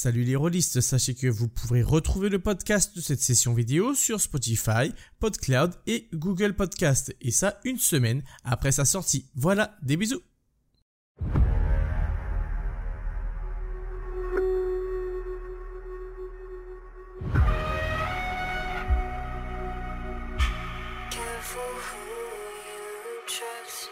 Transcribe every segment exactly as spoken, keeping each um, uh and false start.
Salut les rôlistes, sachez que vous pourrez retrouver le podcast de cette session vidéo sur Spotify, PodCloud et Google Podcast, et ça une semaine après sa sortie. Voilà, des bisous. Careful who you trust.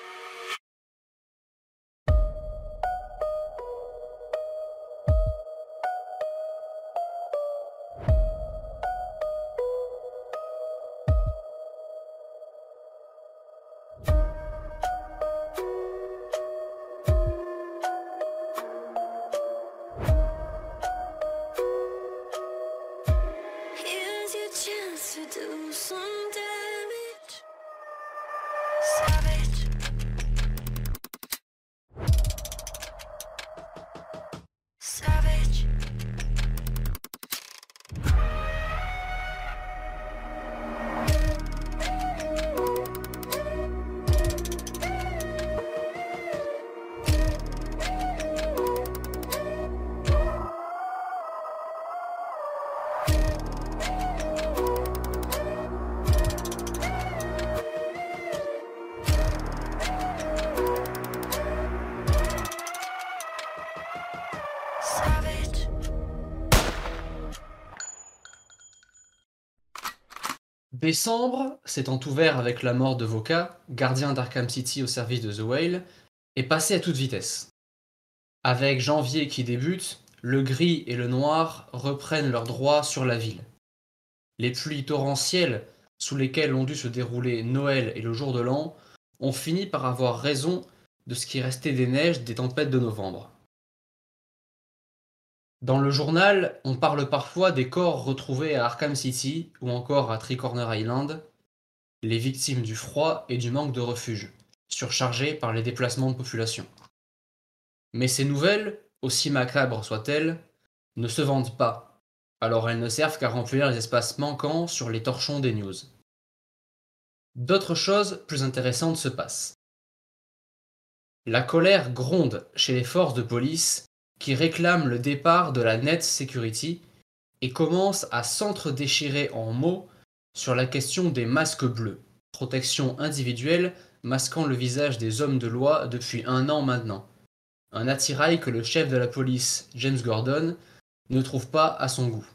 Here's your chance to do some damage. Savage. Savage. Savage. Décembre s'étant ouvert avec la mort de Voka, gardien d'Arkham City au service de The Whale, est passé à toute vitesse. Avec janvier qui débute, le gris et le noir reprennent leurs droits sur la ville. Les pluies torrentielles sous lesquelles ont dû se dérouler Noël et le jour de l'an ont fini par avoir raison de ce qui restait des neiges des tempêtes de novembre. Dans le journal, on parle parfois des corps retrouvés à Arkham City ou encore à Tricorner Island, les victimes du froid et du manque de refuge, surchargées par les déplacements de population. Mais ces nouvelles, aussi macabres soient-elles, ne se vendent pas, alors elles ne servent qu'à remplir les espaces manquants sur les torchons des news. D'autres choses plus intéressantes se passent. La colère gronde chez les forces de police qui réclament le départ de la Net Security et commencent à s'entre-déchirer en mots sur la question des masques bleus, protection individuelle masquant le visage des hommes de loi depuis un an maintenant, un attirail que le chef de la police, James Gordon, ne trouve pas à son goût.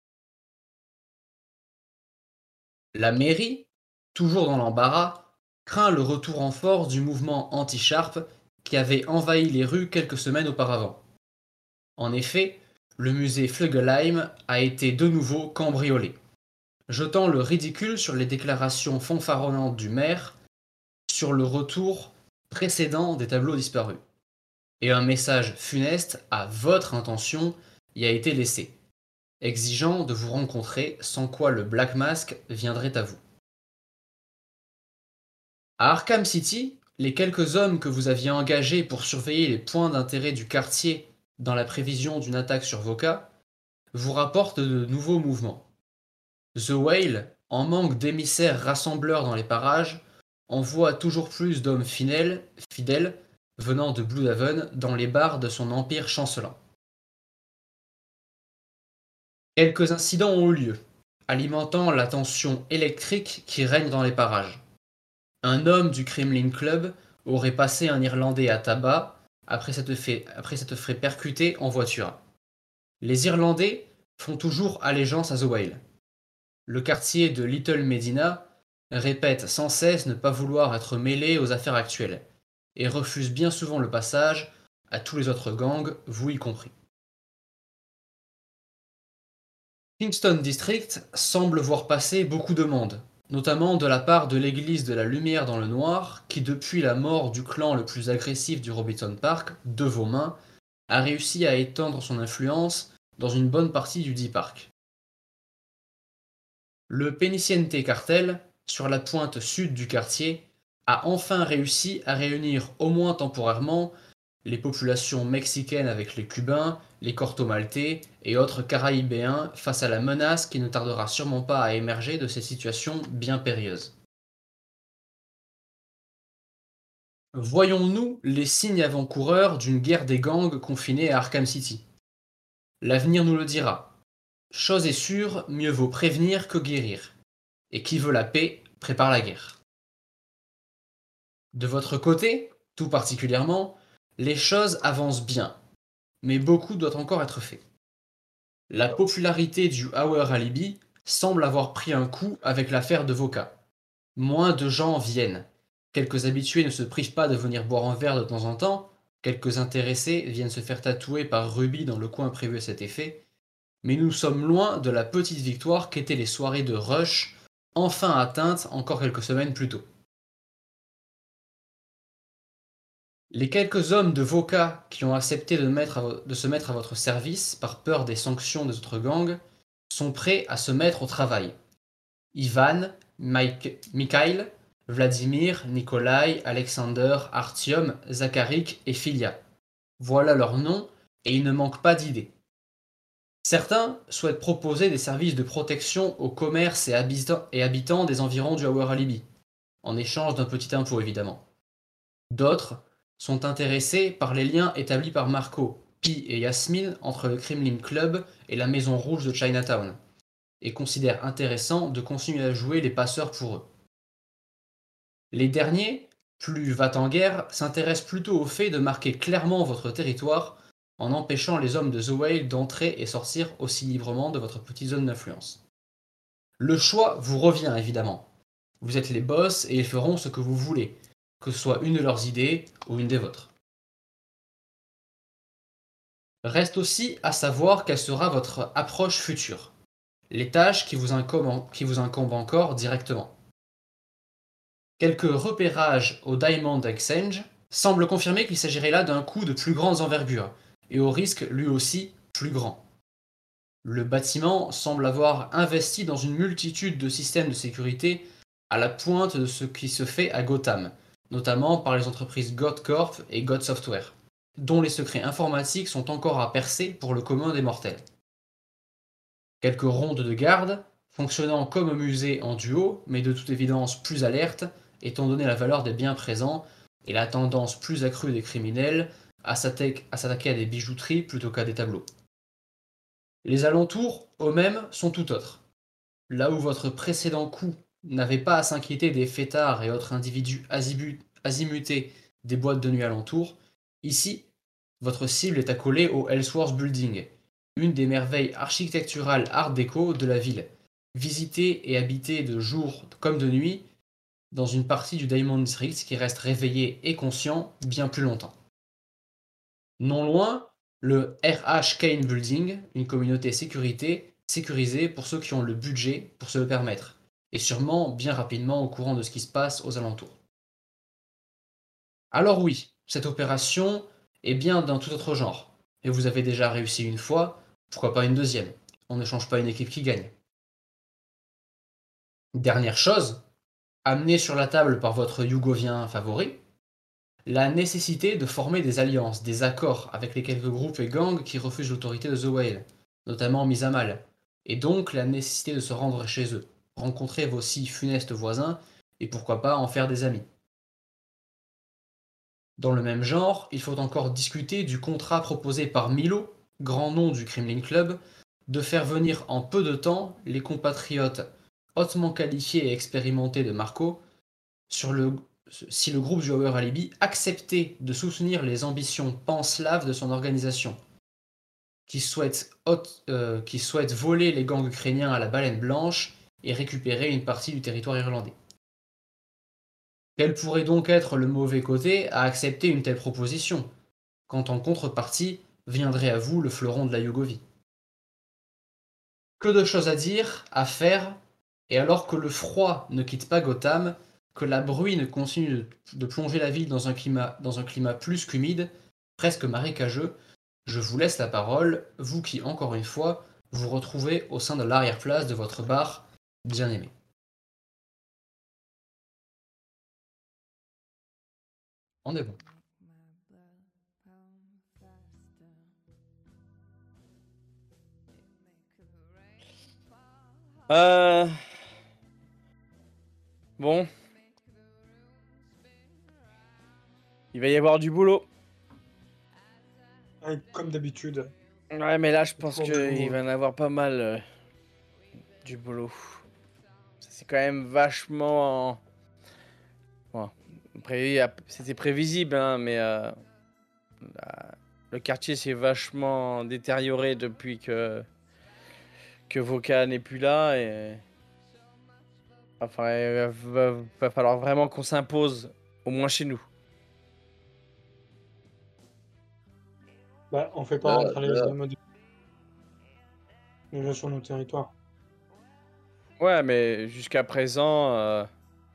La mairie, toujours dans l'embarras, craint le retour en force du mouvement anti-Sharp qui avait envahi les rues quelques semaines auparavant. En effet, le musée Flügelheim a été de nouveau cambriolé, jetant le ridicule sur les déclarations fanfaronnantes du maire sur le retour précédent des tableaux disparus. Et un message funeste à votre intention y a été laissé, exigeant de vous rencontrer sans quoi le Black Mask viendrait à vous. À Arkham City, les quelques hommes que vous aviez engagés pour surveiller les points d'intérêt du quartier dans la prévision d'une attaque sur Voka, vous rapportent de nouveaux mouvements. The Whale, en manque d'émissaires rassembleurs dans les parages, envoie toujours plus d'hommes fidèles, fidèles venant de Blüdhaven dans les bars de son empire chancelant. Quelques incidents ont eu lieu, alimentant la tension électrique qui règne dans les parages. Un homme du Kremlin Club aurait passé un Irlandais à tabac après s'être fait, après s'être fait percuter en voiture. Les Irlandais font toujours allégeance à The Whale. Le quartier de Little Medina répète sans cesse ne pas vouloir être mêlé aux affaires actuelles et refuse bien souvent le passage à tous les autres gangs, vous y compris. Kingston District semble voir passer beaucoup de monde, notamment de la part de l'église de la lumière dans le noir, qui depuis la mort du clan le plus agressif du Robinson Park, de vos mains, a réussi à étendre son influence dans une bonne partie du dit parc. Le Peniciente Cartel, sur la pointe sud du quartier, a enfin réussi à réunir au moins temporairement les populations mexicaines avec les Cubains, les Corto-Maltais et autres Caraïbéens face à la menace qui ne tardera sûrement pas à émerger de ces situations bien périlleuses. Voyons-nous les signes avant-coureurs d'une guerre des gangs confinée à Arkham City? L'avenir nous le dira. Chose est sûre, mieux vaut prévenir que guérir. Et qui veut la paix, prépare la guerre. De votre côté, tout particulièrement, les choses avancent bien, mais beaucoup doit encore être fait. La popularité du Hour Alibi semble avoir pris un coup avec l'affaire de Voka. Moins de gens viennent. Quelques habitués ne se privent pas de venir boire un verre de temps en temps, quelques intéressés viennent se faire tatouer par Ruby dans le coin prévu à cet effet, mais nous sommes loin de la petite victoire qu'étaient les soirées de Rush, enfin atteintes encore quelques semaines plus tôt. Les quelques hommes de Voka qui ont accepté de, mettre à vo- de se mettre à votre service par peur des sanctions des autres gangs sont prêts à se mettre au travail. Ivan, Mike, Mikhail, Vladimir, Nikolai, Alexander, Artyom, Zakharik et Filia. Voilà leurs noms et il ne manque pas d'idées. Certains souhaitent proposer des services de protection aux commerces et habitants, et habitants des environs du Hour Alibi, en échange d'un petit impôt évidemment. D'autres sont intéressés par les liens établis par Marco, Pi et Yasmine entre le Kremlin Club et la Maison Rouge de Chinatown, et considèrent intéressant de continuer à jouer les passeurs pour eux. Les derniers, plus va-t-en-guerre, s'intéressent plutôt au fait de marquer clairement votre territoire en empêchant les hommes de The Whale d'entrer et sortir aussi librement de votre petite zone d'influence. Le choix vous revient évidemment. Vous êtes les boss et ils feront ce que vous voulez, que ce soit une de leurs idées ou une des vôtres. Reste aussi à savoir quelle sera votre approche future, les tâches qui vous incombent, qui vous incombent encore directement. Quelques repérages au Diamond Exchange semblent confirmer qu'il s'agirait là d'un coup de plus grande envergure, et au risque lui aussi plus grand. Le bâtiment semble avoir investi dans une multitude de systèmes de sécurité à la pointe de ce qui se fait à Gotham, notamment par les entreprises God Corp et God Software, dont les secrets informatiques sont encore à percer pour le commun des mortels. Quelques rondes de garde, fonctionnant comme au musée en duo, mais de toute évidence plus alertes, étant donné la valeur des biens présents et la tendance plus accrue des criminels à s'attaquer à des bijouteries plutôt qu'à des tableaux. Les alentours, eux-mêmes, sont tout autres. Là où votre précédent coup n'avait pas à s'inquiéter des fêtards et autres individus azimutés des boîtes de nuit alentour, ici, votre cible est accolée au Ellsworth Building, une des merveilles architecturales art déco de la ville, visitée et habitée de jour comme de nuit dans une partie du Diamond District qui reste réveillé et conscient bien plus longtemps. Non loin, le R H Kane Building, une communauté sécurité, sécurisée pour ceux qui ont le budget pour se le permettre, et sûrement bien rapidement au courant de ce qui se passe aux alentours. Alors oui, cette opération est bien d'un tout autre genre, et vous avez déjà réussi une fois, pourquoi pas une deuxième? On ne change pas une équipe qui gagne. Dernière chose, amenée sur la table par votre Yougovien favori, la nécessité de former des alliances, des accords avec les quelques groupes et gangs qui refusent l'autorité de The Whale, notamment mise à mal, et donc la nécessité de se rendre chez eux, rencontrer vos si funestes voisins, et pourquoi pas en faire des amis. Dans le même genre, il faut encore discuter du contrat proposé par Milo, grand nom du Kremlin Club, de faire venir en peu de temps les compatriotes hautement qualifiés et expérimentés de Marco sur le, si le groupe du Hour Alibi acceptait de soutenir les ambitions panslaves de son organisation, qui souhaite, euh, qui souhaite voler les gangs ukrainiens à la baleine blanche et récupérer une partie du territoire irlandais. Quel pourrait donc être le mauvais côté à accepter une telle proposition, quand en contrepartie viendrait à vous le fleuron de la Yougovie? Que de choses à dire, à faire, et alors que le froid ne quitte pas Gotham, que la bruine continue de plonger la ville dans un climat, dans un climat plus qu'humide, presque marécageux, je vous laisse la parole, vous qui, encore une fois, vous retrouvez au sein de l'arrière-place de votre bar bien-aimé. On est bon. Euh... Bon. Il va y avoir du boulot. Ouais, comme d'habitude. Ouais, mais là, je pense Pour qu'il nous. va en avoir pas mal euh, du boulot. C'est quand même vachement. Bon, après, il y a- c'était prévisible, hein, mais euh, la- le quartier s'est vachement détérioré depuis que, que Voka n'est plus là. Et... Enfin, il va, va- va falloir vraiment qu'on s'impose, au moins chez nous. Bah, on fait pas Là, rentrer les là, S D M déjà sur nos territoires. Ouais, mais jusqu'à présent. euh,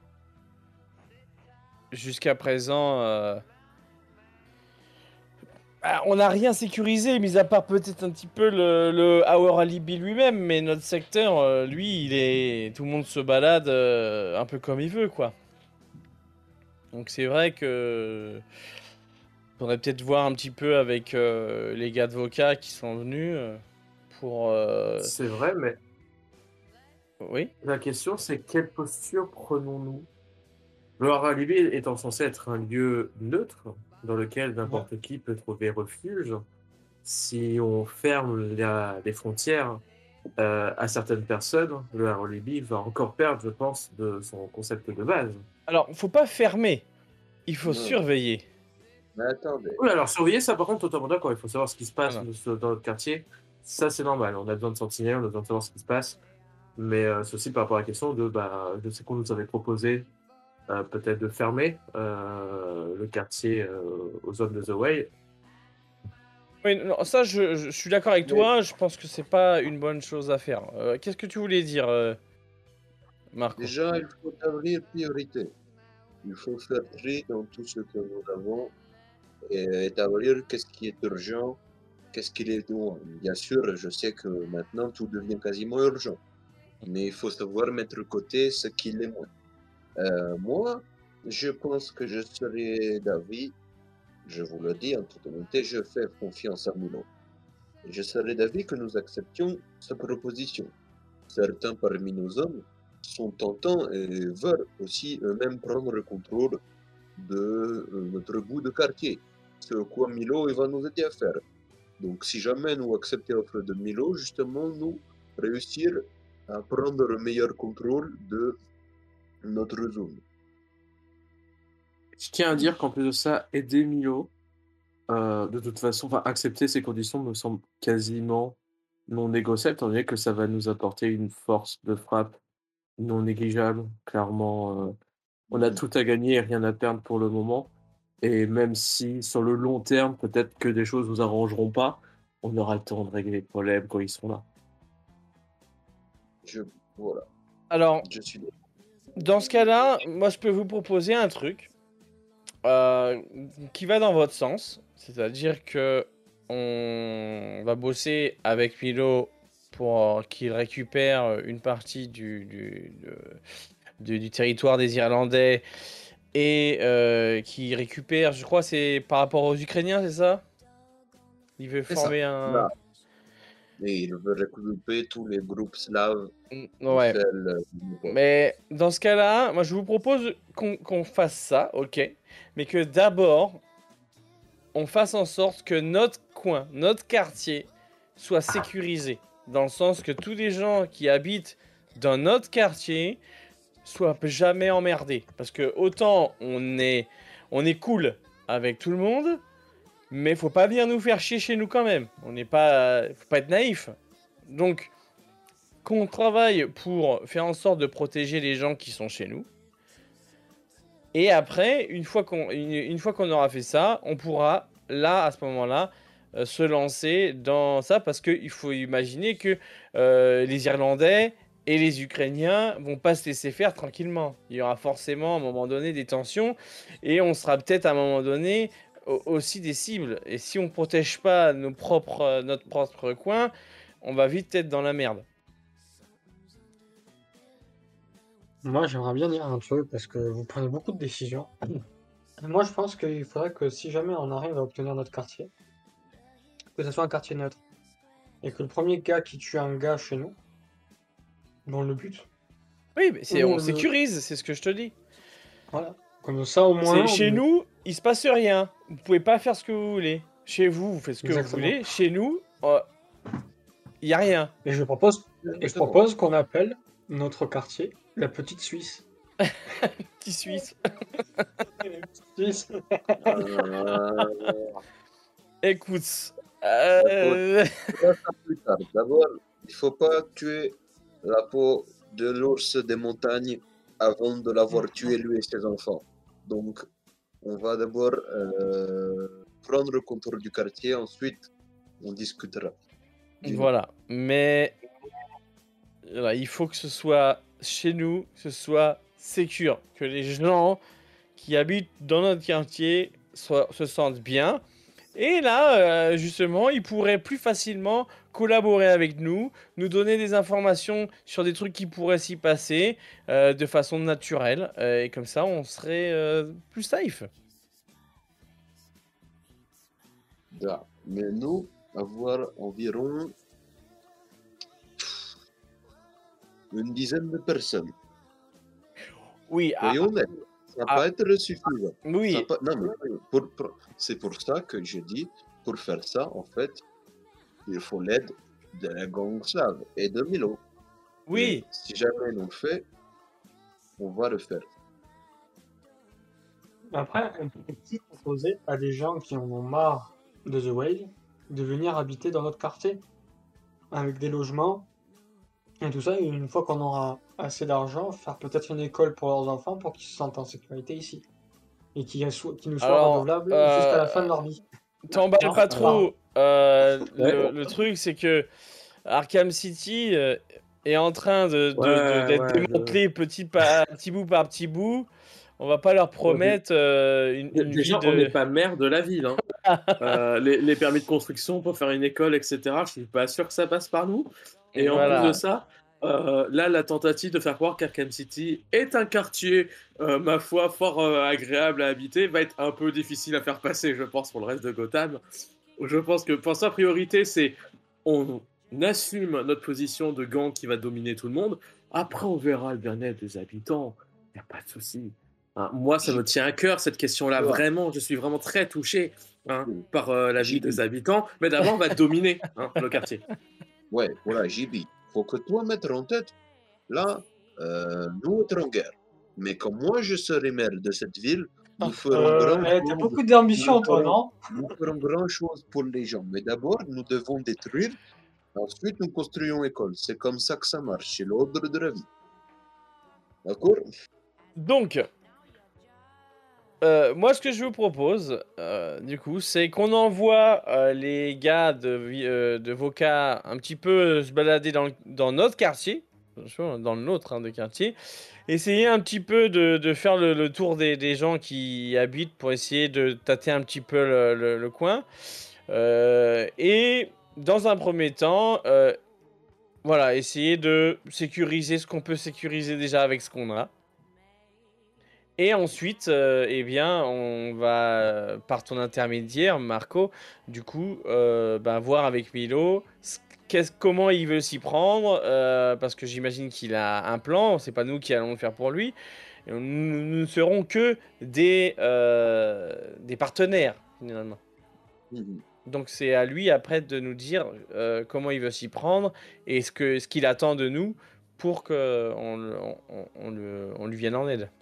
Jusqu'à présent. euh, Ah, on n'a rien sécurisé, mis à part peut-être un petit peu le, le Our Alibi lui-même, mais notre secteur, euh, lui, il est. Tout le monde se balade euh, un peu comme il veut, quoi. Donc c'est vrai que. Faudrait peut-être voir un petit peu avec euh, les gars d'avocats qui sont venus euh, pour. euh, C'est vrai, mais Oui. la question c'est quelle posture prenons-nous? Le Haralibi étant censé être un lieu neutre dans lequel n'importe qui peut trouver refuge, si on ferme la- les frontières euh, à certaines personnes, le Haralibi va encore perdre, je pense, de son concept de base. Alors, faut pas fermer, il faut non. surveiller. Mais attendez. Oui, alors surveiller ça, par contre, totalement d'accord. Il faut savoir ce qui se passe Voilà. dans dans notre quartier. Ça, c'est normal. On a besoin de sentinelles, on a besoin de savoir ce qui se passe. Mais euh, c'est aussi par rapport à la question de, bah, je sais qu'on nous avait proposé euh, peut-être de fermer euh, le quartier euh, aux zones de The Way. Oui, non, ça, je, je suis d'accord avec Mais- toi, je pense que c'est pas une bonne chose à faire. Euh, Qu'est-ce que tu voulais dire, euh, Marco? Déjà, il faut établir priorité. Il faut faire tri dans tout ce que nous avons et établir qu'est-ce qui est urgent, qu'est-ce qui est loin. Bien sûr, je sais que maintenant tout devient quasiment urgent, mais il faut savoir mettre de côté ce qui l'est moins. Euh, moi, je pense que je serai d'avis, je vous le dis en toute honnêteté, je fais confiance à Milan. Je serai d'avis que nous acceptions sa proposition. Certains parmi nos hommes sont tentants et veulent aussi eux-mêmes prendre le contrôle de euh, notre bout de quartier, ce quoi Milo il va nous aider à faire. Donc si jamais nous acceptons l'offre de Milo, justement nous réussir à prendre le meilleur contrôle de notre zone. Je tiens à dire qu'en plus de ça, aider Milo, euh, de toute façon, enfin, accepter ces conditions me semble quasiment non négociable, étant donné que ça va nous apporter une force de frappe non négligeable. Clairement, euh, on a Mm. tout à gagner et rien à perdre pour le moment. Et même si sur le long terme, peut-être que des choses nous arrangeront pas, on aura le temps de régler les problèmes quand ils seront là. Je, voilà, Alors, je suis dans ce cas-là, moi, je peux vous proposer un truc euh, qui va dans votre sens. C'est-à-dire que on va bosser avec Milo pour qu'il récupère une partie du, du, de- de- du territoire des Irlandais et euh, qui récupère, je crois, c'est par rapport aux Ukrainiens, c'est ça? Il veut C'est former un... là. Et il veut regrouper tous les groupes slaves Mm, au Ouais. seul, euh, groupe. Mais dans ce cas-là, moi je vous propose qu'on qu'on fasse ça, ok, mais que d'abord on fasse en sorte que notre coin, notre quartier soit sécurisé. Dans le sens que tous les gens qui habitent dans notre quartier soient jamais emmerdés. Parce que autant on est, on est cool avec tout le monde, mais faut pas venir nous faire chier chez nous quand même. On n'est pas, faut pas être naïf. Donc qu'on travaille pour faire en sorte de protéger les gens qui sont chez nous. Et après, une fois qu'on une, une fois qu'on aura fait ça, on pourra, là, à ce moment-là, euh, se lancer dans ça, parce qu'il faut imaginer que euh, les Irlandais et les Ukrainiens vont pas se laisser faire tranquillement. Il y aura forcément, à un moment donné, des tensions, et on sera peut-être, à un moment donné, au- aussi des cibles. Et si on protège pas nos propres, euh, notre propre coin, on va vite être dans la merde. Moi, j'aimerais bien dire un truc parce que vous prenez beaucoup de décisions. Moi, je pense qu'il faudrait que si jamais on arrive à obtenir notre quartier, que ce soit un quartier neutre. Et que le premier gars qui tue un gars chez nous, on le bute. Oui, mais c'est, Ou on le- sécurise, c'est ce que je te dis. Voilà. Comme ça, au moins. C'est chez on- nous, il se passe rien. Vous pouvez pas faire ce que vous voulez. Chez vous, vous faites ce que Exactement. vous voulez. Chez nous, il n'y a rien. Et je propose, et je propose qu'on appelle notre quartier la Petite Suisse. Petit Suisse. La Petite Suisse. Euh, Écoute. euh, on verra ça plus tard. D'abord, il faut pas tuer la peau de l'ours des montagnes avant de l'avoir tué lui et ses enfants. Donc, on va d'abord euh, prendre le contrôle du quartier, ensuite on discutera. Du- Voilà. Mais voilà, il faut que ce soit chez nous, que ce soit sécure, que les gens qui habitent dans notre quartier soient, se sentent bien. Et là, euh, justement, ils pourraient plus facilement collaborer avec nous, nous donner des informations sur des trucs qui pourraient s'y passer euh, de façon naturelle. Euh, et comme ça, on serait euh, plus safe. Da. Mais nous, avoir environ une dizaine de personnes. Oui, ah, Soyons honnêtes, ça va ah. pas être suffisant. oui. Ça pas- Non, mais pour- pour- c'est pour ça que je dis, pour faire ça, en fait, il faut l'aide de la gang slave et de Milo. Oui. Et si jamais on le fait, on va le faire. Après, on peut aussi proposer à des gens qui en ont marre de The Whale de venir habiter dans notre quartier avec des logements et tout ça. Et une fois qu'on aura assez d'argent, faire peut-être une école pour leurs enfants pour qu'ils se sentent en sécurité ici et qui, qui nous soient Alors, renouvelables euh, jusqu'à la fin de leur vie. T'emballes Non, pas non. trop. Euh, Ouais. le, le truc, c'est que Arkham City euh, est en train de, de- Ouais, de- d'être ouais, démantelé petit, par, petit bout par petit bout. On va pas leur promettre euh, une, une vie Déjà, de. on n'est pas maire de la ville. Hein. Euh, les, les permis de construction pour faire une école, et cetera, je suis pas sûr que ça passe par nous. Et en Voilà. plus de ça, euh, là, la tentative de faire croire qu'Arkham City est un quartier, euh, ma foi, fort euh, agréable à habiter, va être un peu difficile à faire passer, je pense, pour le reste de Gotham. Je pense que pour sa priorité, c'est on assume notre position de gang qui va dominer tout le monde. Après, on verra le bien-être des habitants. Il n'y a pas de souci. Hein, moi, ça me tient à cœur, cette question-là. Ouais. Vraiment, je suis vraiment très touché hein, Oui. par euh, la vie des habitants. Mais d'abord, on va dominer hein, le quartier. Ouais, voilà, J B. Faut que toi mettre en tête, là, euh, nous être en guerre. Mais quand moi je serai maire de cette ville, nous ferons Euh, grand eh, t'as chose. beaucoup d'ambition, Nous toi, ferons- non? Nous ferons grand chose pour les gens. Mais d'abord, nous devons détruire. Ensuite, nous construisons école. C'est comme ça que ça marche. C'est l'ordre de la vie. D'accord? Donc, euh, moi, ce que je vous propose, euh, du coup, c'est qu'on envoie euh, les gars de, Vi- euh, de Voca un petit peu se balader dans, le- dans notre quartier, attention, dans le nôtre hein, de quartier, essayer un petit peu de, de faire le, le tour des, des gens qui y habitent pour essayer de tâter un petit peu le, le- le coin. Euh, et dans un premier temps, euh, voilà, essayer de sécuriser ce qu'on peut sécuriser déjà avec ce qu'on a. Et ensuite, euh, eh bien, on va, euh, par ton intermédiaire, Marco, du coup, euh, ben, voir avec Milo ce- qu'est-ce- comment il veut s'y prendre, euh, parce que j'imagine qu'il a un plan, c'est pas nous qui allons le faire pour lui. Et nous, nous ne serons que des, euh, des partenaires, finalement. Mhm. Donc c'est à lui après de nous dire euh, comment il veut s'y prendre et ce que, ce qu'il attend de nous pour qu'on on, on, on le- on lui vienne en aide.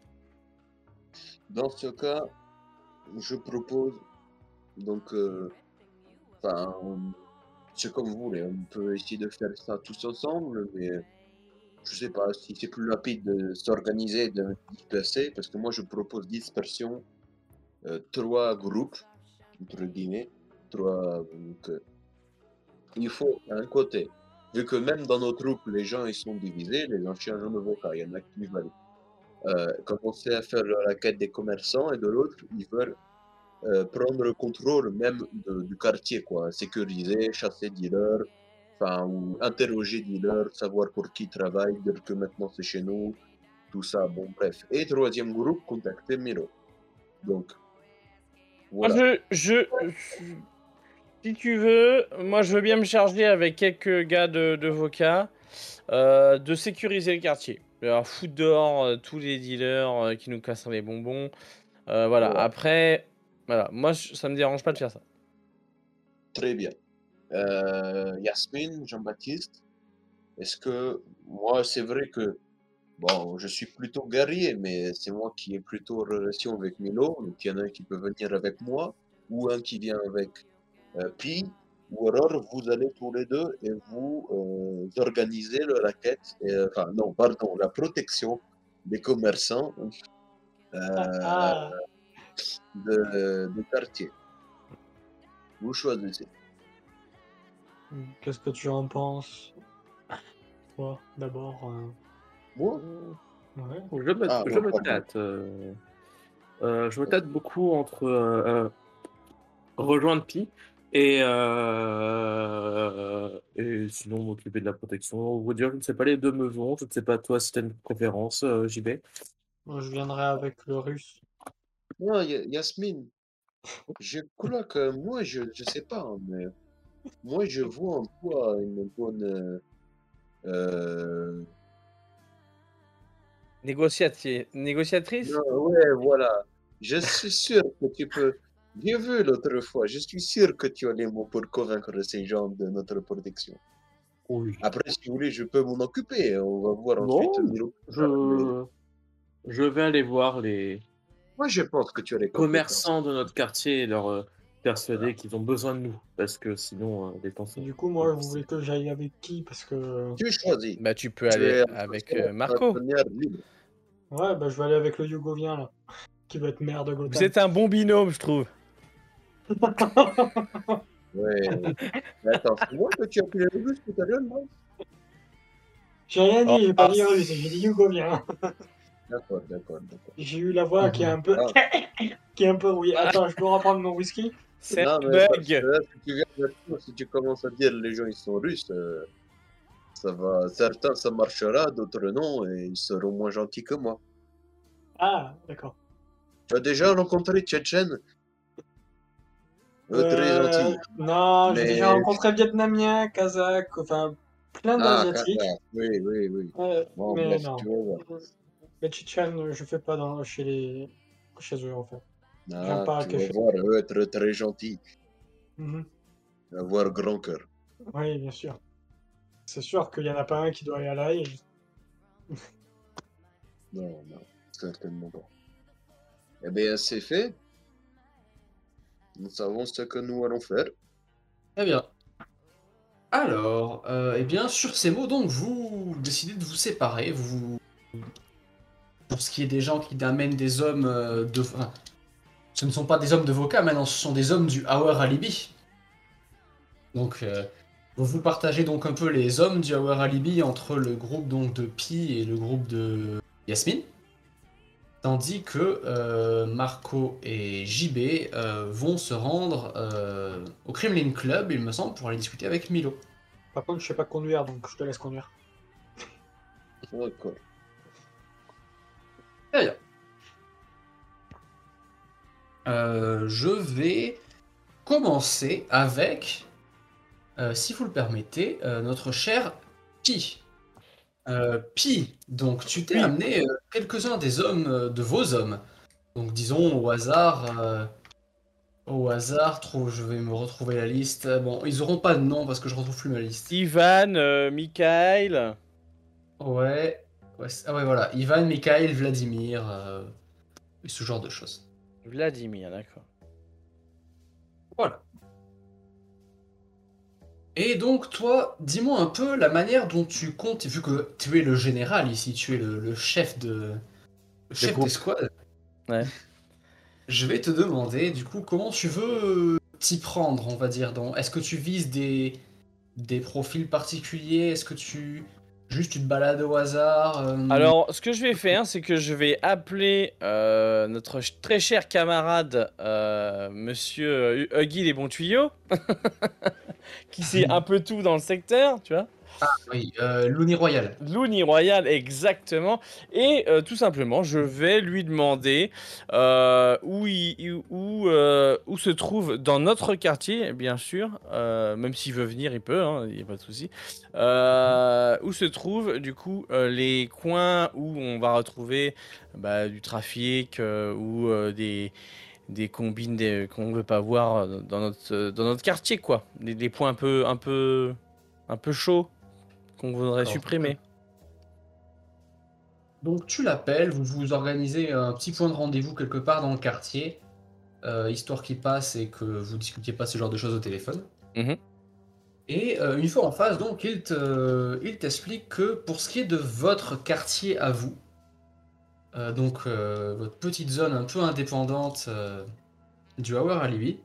Dans ce cas, je propose, donc, euh, enfin, on- c'est comme vous voulez, on peut essayer de faire ça tous ensemble, mais je sais pas si c'est plus rapide de s'organiser, de disperser, parce que moi je propose dispersion, euh, trois groupes, entre guillemets, trois, donc, euh, il faut, d'un côté, vu que même dans nos troupes, les gens ils sont divisés, les anciens gens de Voca, il y en a qui veulent euh, commencer à faire la quête des commerçants, et de l'autre, ils veulent euh, prendre le contrôle même de- du quartier, quoi. Sécuriser, chasser dealers, enfin, ou interroger dealers, savoir pour qui ils travaillent, dire que maintenant c'est chez nous, tout ça, bon, bref. Et troisième groupe, contacter Miro. Donc, Moi, voilà. je, je, je- si tu veux, moi je veux bien me charger avec quelques gars de, de Voca euh, de sécuriser le quartier. Alors, foutre dehors euh, tous les dealers euh, qui nous cassent les bonbons. Euh, voilà. Voilà. Après, voilà. Moi, je- ça me dérange pas de faire ça. Très bien. Euh, Yasmine, Jean-Baptiste, est-ce que moi, c'est vrai que bon, je suis plutôt guerrier, mais c'est moi qui ai plutôt relation avec Milo. Donc, il y en a un qui peut venir avec moi, ou un qui vient avec euh, Pi, ou alors vous allez tous les deux et vous euh, organisez le racket, et, euh, enfin, non, pardon, la protection des commerçants euh, Ah, de, de quartier. Vous choisissez. qu'est-ce que tu en penses? Toi, d'abord. euh, Moi? Ouais. Je me, Ah, je ouais, me pardon. tâte. euh, euh, je me tâte beaucoup entre euh, euh, rejoindre Pi et, euh, et sinon m'occuper de la protection. Vous dire, je ne sais pas, les deux me vont. Je ne sais pas, toi, si tu as une préférence, euh, J B. Moi, je viendrai avec le russe. Non, Ya- Yasmine, je crois que moi, je je sais pas, hein, mais moi, je vois en toi une bonne. euh, Négociati- Négociatrice? Non, ouais, voilà. Je suis sûr que tu peux. J'ai vu l'autre fois, je suis sûr que tu as les mots pour convaincre ces gens de notre protection. Oui. Après, si vous voulez, je peux m'en occuper. On va voir ensuite. Non, Milo. Mais je, je vais aller voir les moi, je pense que tu as les compétences. commerçants de notre quartier et leur euh, persuader qu'ils ont besoin de nous. Parce que sinon, euh, les temps sont Du coup, moi, vous voulez difficiles. que j'aille avec qui? Parce que. Tu choisis. Bah, tu peux Tu aller es avec un euh, Marco. partenaire libre. Ouais, bah, je vais aller avec le Yougovien, là. Qui va être maire de Vous Gotham. êtes un bon binôme, je trouve. Ouais. Mais attends, c'est moi que tu as pris le bus tout à l'heure, non? J'ai rien Oh, dit, j'ai pas dit russe, j'ai dit Yougovien. D'accord, d'accord, d'accord. J'ai eu la voix qui est un peu. Ah. qui est un peu rouillée. Attends, je peux reprendre mon whisky? c'est Non, un mais parce que bug. là, si tu viens avec nous, si tu commences à dire les gens ils sont russes, euh, ça va. Certains ça marchera, d'autres non, et ils seront moins gentils que moi. Ah, d'accord. Tu as déjà rencontré Tchétchène? Eux, très Euh, gentils. non, j'ai Mais. déjà rencontré Vietnamiens, Kazakhs, enfin plein Ah, d'Asiatiques. Qatar. Oui, oui, oui. Euh, Bon, mais bref, non. tu vas voir. Les Tchétchènes, je fais pas dans, chez les, chez eux en fait. J'aime Ah, pas tu vas cacher. voir, eux être très gentils. Mhm. Avoir grand cœur. Oui, bien sûr. C'est sûr qu'il y en a pas un qui doit aller à La Haye. Non, non, certainement pas. Eh bien, c'est fait. Nous savons ce que nous allons faire. Très bien. Alors, euh, eh bien, sur ces mots, donc, vous décidez de vous séparer. Vous, pour ce qui est des gens qui amènent des hommes euh, de, enfin, ce ne sont pas des hommes de Voka, maintenant, ce sont des hommes du Hour Alibi. Donc, euh, vous vous partagez donc un peu les hommes du Hour Alibi entre le groupe donc de Pi et le groupe de Yasmine. Tandis que euh, Marco et J B euh, vont se rendre euh, au Kremlin Club, il me semble, pour aller discuter avec Milo. Par contre, je sais pas conduire, donc je te laisse conduire. D'accord. Très bien. Euh, je vais commencer avec, euh, si vous le permettez, euh, notre cher Pi. Euh, Pi, donc tu t'es Oui. amené euh, quelques-uns des hommes euh, de vos hommes. Donc disons au hasard, euh, au hasard, trouve, je vais me retrouver la liste. Bon, ils auront pas de nom parce que je retrouve plus ma liste. Ivan, euh, Mikhail. Ouais, ouais, c'est- ah ouais voilà, Ivan, Mikhail, Vladimir, euh, et ce genre de choses. Vladimir, d'accord. Voilà. Et donc, toi, dis-moi un peu la manière dont tu comptes, vu que tu es le général ici, tu es le, le chef de. Le chef groupe. d'escouade. Ouais. Je vais te demander, du coup, comment tu veux t'y prendre, on va dire. Dans... Est-ce que tu vises des, des profils particuliers? Est-ce que tu. Juste tu te balades au hasard euh, Alors, ce que je vais faire, c'est que je vais appeler euh, notre ch- très cher camarade, euh, monsieur euh, Huggy les bons tuyaux, qui sait un peu tout dans le secteur, tu vois. Oui, euh, Looney Royal. Looney Royal, exactement. Et euh, tout simplement, je vais lui demander euh, où, il, où, euh, où se trouve dans notre quartier, bien sûr, euh, même s'il veut venir, il peut, il n'y a pas de souci. Euh, où se trouvent, du coup, euh, les coins où on va retrouver bah, du trafic euh, ou euh, des, des combines des- qu'on veut pas voir euh, dans notre, euh, dans notre quartier, quoi. Des, des points un peu, un peu, un peu chauds qu'on voudrait Alors, supprimer. Donc tu l'appelles, vous vous organisez un petit point de rendez-vous quelque part dans le quartier, euh, histoire qu'il passe et que vous discutiez pas ce genre de choses au téléphone. Mhm. Et euh, une fois en face, donc, il te, il t'explique que pour ce qui est de votre quartier à vous, euh, donc euh, votre petite zone un peu indépendante euh, du Hour Alibi,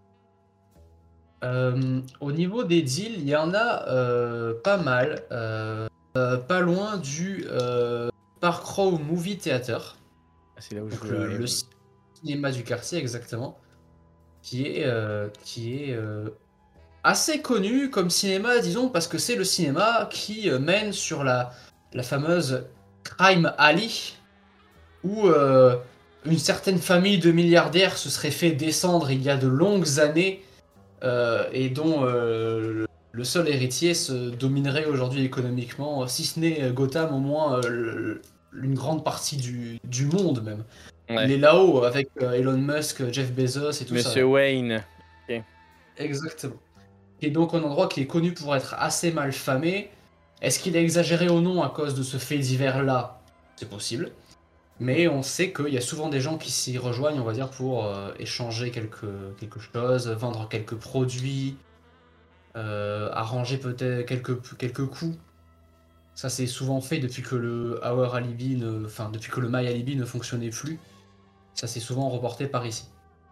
euh, au niveau des deals, il y en a euh, pas mal, euh, euh, pas loin du euh, Park Row Movie Theater, Ah, c'est là où je donc veux le, aller. le cinéma du quartier exactement, qui est, euh, qui est euh, assez connu comme cinéma, disons, parce que c'est le cinéma qui euh, mène sur la, la fameuse Crime Alley, où euh, une certaine famille de milliardaires se serait fait descendre il y a de longues années, euh, et dont euh, le seul héritier se dominerait aujourd'hui économiquement, si ce n'est euh, Gotham, au moins euh, le- une grande partie du, du monde même. Il Ouais. est là-haut avec euh, Elon Musk, Jeff Bezos et tout ça. Monsieur Wayne. Exactement. Et donc un endroit qui est connu pour être assez mal famé. Est-ce qu'il est exagéré ou non à cause de ce fait divers-là? C'est possible. Mais on sait qu'il y a souvent des gens qui s'y rejoignent, on va dire, pour euh, échanger quelque, quelque chose, vendre quelques produits, euh, arranger peut-être quelques, quelques coups. Ça c'est souvent fait depuis que le Hour Alibi ne, enfin depuis que le My Alibi ne fonctionnait plus. Ça c'est souvent reporté par ici.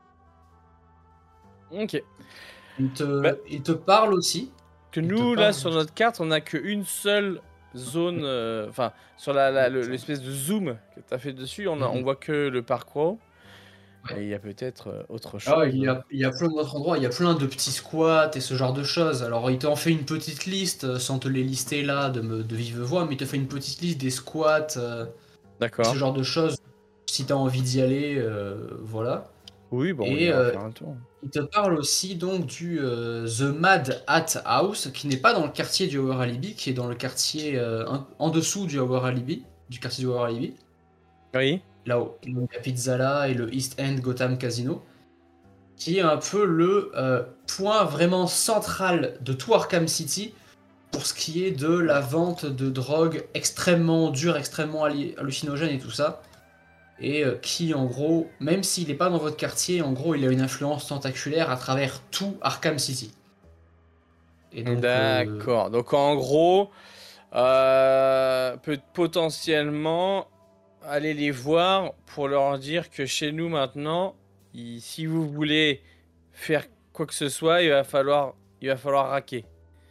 Ok. Il te, Bah, il te parle aussi. Que Il te nous, là, parle sur aussi. notre carte, on n'a qu'une seule zone. euh, Enfin, sur la, la- le- l'espèce de zoom que tu as fait dessus, on, a, on Mhm. voit que le parcours. Ouais. Et il y a peut-être euh, autre chose. Ah, il y a, il y a plein d'autres endroits, il y a plein de petits squats et ce genre de choses. Alors, il t'en fait une petite liste, euh, sans te les lister là de, me- de vive voix, mais il te fait une petite liste des squats, euh, D'accord. ce genre de choses. Si t'as envie d'y aller, euh, voilà. Oui, bon, on Et ira euh, faire un tour. il te parle aussi donc du euh, The Mad Hat House, qui n'est pas dans le quartier du Hour Alibi, qui est dans le quartier euh, en, en dessous du Hour Alibi, du quartier du Hour Alibi, Oui. là où il y a la Pizzala et le East End Gotham Casino, qui est un peu le euh, point vraiment central de tout Arkham City pour ce qui est de la vente de drogue extrêmement dure, extrêmement halli- hallucinogène et tout ça. Et euh, qui, en gros, même s'il n'est pas dans votre quartier, en gros, il a une influence tentaculaire à travers tout Arkham City. Et donc, euh, D'accord. Donc, en gros, euh, peut potentiellement aller les voir pour leur dire que chez nous, maintenant, il- si vous voulez faire quoi que ce soit, il va falloir, il va falloir raquer.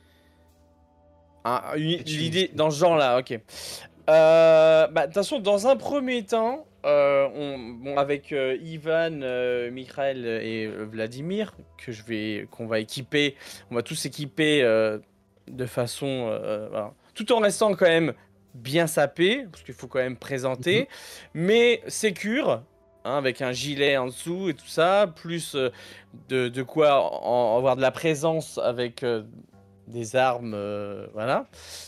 Ah, une- c'est une- l'idée dans ce genre-là, ok. Euh, bah, de toute façon, dans un premier temps, euh, on, bon, avec euh, Ivan, euh, Mikhail et euh, Vladimir, que je vais, qu'on va équiper, on va tous équiper euh, de façon, euh, voilà, tout en restant quand même bien sapé, parce qu'il faut quand même présenter, mais sécure, hein, avec un gilet en dessous et tout ça, plus euh, de, de quoi en- avoir de la présence avec euh, des armes, euh, voilà.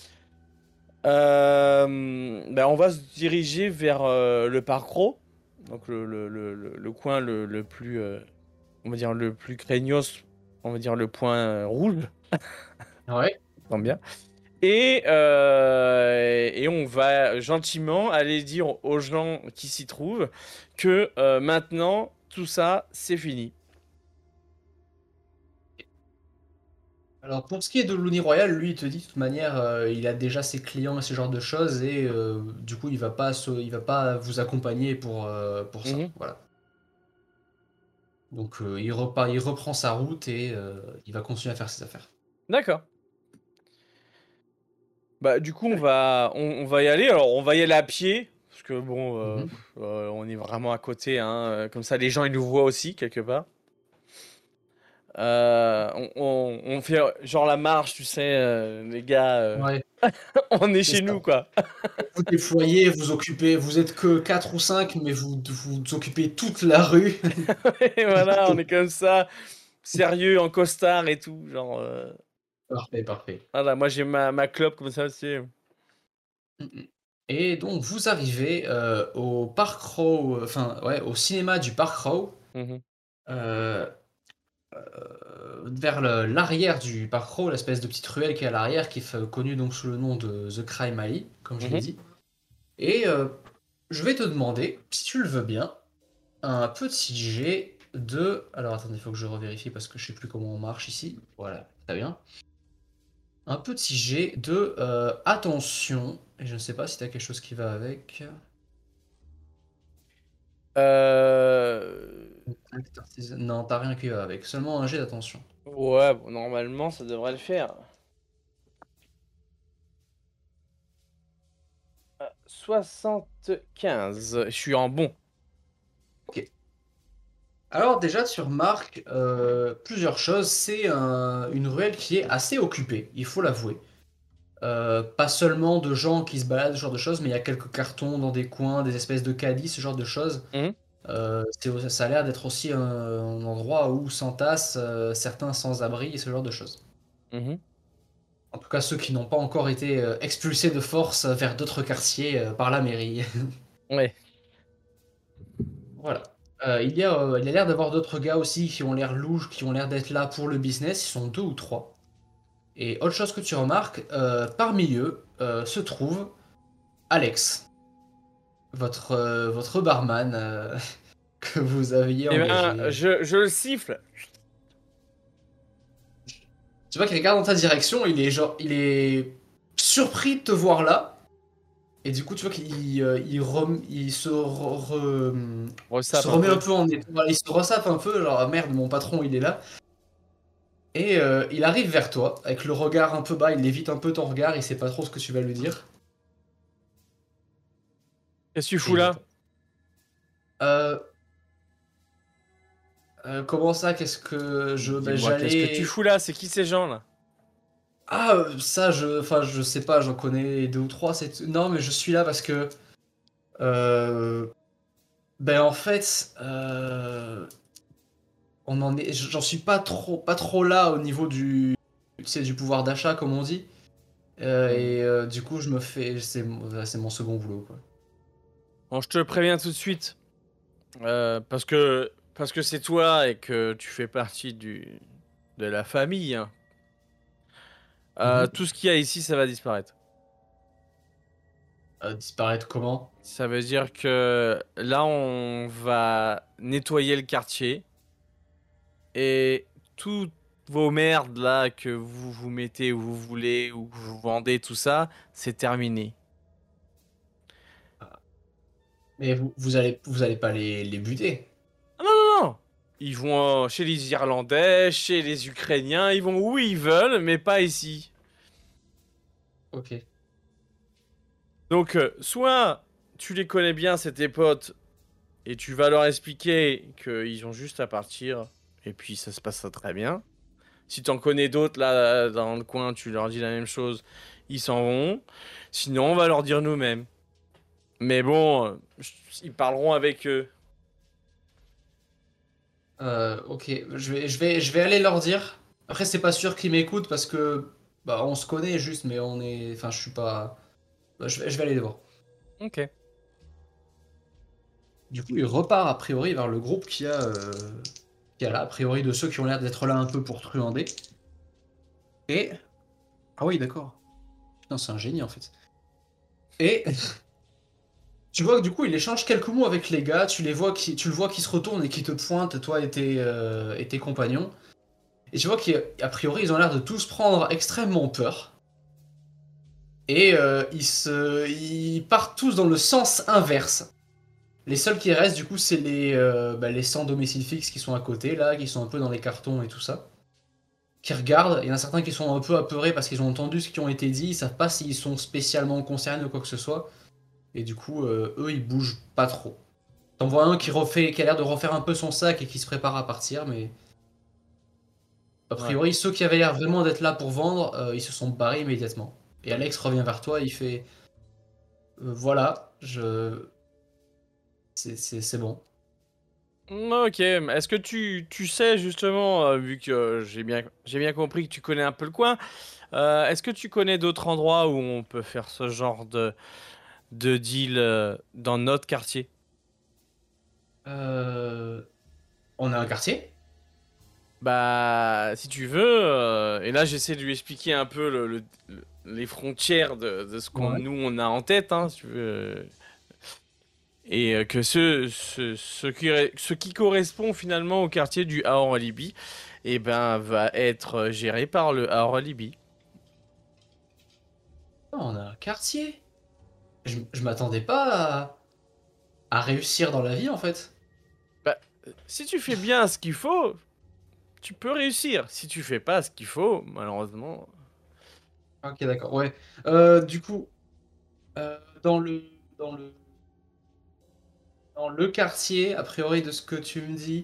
Euh, ben, on va se diriger vers euh, le parc-ro, donc le, le, le, le- le coin le, le plus, euh, on va dire le plus craignos, on va dire le point euh, rouge, ouais. tant bien. Et, euh, et on va gentiment aller dire aux gens qui s'y trouvent que euh, maintenant tout ça c'est fini. Alors, pour ce qui est de l'Uni Royal, lui, il te dit de toute manière, euh, il a déjà ses clients et ce genre de choses, et euh, du coup, il va pas, se- il va pas vous accompagner pour, euh, pour ça. Mhm. Voilà. Donc, euh, il, repart, il reprend sa route et euh, il va continuer à faire ses affaires. D'accord. Bah, du coup, on va, on, on va y aller. Alors, on va y aller à pied. Parce que bon, euh, Mhm. euh, on est vraiment à côté. Hein. euh, Comme ça, les gens, ils nous voient aussi, quelque part. Euh, on, on- on fait euh, genre la marche, tu sais, euh, les gars. euh, Ouais, on est c'est chez ça. nous, quoi. Vous déployez, vous occupez, vous êtes que quatre ou cinq, mais vous, vous occupez toute la rue. Et voilà, on est comme ça, sérieux, en costard et tout. Genre, euh, Parfait, parfait. voilà, moi, j'ai ma, ma clope comme ça aussi. Mhm. Et donc, vous arrivez euh, au Park Row, enfin, ouais, au cinéma du Park Row, Mhm. euh, euh, vers le- l'arrière du Park Row, l'espèce de petite ruelle qui est à l'arrière, qui est connue donc sous le nom de The Crime Alley, comme je l'ai Mhm. dit. Et euh, je vais te demander, si tu le veux bien, un petit jet de... Alors attendez, il faut que je revérifie parce que je sais plus comment on marche ici. Voilà, très bien. Un petit jet de euh, attention. Et je ne sais pas si tu as quelque chose qui va avec. Euh... Contact artisan- Non, t'as rien qui va avec. Seulement un jet d'attention. Ouais, bon, normalement, ça devrait le faire. Ah, soixante-quinze. Je suis en bon. Ok. Alors déjà, tu remarques euh, plusieurs choses. C'est un- une ruelle qui est assez occupée, il faut l'avouer. Euh, pas seulement de gens qui se baladent, ce genre de choses, mais il y a quelques cartons dans des coins, des espèces de caddies, ce genre de choses. Mhm. Euh, c'est- ça a l'air d'être aussi un, un endroit où s'entassent euh, certains sans-abri et ce genre de choses. Mhm. En tout cas, ceux qui n'ont pas encore été euh, expulsés de force vers d'autres quartiers euh, par la mairie. Ouais. Voilà. Euh, il y a, euh, il y a l'air d'avoir d'autres gars aussi qui ont l'air louches, qui ont l'air d'être là pour le business. Ils sont deux ou trois. Et autre chose que tu remarques, euh, parmi eux euh, se trouve Alex, votre, euh, votre barman euh, que vous aviez Eh ben, engagé. je, je le siffle. Tu vois qu'il regarde dans ta direction, il est genre, il est surpris de te voir là. Et du coup, tu vois qu'il euh, il, rem- il se, re- re- se Ressape un remet un peu. peu en état. Voilà, il se ressape un peu, genre ah, merde, mon patron il est là. Et euh, il arrive vers toi, avec le regard un peu bas, il évite un peu ton regard, il sait pas trop ce que tu vas lui dire. Qu'est-ce que tu Et fous il là? attend. Euh, euh, comment ça, qu'est-ce que je. Ben, Dis-moi, qu'est-ce que tu j'allais. fous là? C'est qui ces gens là? Ah, euh, ça, je. Enfin, je sais pas, j'en connais deux ou trois. C'est... Non, mais je suis là parce que. euh, Ben, en fait. euh, On en est. J'en suis pas trop, pas trop là au niveau du. Tu sais, du pouvoir d'achat, comme on dit. Euh, et euh, du coup, je me fais. C'est mon c'est mon second boulot, quoi. Bon, je te préviens tout de suite. Euh, parce que parce que c'est toi et que tu fais partie du de la famille, hein. Euh, Mhm. tout ce qu'il y a ici, ça va disparaître. Euh, disparaître comment? Ça veut dire que là, on va nettoyer le quartier et toutes vos merdes là que vous vous mettez où vous voulez ou que vous vendez, tout ça, c'est terminé. Mais vous, vous allez, vous allez pas les, les buter. Ah non, non, non! Ils vont euh, chez les Irlandais, chez les Ukrainiens, ils vont où ils veulent, mais pas ici. Ok. Donc, euh, soit tu les connais bien, c'est tes potes, et tu vas leur expliquer qu'ils ont juste à partir, et puis ça se passera très bien. Si t'en connais d'autres là dans le coin, tu leur dis la même chose, ils s'en vont. Sinon, on va leur dire nous-mêmes. Mais bon, euh, ils parleront avec eux. Euh, ok. Je vais, je vais, je vais aller leur dire. Après, c'est pas sûr qu'ils m'écoutent parce que bah, on se connaît juste, mais on est. Enfin, je suis pas. Bah, je vais, je vais aller les voir. Ok. Du coup, il repart a priori vers le groupe qui a, euh, qui a là, a priori de ceux qui ont l'air d'être là un peu pour truander. Et. Ah oui, d'accord. Putain, c'est un génie en fait. Et tu vois que du coup, il échange quelques mots avec les gars. Tu les vois qui, tu le vois qui se retourne et qui te pointe, toi et tes, euh, et tes compagnons. Et tu vois qu'a priori, ils ont l'air de tous prendre extrêmement peur. Et euh, ils, se, ils partent tous dans le sens inverse. Les seuls qui restent, du coup, c'est les, euh, bah, les sans domicile fixe qui sont à côté, là, qui sont un peu dans les cartons et tout ça. Qui regardent. Il y en a certains qui sont un peu apeurés parce qu'ils ont entendu ce qui ont été dit. Ils savent pas s'ils sont spécialement concernés ou quoi que ce soit. Et du coup, euh, eux, ils bougent pas trop. T'en vois un qui, refait, qui a l'air de refaire un peu son sac et qui se prépare à partir, mais a Ouais. priori, ceux qui avaient l'air vraiment d'être là pour vendre, euh, ils se sont barrés immédiatement. Et Alex revient vers toi, il fait euh, voilà, je. C'est c'est- c'est bon. Mm, Ok, mais est-ce que tu, tu sais justement, euh, vu que euh, j'ai bien, j'ai bien compris que tu connais un peu le coin, euh, est-ce que tu connais d'autres endroits où on peut faire ce genre de, de deal euh, dans notre quartier? Euh, On a un quartier. Bah, si tu veux, euh, et là j'essaie de lui expliquer un peu le, le- le- les frontières de, de ce qu'on Ouais. nous on a en tête, hein, si tu veux. euh, Et euh, que ce, ce, ce qui, ré- ce qui correspond finalement au quartier du Ahor Alibi, eh ben, va être géré par le Ahor Alibi. Ah, on a un quartier. Je, je m'attendais pas à, à réussir dans la vie en fait. Bah, si tu fais bien ce qu'il faut, tu peux réussir. Si tu fais pas ce qu'il faut, malheureusement. Ok, d'accord. Ouais. Euh, du coup, euh, dans le dans le dans le quartier, a priori de ce que tu me dis,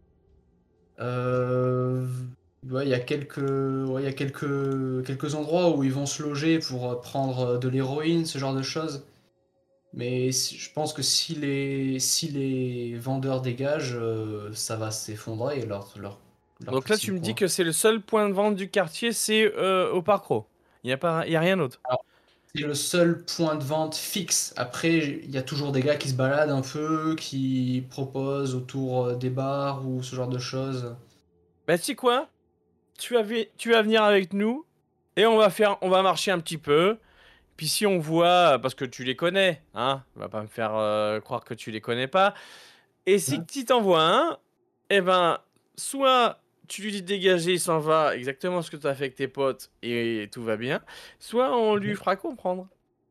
euh, ouais, il y a quelques ouais, il y a quelques quelques endroits où ils vont se loger pour euh, prendre euh, de l'héroïne, ce genre de choses. Mais si- je pense que si les si les vendeurs dégagent, euh, ça va s'effondrer leur leur leur Donc là, petit tu me dis coin. que c'est le seul point de vente du quartier, c'est euh, au Parcro. Il n'y a pas, il y a rien d'autre. C'est le seul point de vente fixe. Après, il y a toujours des gars qui se baladent un peu, qui proposent autour euh, des bars ou ce genre de choses. Bah, tu sais quoi? Tu vas, vi- tu vas venir avec nous et on va faire, on va marcher un petit peu. Puis si on voit, parce que tu les connais, hein, on va pas me faire euh, croire que tu les connais pas. Et si Ouais. tu t'en vois un, eh ben, soit tu lui dis de dégager, il s'en va, exactement ce que tu as fait avec tes potes et tout va bien, soit on lui fera comprendre.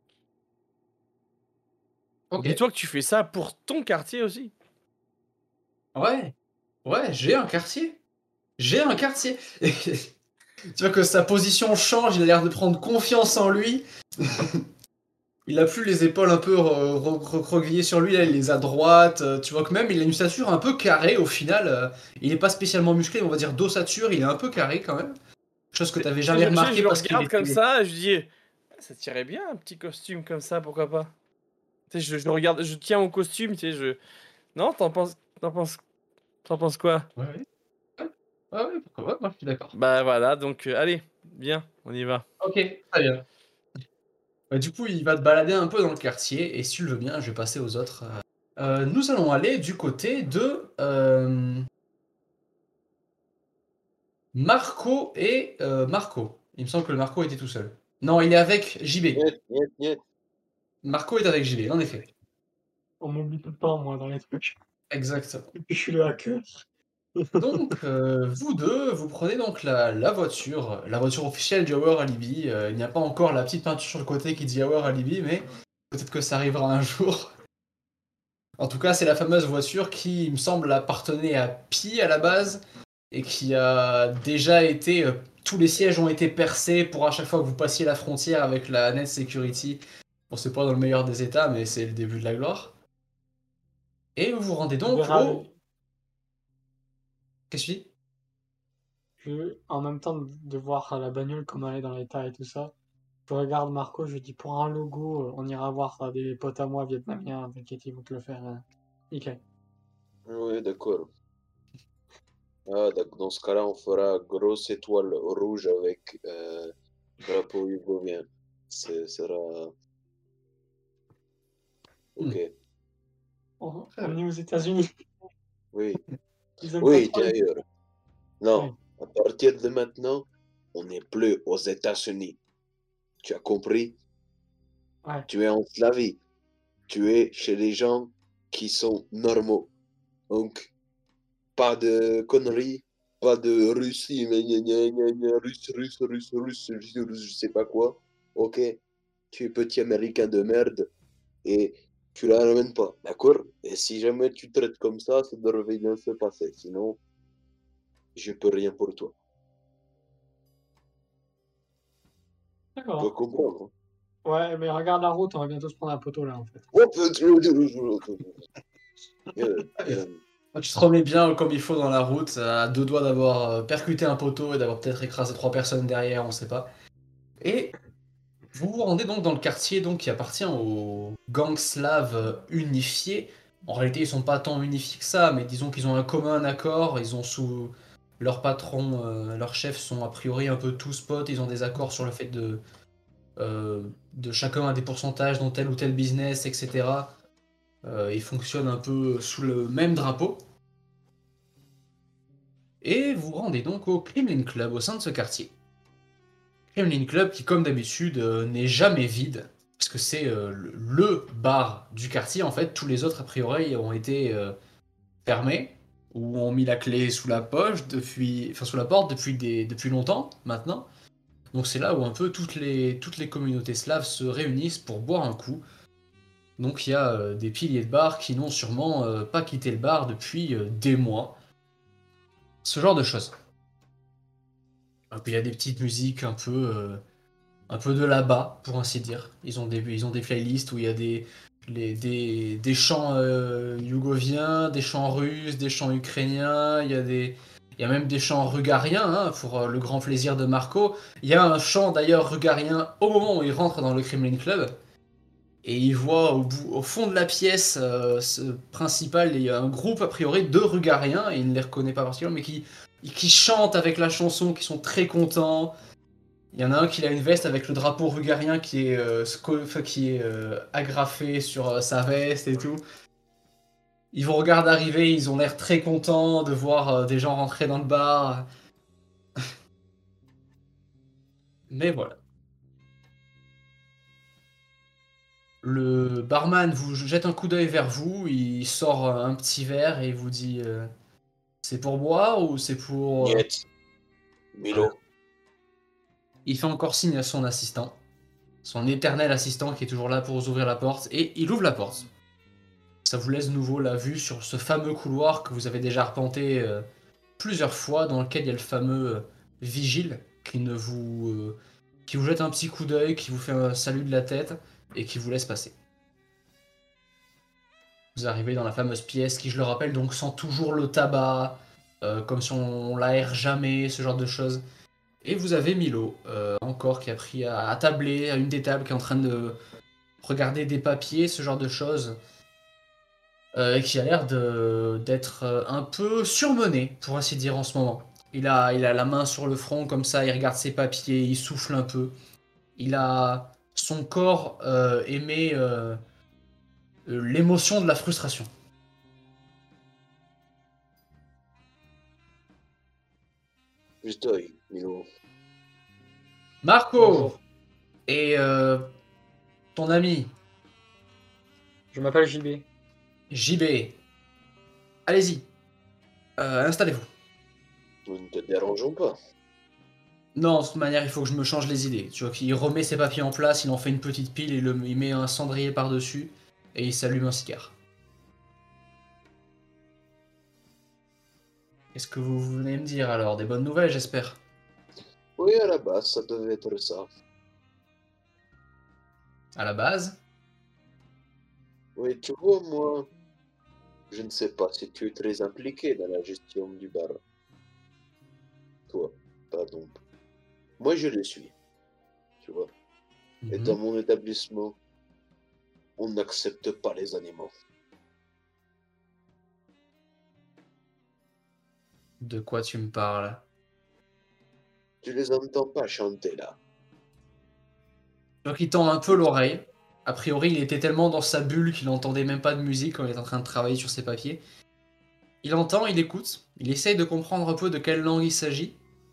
Ok. Dis-toi que tu fais ça pour ton quartier aussi. Ouais. Ouais, j'ai un quartier. J'ai un quartier. Tu vois que sa position change, il a l'air de prendre confiance en lui. Il a plus les épaules un peu re- re- recroquevillées sur lui, là, il les a droites. euh, Tu vois que même il a une stature un peu carrée au final. euh, Il n'est pas spécialement musclé, mais on va dire d'ossature, il est un peu carré quand même. Chose que Tu t'avais sais, jamais je, tu sais, remarqué je le parce qu'il regarde comme était. ça et je dis, ah, ça tirait bien un petit costume comme ça, pourquoi pas? Tu sais, je, je le regarde, je tiens au costume, tu sais, je... Non, t'en penses, t'en penses, t'en penses quoi? Ouais, ouais. Ouais, ouais, ouais, pourquoi pas, moi je suis d'accord. Bah voilà, donc euh, allez, viens, on y va. Ok, très bien. Bah, du coup, il va te balader un peu dans le quartier, et si tu le veux bien, je vais passer aux autres. euh. Euh, nous allons aller du côté de euh, Marco et euh, Marco. Il me semble que le Marco était tout seul. Non, il est avec J B. Niet, niet, niet. Marco est avec J B, en effet. On m'oublie tout le temps, moi, dans les trucs. Exactement. Et puis je suis le hacker. Donc, euh, vous deux, vous prenez donc la, la voiture, la voiture officielle du Hour Alibi. Euh, il n'y a pas encore la petite peinture sur le côté qui dit Hour Alibi, mais peut-être que ça arrivera un jour. En tout cas, c'est la fameuse voiture qui, il me semble, appartenait à Pi à la base et qui a déjà été. euh, tous les sièges ont été percés pour à chaque fois que vous passiez la frontière avec la Net Security. Bon, c'est pas dans le meilleur des états, mais c'est le début de la gloire. Et vous vous rendez Tu donc verras, au. Qu'est-ce que tu dis? je- en même temps de de voir la bagnole, comment elle est dans l'état et tout ça, je regarde Marco, je dis pour un logo, euh, on ira voir euh, des potes à moi vietnamiens, t'inquiète, ils vont te le faire. euh, nickel. Oui, d'accord. Ah, d'ac- dans ce cas-là, on fera grosse étoile rouge avec euh, drapeau yougoslavien. Ce sera. Ok. On, Très on bien. est aux États-Unis. Oui. Ils aiment pas Oui, trop les. d'ailleurs. Oui. Non, à partir de maintenant, on n'est plus aux États-Unis. Tu as compris? Ouais. Tu es en Slavie. Tu es chez les gens qui sont normaux. Donc, pas de conneries, pas de Russie, mais gna gna gna gna, russe, russe, russe, russe, russe, russe, je sais pas quoi. Ok? Tu es petit américain de merde et tu la ramènes pas, d'accord? Et si jamais tu traites comme ça, ça devrait bien se passer. Sinon, je peux rien pour toi. Tu peux D'accord. comprendre? Ouais, mais regarde la route, on va bientôt se prendre un poteau là en fait. Oh, peut- Euh, euh, Tu te remets bien comme il faut dans la route, à deux doigts d'avoir euh, percuté un poteau et d'avoir peut-être écrasé trois personnes derrière, on sait pas. Et vous vous rendez donc dans le quartier donc, qui appartient aux gangs slaves unifiés. En réalité, ils sont pas tant unifiés que ça, mais disons qu'ils ont un commun accord. Ils ont sous leur patron, euh, leurs chefs sont a priori un peu tous potes. Ils ont des accords sur le fait de, euh, de chacun a des pourcentages dans tel ou tel business, et cetera. Euh, ils fonctionnent un peu sous le même drapeau. et vous rendez donc au Kremlin Club au sein de ce quartier. Kremlin Club qui, comme d'habitude, euh, n'est jamais vide, parce que c'est euh, le, le bar du quartier. En fait, tous les autres, a priori, ont été euh, fermés, ou ont mis la clé sous la poche, depuis, enfin sous la porte depuis, des, depuis longtemps, maintenant. Donc c'est là où un peu toutes les, toutes les communautés slaves se réunissent pour boire un coup. Donc il y a euh, des piliers de bar qui n'ont sûrement euh, pas quitté le bar depuis euh, des mois. Ce genre de choses. Et puis il y a des petites musiques un peu, euh, un peu de là-bas, pour ainsi dire. Ils ont des, ils ont des playlists où il y a des, les- des, des chants euh, yougoviens, des chants russes, des chants ukrainiens, il y a des, il y a même des chants rugariens, hein, pour euh, le grand plaisir de Marco. Il y a un chant d'ailleurs rugarien au moment où il rentre dans le Kremlin Club. Et il voit au, bout, au fond de la pièce euh, ce principal, il y a un groupe a priori de rugariens, et il ne les reconnaît pas particulièrement, mais qui, qui chantent avec la chanson, qui sont très contents. Il y en a un qui a une veste avec le drapeau rugarien qui est, euh, sco- enfin, qui est euh, agrafé sur euh, sa veste et tout. Ils vous regardent arriver, ils ont l'air très contents de voir euh, des gens rentrer dans le bar. Mais voilà. Le barman vous jette un coup d'œil vers vous, il sort euh, un petit verre et il vous dit euh, c'est pour boire ou c'est pour... euh, Niet. Milo. Il fait encore signe à son assistant, son éternel assistant qui est toujours là pour vous ouvrir la porte, et il ouvre la porte. Ça vous laisse de nouveau la vue sur ce fameux couloir que vous avez déjà arpenté euh, plusieurs fois, dans lequel il y a le fameux euh, vigile qui ne vous, euh, qui vous jette un petit coup d'œil, qui vous fait un salut de la tête et qui vous laisse passer. Vous arrivez dans la fameuse pièce qui, je le rappelle, donc sent toujours le tabac, euh, comme si on, on l'aère jamais, ce genre de choses. Et vous avez Milo, euh, encore, qui a pris à, à tabler, à une des tables, qui est en train de regarder des papiers, ce genre de choses. Euh, et qui a l'air de- d'être euh, un peu surmené, pour ainsi dire, en ce moment. Il a, il a la main sur le front, comme ça, il regarde ses papiers, il souffle un peu. Il a... Son corps euh, émet euh, euh, l'émotion de la frustration. Juste œil, Milo. Marco Bonjour. et euh, ton ami, Je m'appelle J B. J B, allez-y, euh, installez-vous. Nous ne te dérangeons pas. Non, de toute manière, il faut que je me change les idées. Tu vois qu'il remet ses papiers en place, il en fait une petite pile, et le, il met un cendrier par-dessus, et il s'allume un cigare. Qu'est-ce que vous venez me dire alors? Des bonnes nouvelles, j'espère. Oui, à la base, ça devait être ça. À la base, Oui, tu vois, moi, je ne sais pas si tu es très impliqué dans la gestion du bar. Toi, pardon. Moi, je le suis. Tu vois. Et dans mhm. mon établissement, on n'accepte pas les animaux. De quoi tu me parles? Tu les entends pas chanter là. Donc il tend un peu l'oreille. A priori, il était tellement dans sa bulle qu'il n'entendait même pas de musique quand il est en train de travailler sur ses papiers. Il entend, il écoute, il essaye de comprendre un peu de quelle langue il s'agit.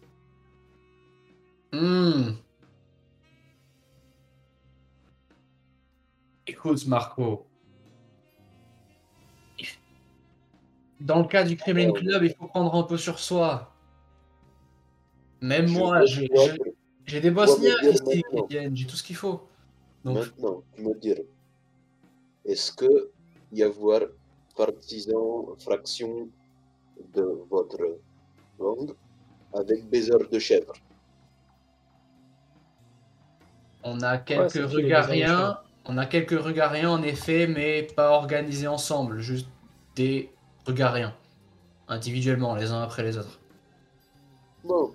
Hmm. Écoute, Marco. Dans le cas du Kremlin Club, il faut prendre un peu sur soi. Même Je moi, veux j'ai toi, j'ai- j'ai des toi Bosniens me dire ici qui maintenant, viennent, j'ai tout ce qu'il faut. Donc, maintenant, me dire, est-ce que y avoir partisan, fraction de votre langue avec baiser de chèvre? on a Quoi, quelques c'est qui les baisers de Rugariens, chèvre? on a quelques Rugariens en effet, mais pas organisés ensemble, juste des Rugariens, individuellement, les uns après les autres. Bon,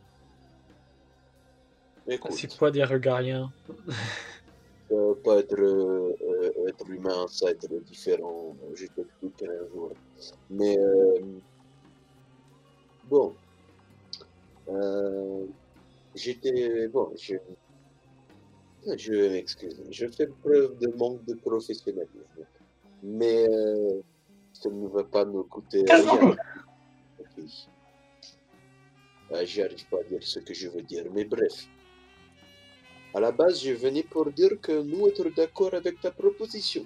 C'est écoute, quoi des Rugariens? ça peut pas être, euh, euh, être humain, ça être différent, je t'expliquerai un jour. Mais euh, bon, euh, j'étais, bon, je, je vais m'excuser, je fais preuve de manque de professionnalisme, mais euh, ça ne va pas me coûter rien. Ok. Ah, j'arrive pas à dire ce que je veux dire, mais bref. À la base, je venais pour dire que nous être d'accord avec ta proposition.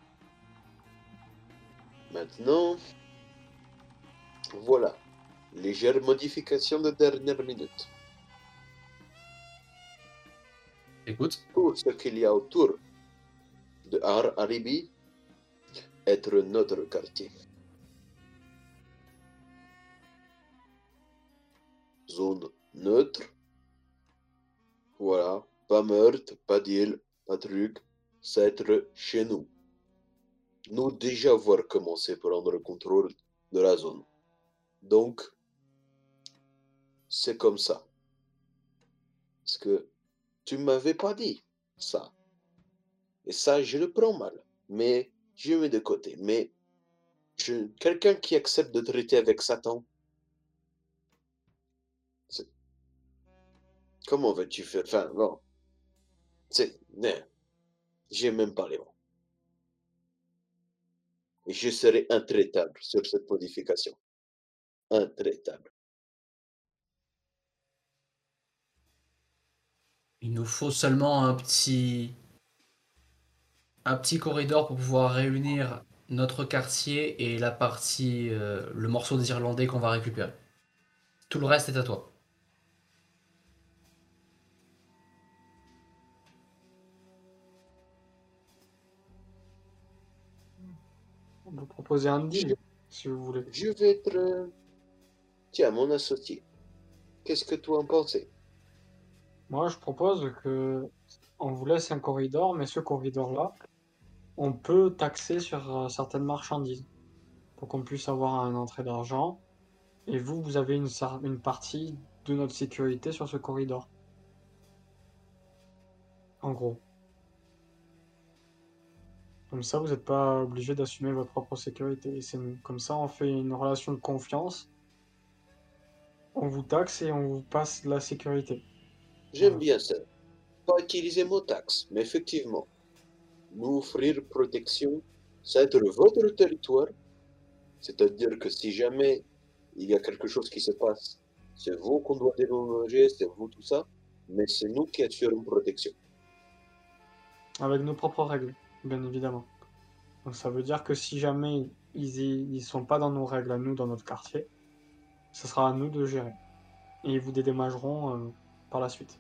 Maintenant, voilà. Légère modification de dernière minute. Écoute, Tout ce qu'il y a autour de Har Aribi être notre quartier. Zone neutre. Voilà. Pas meurtre, pas deal, pas truc. C'est être chez nous. Nous déjà avoir commencé à prendre le contrôle de la zone. Donc, c'est comme ça. Parce que tu m'avais pas dit ça. Et ça, je le prends mal. Mais je mets de côté. Mais je, quelqu'un qui accepte de traiter avec Satan, c'est- comment veux-tu faire? Enfin, bon. C'est, non, j'ai même pas les mots. Et je serai intraitable sur cette modification. Intraitable. il nous faut seulement un petit, un petit corridor pour pouvoir réunir notre quartier et la partie, euh, le morceau des Irlandais qu'on va récupérer. Tout le reste est à toi. On peut proposer un deal, si vous voulez. Je vais être... euh, Tiens, mon associé. Qu'est-ce que toi en pensais? Moi, je propose que on vous laisse un corridor, mais ce corridor-là, on peut taxer sur euh, certaines marchandises pour qu'on puisse avoir une entrée d'argent. Et vous, vous avez une, sar- une partie de notre sécurité sur ce corridor. En gros. Comme ça, vous n'êtes pas obligé d'assumer votre propre sécurité. Et c'est comme ça, on fait une relation de confiance. On vous taxe et on vous passe la sécurité. J'aime Voilà. bien ça. Pas utiliser mot taxe, mais effectivement, nous offrir protection, c'est être votre territoire. C'est-à-dire que si jamais il y a quelque chose qui se passe, c'est vous qu'on doit dédommager, c'est vous tout ça, mais c'est nous qui assurons protection. Avec nos propres règles, bien évidemment. Donc ça veut dire que si jamais ils y- ils sont pas dans nos règles à nous, dans notre quartier, ce sera à nous de gérer. Et ils vous dédommageront euh, par la suite.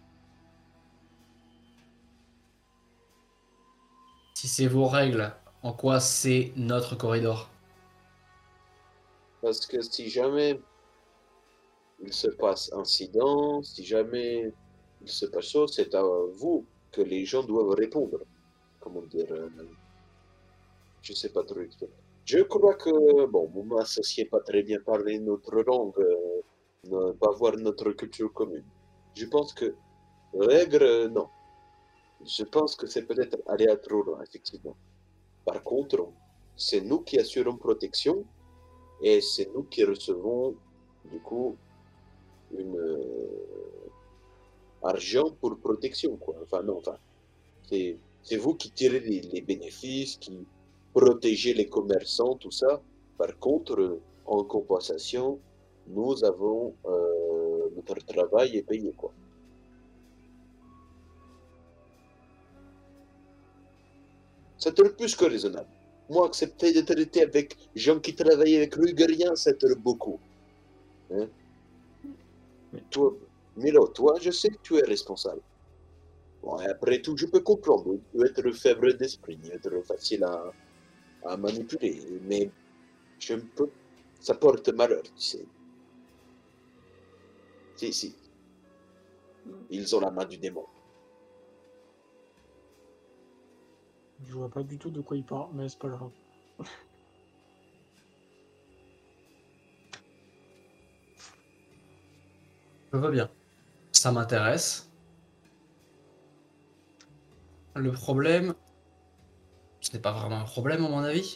Si c'est vos règles, en quoi c'est notre corridor? Parce que si jamais il se passe incident, si jamais il se passe chose, c'est à vous que les gens doivent répondre. Comment dire, euh, je sais pas trop expliquer. Je crois que, bon, vous m'associez pas très bien parler notre langue, euh, ne pas voir notre culture commune. Je pense que, règle, euh, non. Je pense que c'est peut-être aller à trop loin, effectivement. Par contre, c'est nous qui assurons protection et c'est nous qui recevons, du coup, une euh, argent pour protection, quoi. Enfin, non, enfin, c'est, c'est vous qui tirez les, les bénéfices, qui protégez les commerçants, tout ça. Par contre, en compensation, nous avons euh, notre travail est payé, quoi. C'est plus que raisonnable. Moi, accepter de traiter avec gens qui travaillent avec Ruggerien, c'est beaucoup. Hein? Oui. Toi, Milo, toi, je sais que tu es responsable. Bon, et après tout, je peux comprendre. Tu peux être faible d'esprit, être facile à, à manipuler, mais je ne peux. Ça porte malheur, tu sais. Si, si. Ils ont la main du démon. Je vois pas du tout de quoi il parle, mais c'est pas grave. Je veux bien. Ça m'intéresse. Le problème, ce n'est pas vraiment un problème à mon avis.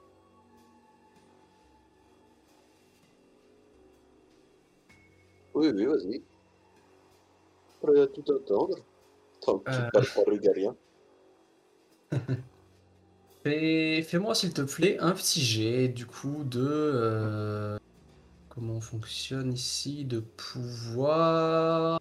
Oui, oui, vas-y. Prêt à tout entendre. Tant que tu Euh. parles pas Ruggerien. Fais- Fais-moi s'il te plaît un petit jet du coup de... euh, comment on fonctionne ici de pouvoir.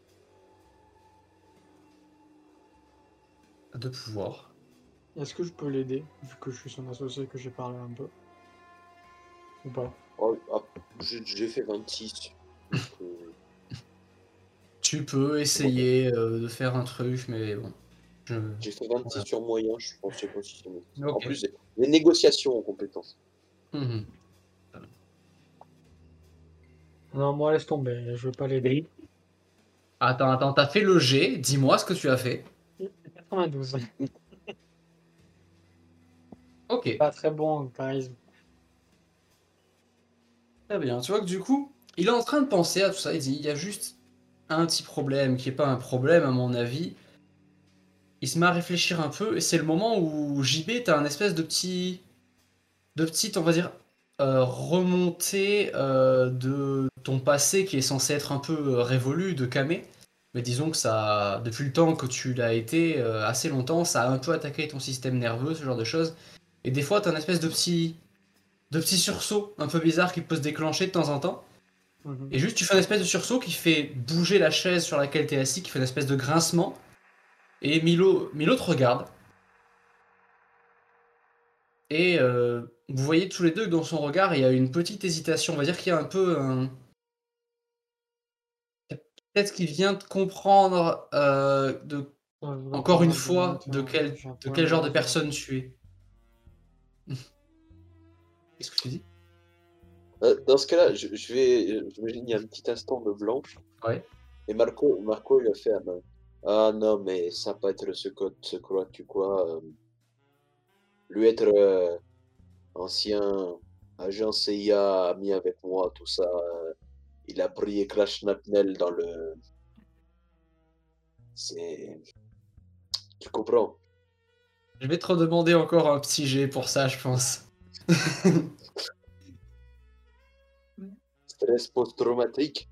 De pouvoir. Est-ce que je peux l'aider, vu que je suis son associé et que j'ai parlé un peu? Ou pas? Oh, ah, j'ai j'ai fait vingt-six. Donc, euh, Tu peux essayer euh, de faire un truc, mais bon. Je... j'ai fait vingt-six Voilà. sur moyen, je pense que c'est consistant. En Ok. plus, les négociations en compétences. Mhm. Non, moi laisse tomber, je veux pas l'aider. Attends, attends, t'as fait le G, dis-moi ce que tu as fait. quatre-vingt-douze. Ok, Pas très bon en charisme. très bien. Tu vois que du coup, il est en train de penser à tout ça. Il dit, il y a juste un petit problème qui est pas un problème à mon avis. Il se met à réfléchir un peu et c'est le moment où J B, t'as un espèce de petit, de petite, on va dire, euh, remontée euh, de ton passé qui est censé être un peu euh, révolu de Kame. Mais disons que ça, depuis le temps que tu l'as été, euh, assez longtemps, ça a un peu attaqué ton système nerveux, ce genre de choses. Et des fois, t'as un espèce de petit, de petit sursaut un peu bizarre qui peut se déclencher de temps en temps. Mhm. Et juste, tu fais un espèce de sursaut qui fait bouger la chaise sur laquelle t'es assis, qui fait une espèce de grincement. Et Milo, Milo te regarde. Et euh, vous voyez tous les deux que dans son regard, il y a une petite hésitation. On va dire qu'il y a un peu un... Peut-être qu'il vient de comprendre, euh, de... Ouais, je encore une l'entends, fois, je de l'entends, quel, j'ai un de peu quel genre de nerveux. personne tu es. Qu'est-ce que tu dis? Euh, dans ce cas-là, je, je vais, je vais, il y a un petit instant de blanc. Ouais. Et Marco, Marco il va faire euh, ah non, mais ça va pas être ce que ce crois-tu quoi euh, lui être euh, ancien agent C I A, ami avec moi, tout ça. euh, il a pris Crash Napnel dans le. C'est. Tu comprends? Je vais te redemander encore un petit G pour ça, je pense. Stress post-traumatique.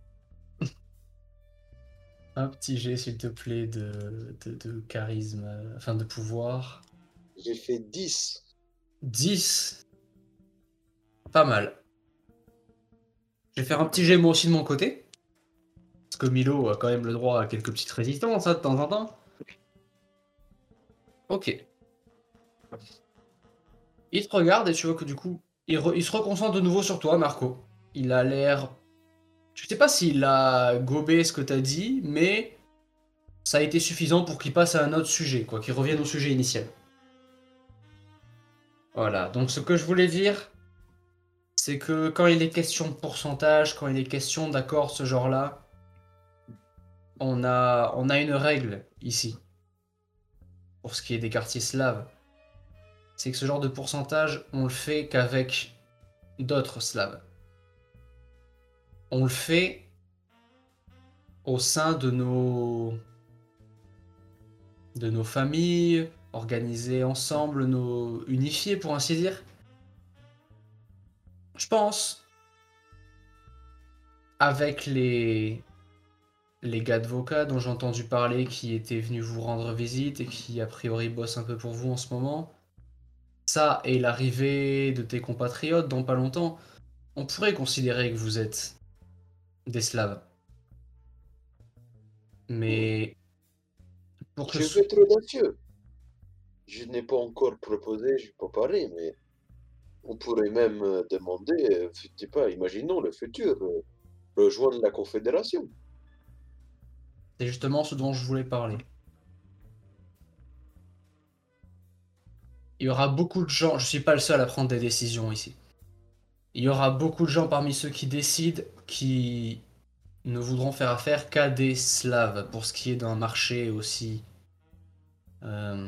Un petit G, s'il te plaît, de, de, de charisme, euh, enfin de pouvoir. J'ai fait dix. dix. Pas mal. Je vais faire un petit G moi aussi de mon côté. Parce que Milo a quand même le droit à quelques petites résistances, hein, de temps en temps. Ok. Il te regarde et tu vois que du coup, il, re- il se reconcentre de nouveau sur toi, Marco. Il a l'air... Je sais pas s'il a gobé ce que t'as dit, mais ça a été suffisant pour qu'il passe à un autre sujet, quoi, qu'il revienne au sujet initial. Voilà, donc ce que je voulais dire, c'est que quand il est question de pourcentage, quand il est question d'accords ce genre-là, on a, on a une règle ici, pour ce qui est des quartiers slaves. C'est que ce genre de pourcentage, on le fait qu'avec d'autres slaves. On le fait au sein de nos, de nos familles, organisées ensemble, nos unifiés pour ainsi dire. Je pense, avec les, les gars de Voca dont j'ai entendu parler qui étaient venus vous rendre visite et qui a priori bossent un peu pour vous en ce moment, ça et l'arrivée de tes compatriotes dans pas longtemps, on pourrait considérer que vous êtes des Slaves. Mais pour que Je ce... vais être audacieux. Je n'ai pas encore proposé, je peux parler, mais on pourrait même euh, demander, euh, je sais pas, imaginons le futur, euh, rejoindre la Confédération. c'est justement ce dont je voulais parler. Il y aura beaucoup de gens, je suis pas le seul à prendre des décisions ici. Il y aura beaucoup de gens parmi ceux qui décident qui ne voudront faire affaire qu'à des Slaves pour ce qui est d'un marché aussi euh,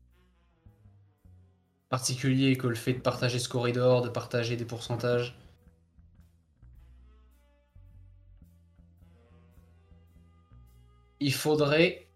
particulier que le fait de partager ce corridor, de partager des pourcentages. Il faudrait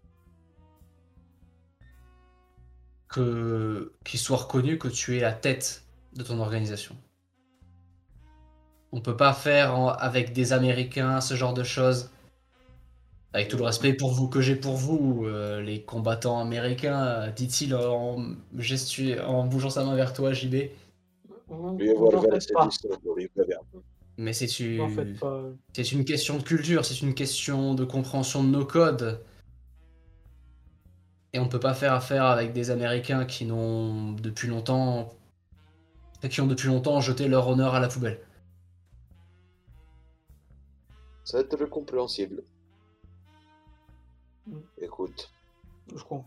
que qu'il soit reconnu que tu es la tête de ton organisation. On peut pas faire en- avec des Américains ce genre de choses. Avec tout le respect pour vous que j'ai pour vous, euh, les combattants américains, euh, dit-il en, gestu- en bougeant sa main vers toi, J B. Vous Lui vous avoir en faites versé pas. du sang pour lui faire. Mais c'est En fait, une... pas. c'est une question de culture, c'est une question de compréhension de nos codes. Et on ne peut pas faire affaire avec des Américains qui n'ont depuis longtemps, qui ont depuis longtemps jeté leur honneur à la poubelle. Ça va être compréhensible. Mm. Écoute, Je comprends.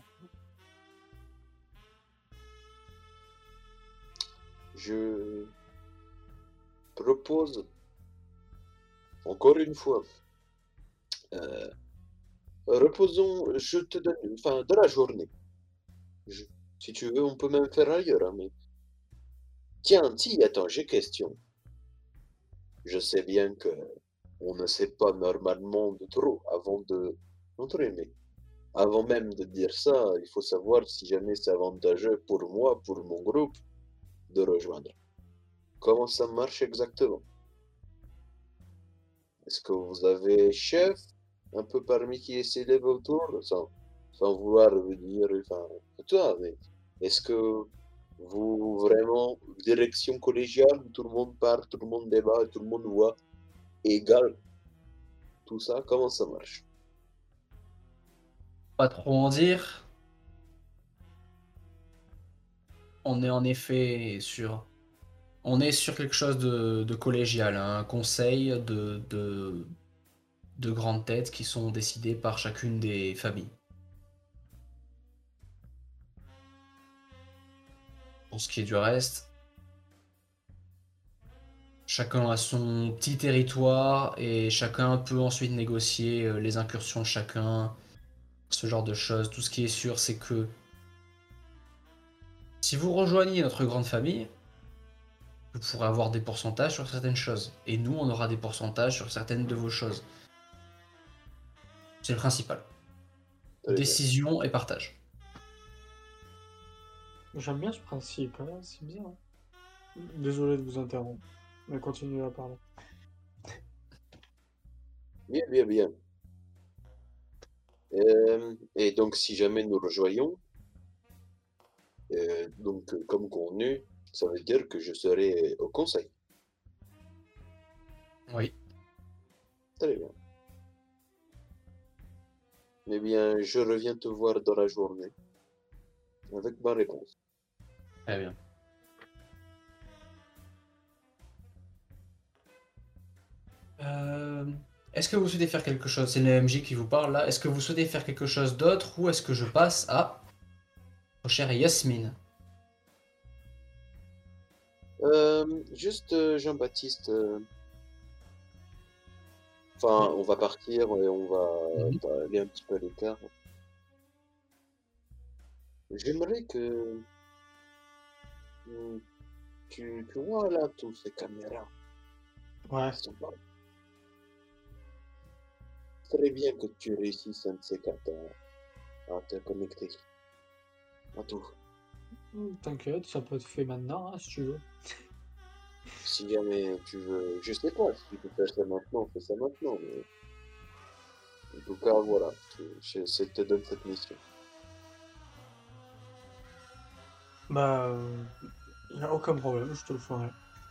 je propose encore une fois, euh, reposons, je te donne, enfin, de la journée. Je- si tu veux, on peut même faire ailleurs, hein, mais tiens, si, attends, j'ai question. Je sais bien que on ne sait pas normalement de trop avant de d'entrer, mais avant même de dire ça, il faut savoir si jamais c'est avantageux pour moi, pour mon groupe, de rejoindre. Comment ça marche exactement? Est-ce que vous avez chef un peu parmi qui s'élève autour, sans, sans vouloir venir, enfin, toi, mais est-ce que vous vraiment direction collégiale où tout le monde parle, tout le monde débat, tout le monde voit égal tout ça, comment ça marche? Pas trop en dire. On est en effet sur, on est sur quelque chose de, de collégial, hein, un conseil de, de, de grandes têtes qui sont décidées par chacune des familles. Pour ce qui est du reste, chacun a son petit territoire et chacun peut ensuite négocier euh, les incursions de chacun, ce genre de choses. Tout ce qui est sûr, c'est que si vous rejoignez notre grande famille, vous pourrez avoir des pourcentages sur certaines choses. Et nous, on aura des pourcentages sur certaines de vos choses. C'est le principal. Très bien. Décision et partage. J'aime bien ce principe, hein, c'est bien. Désolé de vous interrompre, mais continuez à parler. Bien, bien, bien. Euh, et donc, si jamais nous rejoignons, euh, donc, euh, comme convenu, ça veut dire que je serai au conseil. Oui. Très bien. Eh bien, je reviens te voir dans la journée avec ma réponse. Très bien. Euh, Est-ce que vous souhaitez faire quelque chose? C'est le M J qui vous parle là. Est-ce que vous souhaitez faire quelque chose d'autre ou est-ce que je passe à au cher Yasmine? Euh, juste, euh, Jean-Baptiste, euh, enfin, on va partir et on va Mhm. va aller un petit peu à l'écart. J'aimerais que hmm, tu, tu vois là toutes ces caméras Ouais, qui sont là. Ce serait bien que tu réussisses un de ces quatre à, à te connecter à tout. t'inquiète, ça peut être fait maintenant, hein, si tu veux. Si jamais tu veux, je sais pas si tu peux faire ça maintenant, fais ça maintenant, mais en tout cas, voilà, je, je, je te donne cette mission. Bah, euh, y a aucun problème, je te le ferai.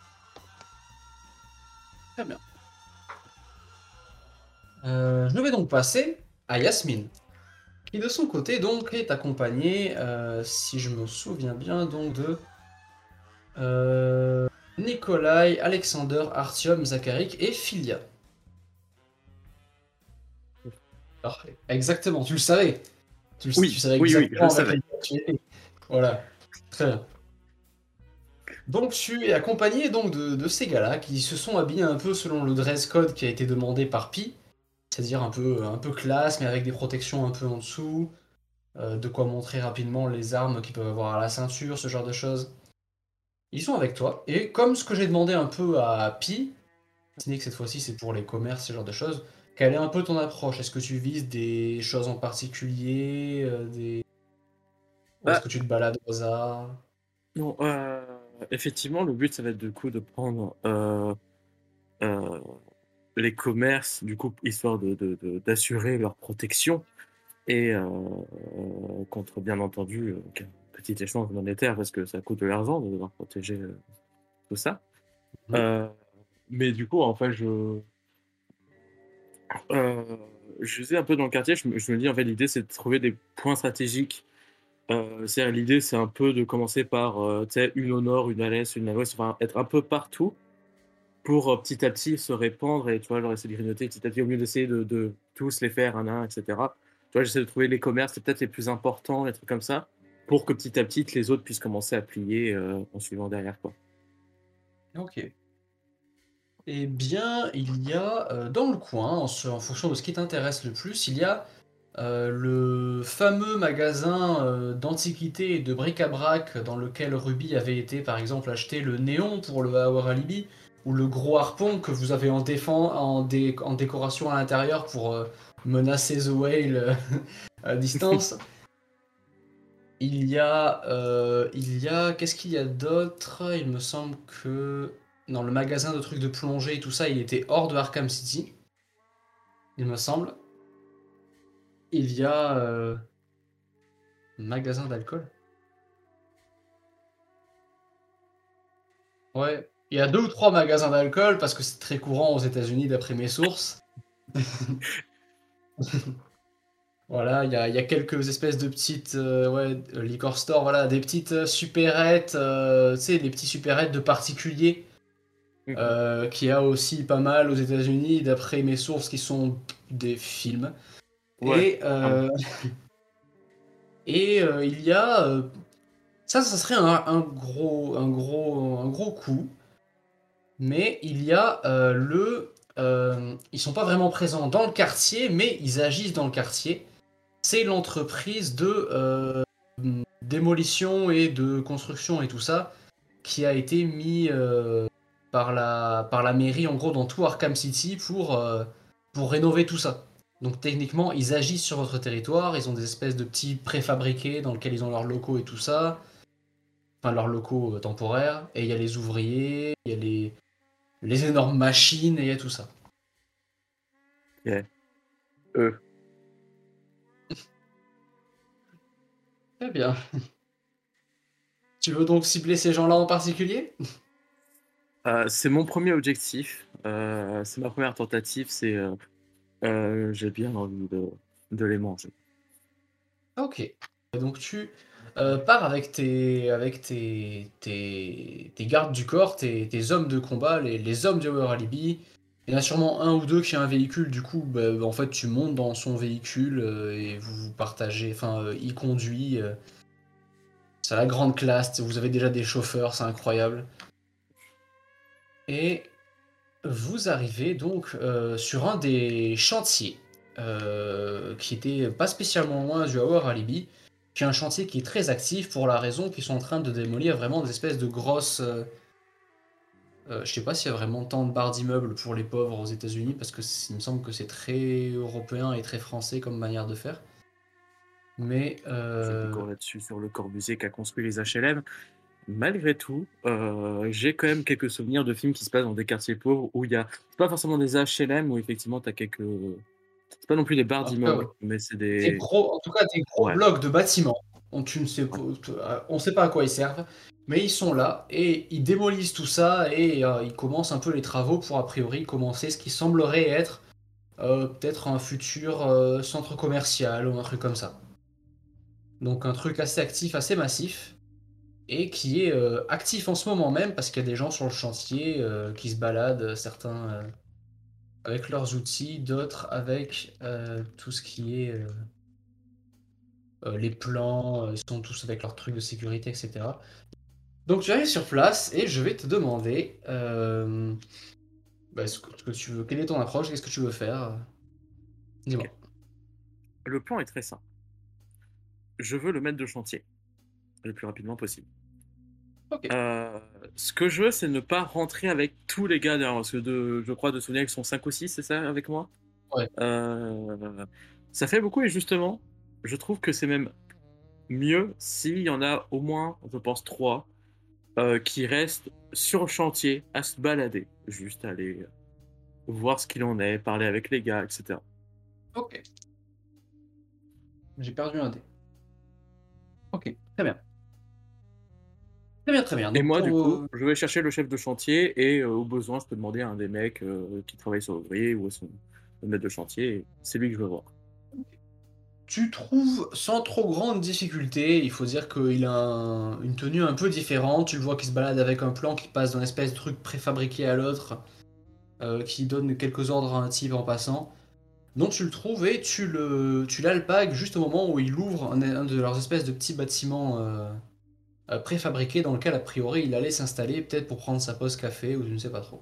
Très bien. Euh, je vais donc passer à Yasmine, qui de son côté donc est accompagnée, euh, si je me souviens bien, donc de euh, Nikolai, Alexander, Artyom, Zakharik et Filia. Parfait. Exactement, tu le savais. Tu, le- Oui, tu savais oui, oui, je exactement le avec savais. lesquels tu étais. Voilà. Très bien. Donc tu es accompagné donc de, de ces gars-là qui se sont habillés un peu selon le dress code qui a été demandé par Pi, c'est-à-dire un peu, un peu classe mais avec des protections un peu en dessous, euh, de quoi montrer rapidement les armes qu'ils peuvent avoir à la ceinture, ce genre de choses. Ils sont avec toi et comme ce que j'ai demandé un peu à Pi, ce n'est que cette fois-ci c'est pour les commerces, ce genre de choses, quelle est un peu ton approche? Est-ce que tu vises des choses en particulier, euh, des... ou est-ce Bah, que tu te balades au hasard? non, euh, effectivement, le but, ça va être du coup de prendre euh, euh, les commerces, du coup, histoire de, de- de- d'assurer leur protection et euh, euh, contre, bien entendu, euh, qu'un petit échange monétaire parce que ça coûte de l'argent de devoir protéger euh, tout ça. Mhm. Euh, mais du coup, en fait, je, euh, je sais un peu dans le quartier, je me, je me dis, en fait, l'idée, c'est de trouver des points stratégiques. Euh, c'est l'idée, c'est un peu de commencer par, euh, tu sais, une au nord, une à l'est, une à l'ouest, enfin, être un peu partout pour euh, petit à petit se répandre et tu vois, genre essayer de grignoter petit à petit au lieu d'essayer de, de tous les faire un à un, et cetera. Tu vois, j'essaie de trouver les commerces peut-être les plus importants, les trucs comme ça, pour que petit à petit les autres puissent commencer à plier euh, en suivant derrière, quoi. Ok. Eh bien, il y a euh, dans le coin, en, se- en fonction de ce qui t'intéresse le plus, il y a euh, le fameux magasin euh, d'antiquités et de bric-à-brac dans lequel Ruby avait été, par exemple, acheter le néon pour le Our Alibi, ou le gros harpon que vous avez en, défend, en, dé- en décoration à l'intérieur pour euh, menacer The Whale euh, à distance. Il y a, euh, il y a, qu'est-ce qu'il y a d'autre? Il me semble que dans le magasin de trucs de plongée et tout ça, il était hors de Arkham City, il me semble. Il y a euh, magasin d'alcool. Ouais, il y a deux ou trois magasins d'alcool parce que c'est très courant aux États-Unis d'après mes sources. Voilà, il y a, il y a quelques espèces de petites euh, ouais, euh, liquor stores, voilà, des petites euh, supérettes, euh, tu sais, des petits supérettes de particuliers. Mhm. Euh, qui a aussi pas mal aux États-Unis, d'après mes sources, qui sont des films. Ouais, Et, clairement. euh, et euh, il y a euh, ça, ça serait un, un gros, un gros, un gros coup. Mais il y a euh, le, euh, ils sont pas vraiment présents dans le quartier, mais ils agissent dans le quartier. C'est l'entreprise de euh, démolition et de construction et tout ça qui a été mis euh, par la, par la mairie en gros dans tout Arkham City pour, euh, pour rénover tout ça. Donc techniquement, ils agissent sur votre territoire, ils ont des espèces de petits préfabriqués dans lesquels ils ont leurs locaux et tout ça, enfin leurs locaux euh, temporaires, et il y a les ouvriers, il y a les, les énormes machines et il y a tout ça. Yeah. Eux. Très bien. Tu veux donc cibler ces gens-là en particulier? Euh, c'est mon premier objectif, euh, c'est ma première tentative, c'est euh, euh, j'ai bien envie de, de les manger. Ok. Donc tu euh, pars avec tes, avec tes, tes, tes gardes du corps, tes, tes hommes de combat, les, les hommes du Our Alibi. Il y en a sûrement un ou deux qui a un véhicule, du coup, bah, en fait, tu montes dans son véhicule euh, et vous vous partagez. Enfin, euh, il conduit. euh, c'est la grande classe. Vous avez déjà des chauffeurs, c'est incroyable. Et vous arrivez donc euh, sur un des chantiers euh, qui était pas spécialement loin du Our Alibi, qui est un chantier qui est très actif pour la raison qu'ils sont en train de démolir vraiment des espèces de grosses. Euh, euh, je sais pas s'il y a vraiment tant de barres d'immeubles pour les pauvres aux États-Unis parce que c'est- il me semble que c'est très européen et très français comme manière de faire. Mais J'ai euh, encore là-dessus sur Le Corbusier qui a construit les H L M. Malgré tout, euh, j'ai quand même quelques souvenirs de films qui se passent dans des quartiers pauvres où il y a, c'est pas forcément des H L M, où effectivement tu as quelques. C'est pas non plus des barres en tout cas, ouais. d'immeubles, mais c'est Des des. gros, en tout cas, des gros Ouais. blocs de bâtiments. On, tu ne sais, Ouais. pas- on sait pas à quoi ils servent, mais ils sont là et ils démolissent tout ça et euh, ils commencent un peu les travaux pour a priori commencer ce qui semblerait être euh, peut-être un futur euh, centre commercial ou un truc comme ça. Donc un truc assez actif, assez massif et qui est euh, actif en ce moment même parce qu'il y a des gens sur le chantier euh, qui se baladent, certains euh, avec leurs outils, d'autres avec euh, tout ce qui est euh, euh, les plans, euh, ils sont tous avec leurs trucs de sécurité, et cetera. Donc tu arrives sur place et je vais te demander euh, bah, ce, que, ce que tu veux, quelle est ton approche, qu'est-ce que tu veux faire? Ok. Dis-moi. Le plan est très simple. Je veux le mettre de chantier le plus rapidement possible. Ok. Euh, ce que je veux, c'est ne pas rentrer avec tous les gars derrière. Parce que de, je crois de souvenir qu'ils sont cinq ou six, c'est ça, avec moi? Ouais. Euh, ça fait beaucoup et justement, je trouve que c'est même mieux s'il y en a au moins, je pense, trois euh, qui restent sur le chantier à se balader, juste aller voir ce qu'il en est, parler avec les gars, et cetera. Ok. J'ai perdu un dé. Ok, très bien. Très bien, très bien. Et Donc moi, pour, du coup, euh, je vais chercher le chef de chantier et euh, au besoin, je peux demander à un des mecs euh, qui travaille sur l'ouvrier ou à son le maître de chantier. et C'est lui que je veux voir. tu trouves sans trop grande difficulté, il faut dire qu'il a un- une tenue un peu différente. Tu le vois qui se balade avec un plan qui passe d'un espèce de truc préfabriqué à l'autre, euh, qui donne quelques ordres à un type en passant. Donc tu le trouves et tu le, tu l'alpagues juste au moment où il ouvre un, un de leurs espèces de petits bâtiments euh, euh, préfabriqués dans lequel a priori il allait s'installer, peut-être pour prendre sa pause café ou je ne sais pas trop.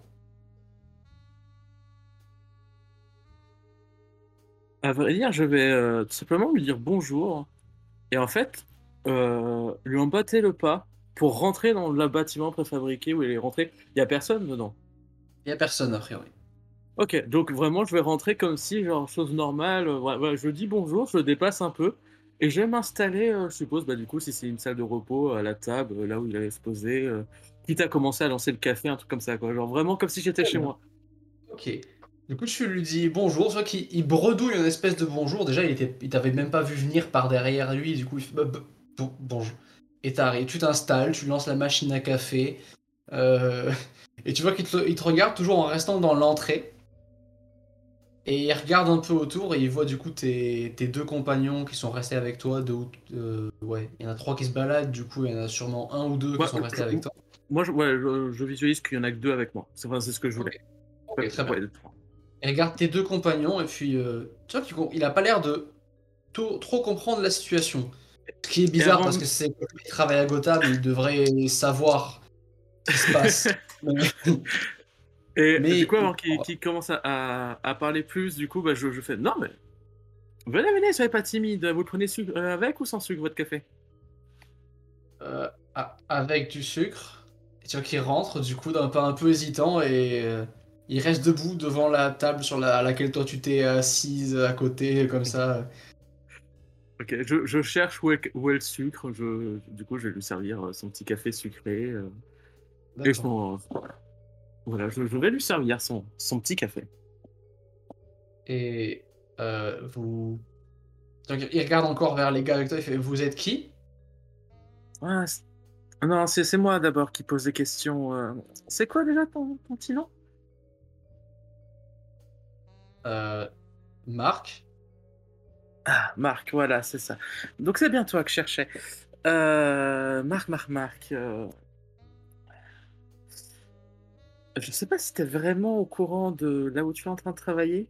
À vrai dire, je vais euh, tout simplement lui dire bonjour et en fait, euh, lui emboîter le pas pour rentrer dans le bâtiment préfabriqué où il est rentré. Il n'y a personne dedans. Il n'y a personne a priori. Ok, donc vraiment, je vais rentrer comme si, genre, chose normale. euh, ouais, ouais, je dis bonjour, je le dépasse un peu et je vais m'installer, euh, je suppose, bah, du coup, si c'est une salle de repos, à la table, euh, là où il allait se poser, euh, quitte à commencer à lancer le café, un truc comme ça, quoi. Genre vraiment comme si j'étais Très chez bien. moi. Ok. Du coup, tu lui dis bonjour, soit qu'il il bredouille une espèce de bonjour. Déjà, il était, il t'avait même pas vu venir par derrière lui, du coup, il fait bah, bah, bon- bonjour. Et t'arrives, tu t'installes, tu lances la machine à café, euh, et tu vois qu'il te, il te regarde toujours en restant dans l'entrée. Et il regarde un peu autour et il voit du coup tes, tes deux compagnons qui sont restés avec toi. Deux, ou- euh, ouais, il y en a trois qui se baladent, du coup, il y en a sûrement un ou deux qui Moi, sont restés je, avec toi. moi, je, ouais, je, je visualise qu'il y en a que deux avec moi. C'est enfin, c'est ce que je Ok, voulais. ok, Ouais, très bien. ouais, trois. Il regarde tes deux compagnons et puis euh, tu vois qu'il a pas l'air de to- trop comprendre la situation. Ce qui est Et bizarre parce avant, que c'est il travaille à Gotham, il devrait savoir ce qui se passe. Mais, et du mais coup, avant qu'il qu'il commence à, à, à parler plus, du coup, bah, je, je fais non, mais venez, venez, soyez pas timide. Vous le prenez sucre, euh, avec ou sans sucre, votre café? euh, a- avec du sucre, et tu vois qu'il rentre du coup d'un pas un peu hésitant et euh, il reste debout devant la table sur la, à laquelle toi tu t'es assise à côté comme ça. Ok, je, je cherche où est, où est le sucre. Je, du coup, je vais lui servir euh, son petit café sucré. euh, et je D'accord. m'en- voilà, je, je vais lui servir son, son petit café. Et euh, vous... Donc, il regarde encore vers les gars avec toi, il fait vous êtes qui? Ah, c'est- non, c'est c'est moi d'abord qui pose des questions. euh. C'est quoi déjà ton, ton petit nom? Euh, Marc. Ah, Marc, voilà, c'est ça. Donc c'est bien toi que je cherchais. Euh, Marc, Marc, Marc. euh, Je sais pas si t'es vraiment au courant de là où tu es en train de travailler.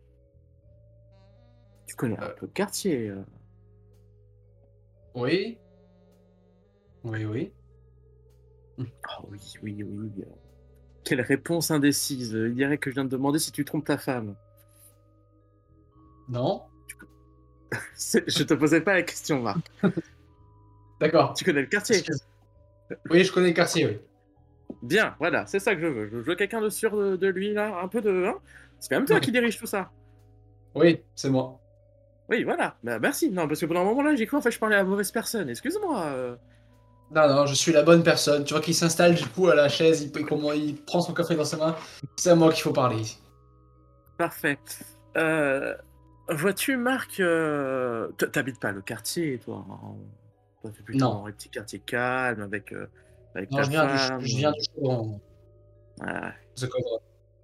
Tu connais un Euh, peu le quartier. euh. oui, oui, oui. Ah oui, oui, oui. euh. Quelle réponse indécise. Il dirait que je viens de demander si tu trompes ta femme. Non? C'est- Je te posais pas la question, Marc. D'accord. Tu connais le quartier. Excuse. Oui, je connais le quartier, oui. Bien, voilà, c'est ça que je veux. Je veux quelqu'un de sûr de, de lui, là, un peu de... hein. C'est quand même toi qui dirige tout ça. Oui, c'est moi. Oui, voilà. Bah, merci. Non, parce que pendant un moment là, j'ai cru en fait je parlais à la mauvaise personne. Excuse-moi. euh. Non, non, je suis la bonne personne. Tu vois qu'il s'installe du coup à la chaise, il, il- comment, il prend son café dans sa main. C'est à moi qu'il faut parler ici. Parfait. Euh, Vois-tu, Marc, euh, t- t'habites pas le quartier, toi. Hein. Toi, t'es plutôt Non, dans les petits quartiers calmes avec, euh, avec non, ta je viens du, je viens femme. du chaudron. euh. Ah, The Cobra.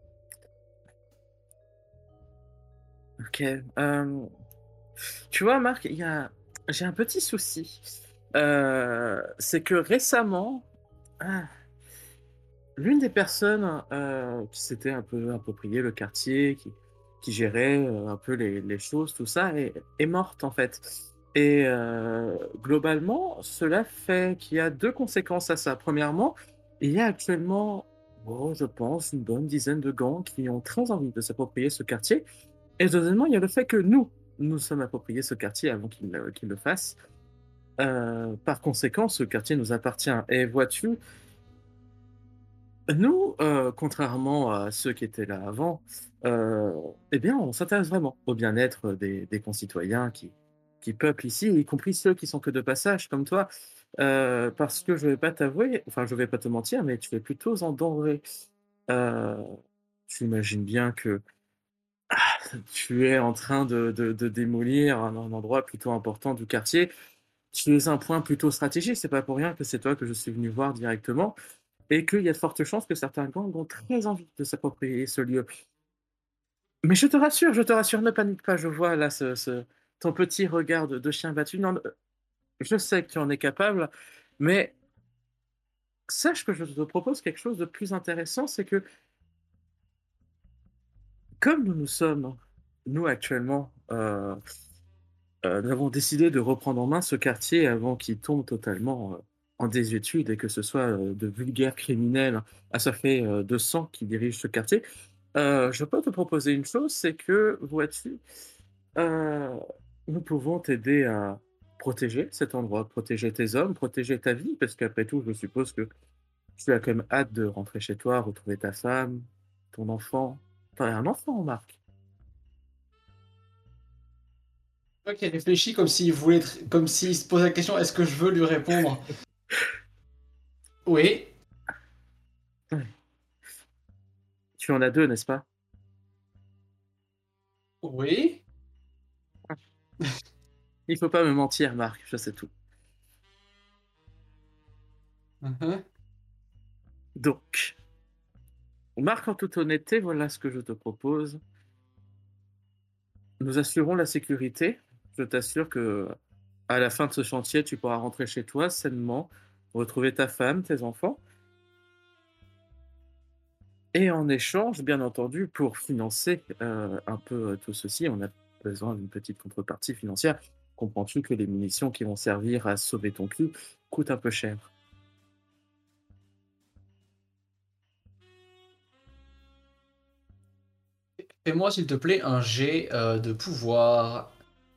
ok. Euh, tu vois, Marc, il y a... j'ai un petit souci. Euh, c'est que récemment, ah, l'une des personnes euh, qui s'était un peu approprié le quartier, qui, qui gérait euh, un peu les, les choses, tout ça, est, est morte en fait. Et euh, globalement, cela fait qu'il y a deux conséquences à ça. Premièrement, il y a actuellement, oh, je pense, une bonne dizaine de gangs qui ont très envie de s'approprier ce quartier. Et deuxièmement, il y a le fait que nous, nous sommes appropriés ce quartier avant qu'ils le, qu'ils le fassent. Euh, par conséquent, ce quartier nous appartient. Et vois-tu, nous, euh, contrairement à ceux qui étaient là avant, euh, eh bien, on s'intéresse vraiment au bien-être des, des concitoyens qui, qui peuplent ici, y compris ceux qui sont que de passage, comme toi, euh, parce que je vais pas t'avouer, enfin, je vais pas te mentir, mais tu es plutôt en danger. Euh, Tu imagines bien que tu es en train de, de- de démolir un, un endroit plutôt important du quartier. tu es un point plutôt stratégique, c'est pas pour rien que c'est toi que je suis venu voir directement, et qu'il y a de fortes chances que certains gangs ont très envie de s'approprier ce lieu. Mais je te rassure, je te rassure, ne panique pas, je vois là ce, ce- ton petit regard de, de chien battu. Non, euh, je sais que tu en es capable, mais sache que je te propose quelque chose de plus intéressant, c'est que comme nous nous sommes, nous actuellement, euh, euh, nous avons décidé de reprendre en main ce quartier avant qu'il tombe totalement euh, en désuétude et que ce soit euh, de vulgaires criminels assoiffés euh, de sang qui dirigent ce quartier. Euh, je peux te proposer une chose, c'est que, vois-tu, euh, nous pouvons t'aider à protéger cet endroit, protéger tes hommes, protéger ta vie, parce qu'après tout, je suppose que tu as quand même hâte de rentrer chez toi, retrouver ta femme, ton enfant. T'as un enfant, Marc. Tu vois qu'il réfléchit comme s'il voulait, tr- comme s'il se posait la question, est-ce que je veux lui répondre? Oui, Ouais. Tu en as deux, n'est-ce pas? oui. Il faut pas me mentir, Marc, je sais tout. Mhm. Donc, Marc, en toute honnêteté, voilà ce que je te propose. Nous assurons la sécurité. Je t'assure que à la fin de ce chantier, tu pourras rentrer chez toi sainement, retrouver ta femme, tes enfants. Et en échange, bien entendu, pour financer euh, un peu euh, tout ceci, on a besoin d'une petite contrepartie financière. Comprends-tu que les munitions qui vont servir à sauver ton cul coûtent un peu cher? Fais-moi, s'il te plaît, un jet euh, de pouvoir,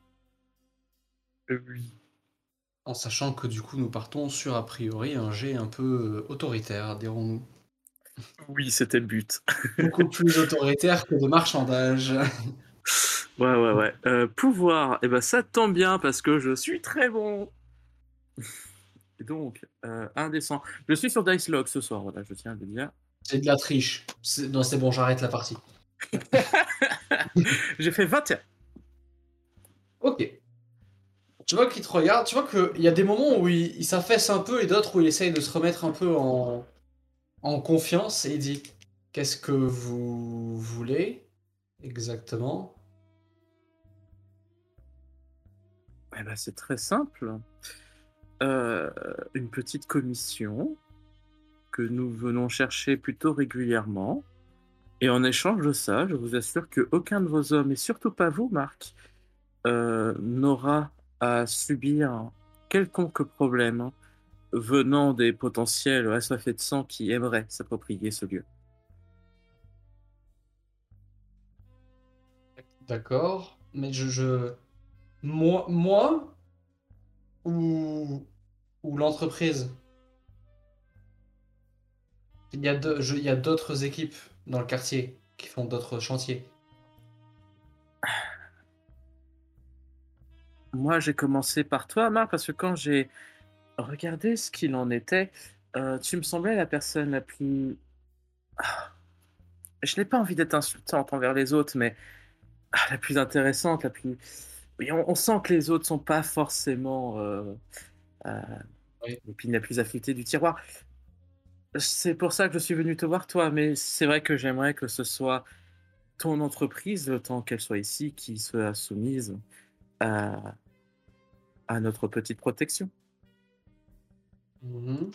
Oui. en sachant que du coup, nous partons sur, a priori, un jet un peu euh, autoritaire, dirons-nous. Oui, c'était le but. Beaucoup plus autoritaire que de marchandage. Ouais, ouais, ouais. Euh, pouvoir, eh ben, ça tombe bien parce que je suis très bon. Et donc, euh, indécent. Je suis sur Dice Log ce soir, voilà, je tiens à le dire. C'est de la triche. C'est- Non, c'est bon, j'arrête la partie. J'ai fait vingt et un. Ok. Tu vois qu'il te regarde, tu vois qu'il y a des moments où il, il s'affaisse un peu et d'autres où il essaye de se remettre un peu en, en confiance et il dit qu'est-ce que vous voulez exactement? Eh ben, c'est très simple. Euh, une petite commission que nous venons chercher plutôt régulièrement. Et en échange de ça, je vous assure qu'aucun de vos hommes, et surtout pas vous, Marc, euh, n'aura à subir un quelconque problème venant des potentiels assoiffés de sang qui aimeraient s'approprier ce lieu. D'accord, mais je, je... Moi, moi ou, ou l'entreprise? Il y a de- je- il y a d'autres équipes dans le quartier qui font d'autres chantiers. Moi, j'ai commencé par toi, Marc, parce que quand j'ai regardé ce qu'il en était, euh, tu me semblais la personne la plus... Je n'ai pas envie d'être insultante envers les autres, mais ah, la plus intéressante, la plus... Oui, on, on sent que les autres sont pas forcément euh, euh, Oui. l'épine la plus affûtée du tiroir. C'est pour ça que je suis venu te voir, toi, mais c'est vrai que j'aimerais que ce soit ton entreprise, le temps qu'elle soit ici, qui soit soumise à, à notre petite protection. Mhm.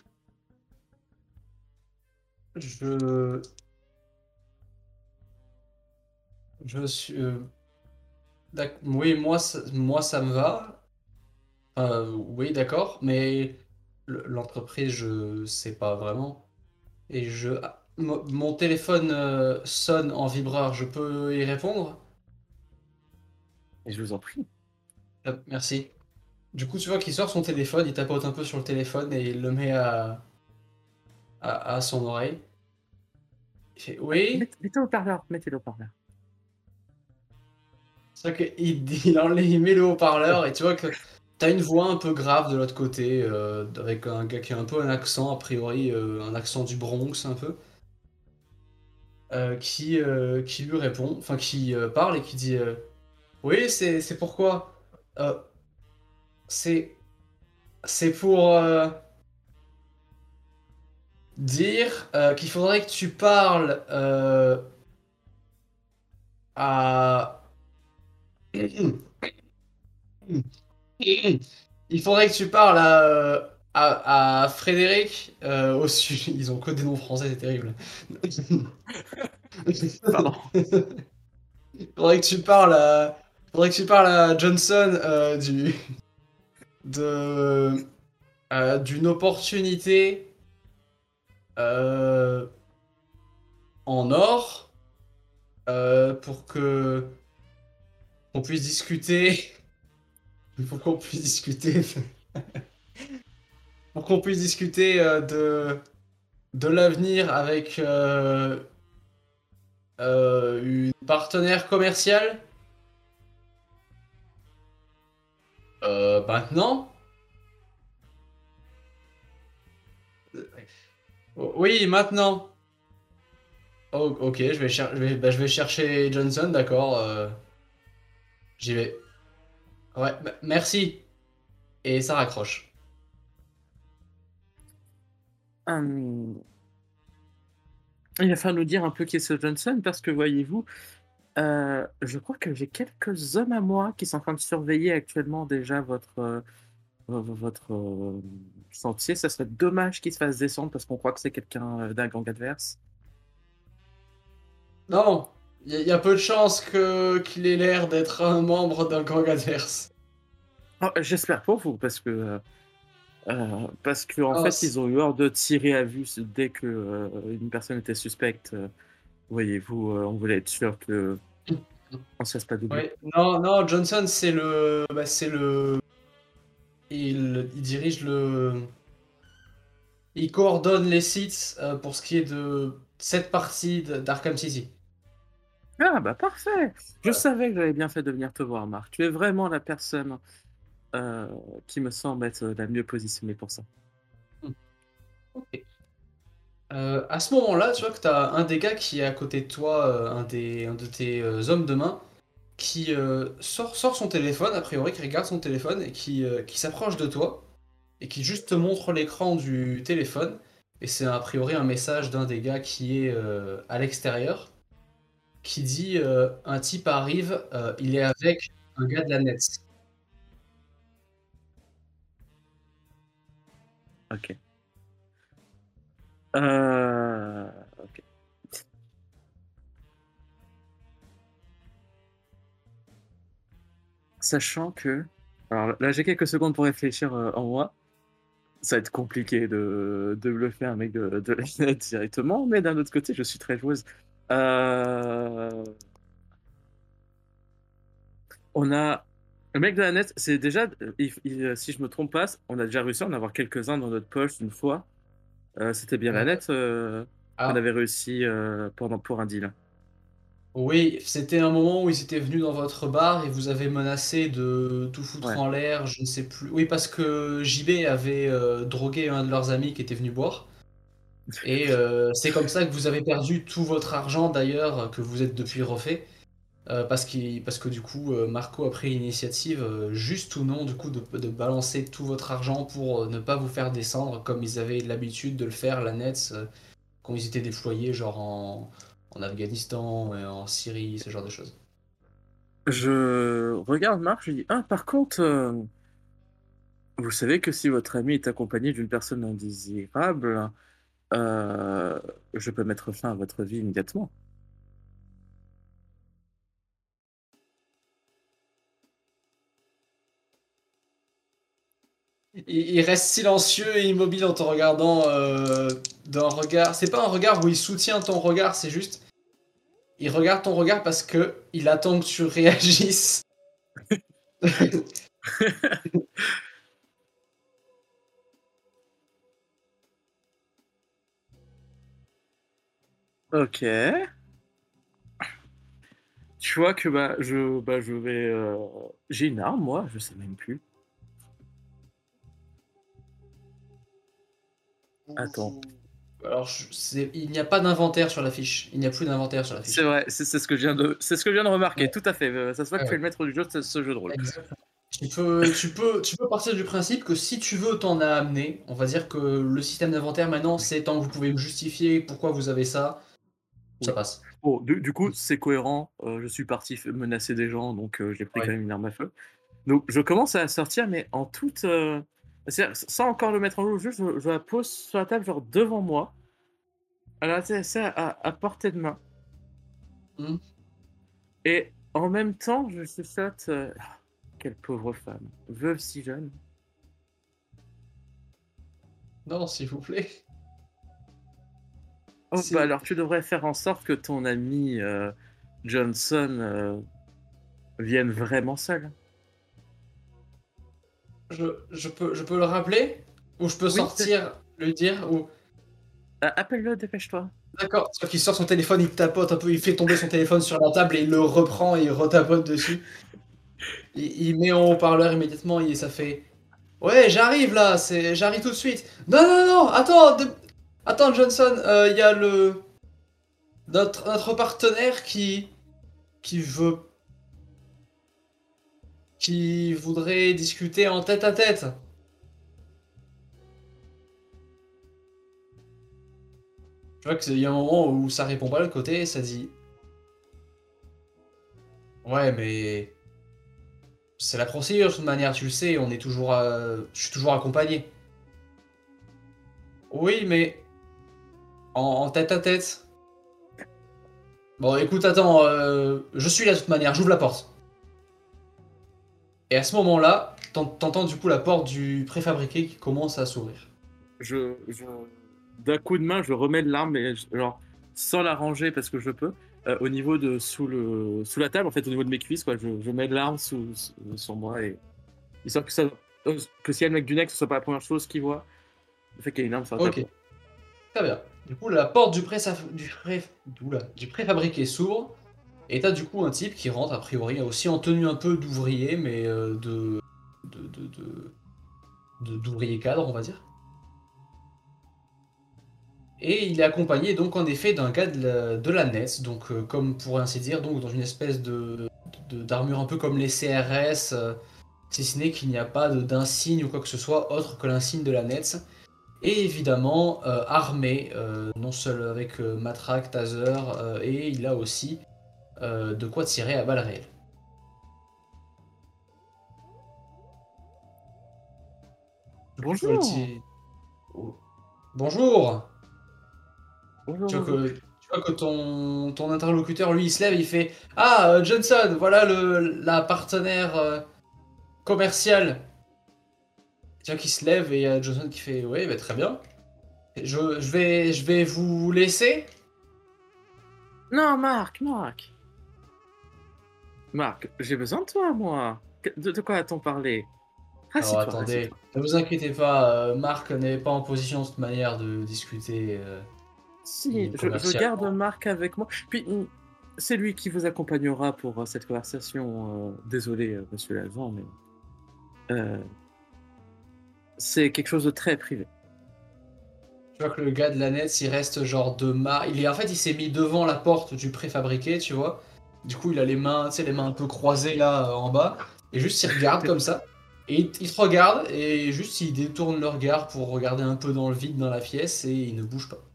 Je... Je suis... euh, d'ac- Oui, moi, ça, moi, ça me va. Euh, oui, d'accord, mais le- l'entreprise, je sais pas vraiment. Et je... ah, mo- mon téléphone euh, sonne en vibreur, je peux y répondre? Et je vous en prie. Euh, merci. Du coup, tu vois qu'il sort son téléphone, il tapote un peu sur le téléphone et il le met à, à, à son oreille. Il fait oui. Mette- Mettez au parleur, mettez-le au parleur. C'est vrai qu'il il, enlève- il met le haut-parleur et tu vois que t'as une voix un peu grave de l'autre côté, euh, avec un gars qui a un peu un accent, a priori, euh, un accent du Bronx un peu, euh, qui, euh, qui lui répond, enfin qui euh, parle et qui dit euh, oui, c'est c'est pourquoi. Euh, c'est c'est pour euh, dire euh, qu'il faudrait que tu parles euh, à. Il faudrait que tu parles à, euh, à, à Frédéric euh, au sujet. Ils ont que des noms français, c'est terrible. Pardon. Il faudrait que tu parles à. Faudrait que tu parles à Johnson euh, du. de. euh, d'une opportunité euh, en or euh, pour que on puisse discuter. Pour qu'on puisse discuter. Pour qu'on puisse discuter euh, de de l'avenir avec euh, euh, une partenaire commerciale. Euh, maintenant. Oui, maintenant. Oh, ok, je vais, cher- je vais, bah, je vais chercher Johnson, d'accord. euh, J'y vais. Ouais, bah, merci. Et ça raccroche. Hum, Il va falloir nous dire un peu qui est ce Johnson parce que voyez-vous, euh, je crois que j'ai quelques hommes à moi qui sont en train de surveiller actuellement déjà votre, euh, vo- votre euh, sentier. Ça serait dommage qu'il se fasse descendre parce qu'on croit que c'est quelqu'un euh, d'un gang adverse. Non, il y, a- y a peu de chances que qu'il ait l'air d'être un membre d'un gang adverse. Ah, j'espère pour vous parce que euh, euh, parce que en Oh, fait c'est- ils ont eu ordre de tirer à vue dès que euh, une personne était suspecte. euh, Voyez-vous, euh, on voulait être sûr que on se fasse pas doubler. ouais. Non, non, Johnson, c'est le, bah, c'est le, il, il dirige le, il coordonne les sites euh, pour ce qui est de cette partie de- d'Arkham City. Ah bah parfait. Je savais que j'avais bien fait de venir te voir, Marc. Tu es vraiment la personne euh, qui me semble être la mieux positionnée pour ça. Ok. Euh, à ce moment-là, tu vois que tu as un des gars qui est à côté de toi, euh, un, des, un de tes euh, hommes de main, qui euh, sort, sort son téléphone, a priori, qui regarde son téléphone et qui, euh, qui s'approche de toi et qui juste te montre l'écran du téléphone. Et c'est a priori un message d'un des gars qui est euh, à l'extérieur, qui dit euh, un type arrive, euh, il est avec un gars de la net. Ok. Euh, ok. Sachant que... Alors là, j'ai quelques secondes pour réfléchir euh, en moi. Ça va être compliqué de, de bluffer un mec de, de la net directement, mais d'un autre côté, je suis très joueuse. Euh, On a... Le mec de la net, c'est déjà... il- il- si je me trompe pas, on a déjà réussi à en avoir quelques-uns dans notre poche une fois. Euh, c'était bien la Euh, net euh, qu'on ah, avait réussi euh, pendant, pour un deal. oui, c'était un moment où ils étaient venus dans votre bar et vous avez menacé de tout foutre Ouais. en l'air, je ne sais plus. Oui, parce que J B avait euh, drogué un de leurs amis qui était venu boire. Et euh, c'est comme ça que vous avez perdu tout votre argent d'ailleurs, que vous êtes depuis refait. Euh, parce, qu'il- parce que du coup, euh, Marco a pris l'initiative, euh, juste ou non, du coup, de, de balancer tout votre argent pour euh, ne pas vous faire descendre comme ils avaient l'habitude de le faire, la Nets, euh, quand ils étaient déployés, genre en, en Afghanistan, et en Syrie, ce genre de choses. Je regarde Marc, je dis, ah, par contre, euh, vous savez que si votre ami est accompagné d'une personne indésirable, euh, je peux mettre fin à votre vie immédiatement. Il, il reste silencieux et immobile en te regardant euh, d'un regard. C'est pas un regard où il soutient ton regard, c'est juste. Il regarde ton regard parce que il attend que tu réagisses. Ok. Tu vois que bah je bah je vais euh, j'ai une arme moi, je sais même plus. Attends. Alors, je- c'est- il n'y a pas d'inventaire sur la fiche. Il n'y a plus d'inventaire sur la C'est fiche. vrai, c'est c'est ce que je viens de c'est ce que je viens de remarquer, Ouais, tout à fait. Euh, Ça se voit que ouais, tu es ouais. le maître du jeu de ce, ce jeu de rôle. Exactement. Tu peux, tu peux, tu peux peut partir du principe que si tu veux t'en amener, on va dire que le système d'inventaire maintenant, c'est tant que vous pouvez me justifier pourquoi vous avez ça, ça Oui. passe. Bon, du, du coup, c'est cohérent. euh, je suis parti f- menacer des gens, donc euh, j'ai pris Ouais. quand même une arme à feu. Donc, je commence à la sortir, mais en toute. euh, c'est-à-dire, sans encore le mettre en jeu, juste je, je la pose sur la table, genre devant moi. Alors, tu sais, c'est à, à portée de main. Hmm. Et en même temps, je chuchote. euh, Ah, quelle pauvre femme. Veuve si jeune. Non, s'il vous plaît. Oh, C'est- bah alors, tu devrais faire en sorte que ton ami euh, Johnson euh, vienne vraiment seul. Je, je peux, je peux le rappeler? Ou je peux Oui, sortir, lui dire? Ou... Euh, appelle-le, dépêche-toi. D'accord. Sauf qu'il sort son téléphone, il tapote un peu, il fait tomber son téléphone sur la table et il le reprend et il retapote dessus. Il, il met en haut-parleur immédiatement et ça fait... Ouais, j'arrive là, c'est, j'arrive tout de suite. Non, non, non, attends, de- attends Johnson, euh, il y a le... Notre, notre partenaire qui... qui veut... qui voudrait discuter en tête à tête. Tu vois qu'il y a un moment où ça répond pas de l'autre côté et ça dit... Ouais, mais... C'est la procédure de toute manière, tu le sais, on est toujours... euh, Je suis toujours accompagné. Oui, mais... En, en tête à tête. Bon, écoute, attends, euh, je suis là de toute manière, j'ouvre la porte. Et à ce moment-là, t'en- t'entends du coup la porte du préfabriqué qui commence à s'ouvrir. Je, je- D'un coup de main, je remets l'arme, mais je- genre, sans la ranger parce que je peux, euh, au niveau de sous le sous la table, en fait, au niveau de mes cuisses, quoi. Je, je mets l'arme sous, sous- sur moi et histoire que ça, euh, que si y a le mec du nec, ce soit pas la première chose qu'il voit. Le fait qu'il y ait une arme sur la Ok, table. très bien. Du coup, la porte du, pré du, pré Oula, du préfabriqué s'ouvre. Et t'as du coup un type qui rentre, a priori, aussi en tenue un peu d'ouvrier, mais euh, de... de... de... de- de- d'ouvrier cadre, on va dire. Et il est accompagné donc en effet d'un gars de la, de la N E T S, donc euh, comme pour ainsi dire, donc dans une espèce de de- d'armure un peu comme les C R S, euh, si ce n'est qu'il n'y a pas de- d'insigne ou quoi que ce soit autre que l'insigne de la N E T S. Et évidemment euh, armé, euh, non seul avec euh, matraque, taser, euh, et il a aussi euh, de quoi tirer à balles réelles. Tu vois le Bonjour. petit- Oh. Bonjour. Bonjour. Tu vois bonjour. que, tu vois que ton, ton interlocuteur, lui, il se lève, il fait Ah, euh, Johnson, voilà le, la partenaire euh, commerciale. Tu vois qu'il se lève et il y a Johnson qui fait Oui, bah, très bien. Je, je, vais, je vais vous laisser. Non, Marc, Marc. Marc, j'ai besoin de toi, moi. Que- De, de quoi a-t-on parlé? Alors Rassis-toi, attendez, rassis-toi. ne vous inquiétez pas, euh, Marc n'est pas en position de toute manière de discuter euh, Si, je, je commercialement. garde Marc avec moi. Puis, mm, c'est lui qui vous accompagnera pour euh, cette conversation. euh, Désolé, euh, monsieur Lalvent, mais euh, c'est quelque chose de très privé. Tu vois que le gars de la net, il reste genre de ma... Il est, en fait, il s'est mis devant la porte du préfabriqué, tu vois. Du coup, il a les mains, tu sais, les mains un peu croisées là euh, en bas. Et juste, il regarde comme ça. Et il, il te regarde et juste, il détourne le regard pour regarder un peu dans le vide dans la pièce et il ne bouge pas.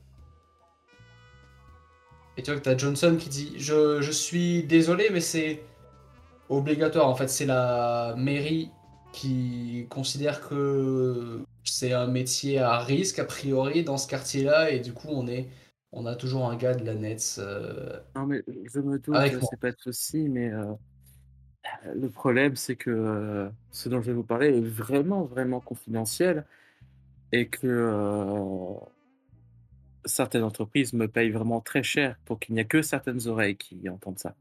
Et tu vois que t'as Johnson qui dit je, je suis désolé, mais c'est obligatoire. En fait, c'est la mairie qui considère que c'est un métier à risque, a priori, dans ce quartier-là. Et du coup, on est, on a toujours un gars de la N E T S euh, Non, mais je me doute, avec moi. c'est pas de souci, mais euh, le problème, c'est que euh, ce dont je vais vous parler est vraiment, vraiment confidentiel et que euh, certaines entreprises me payent vraiment très cher pour qu'il n'y a que certaines oreilles qui entendent ça.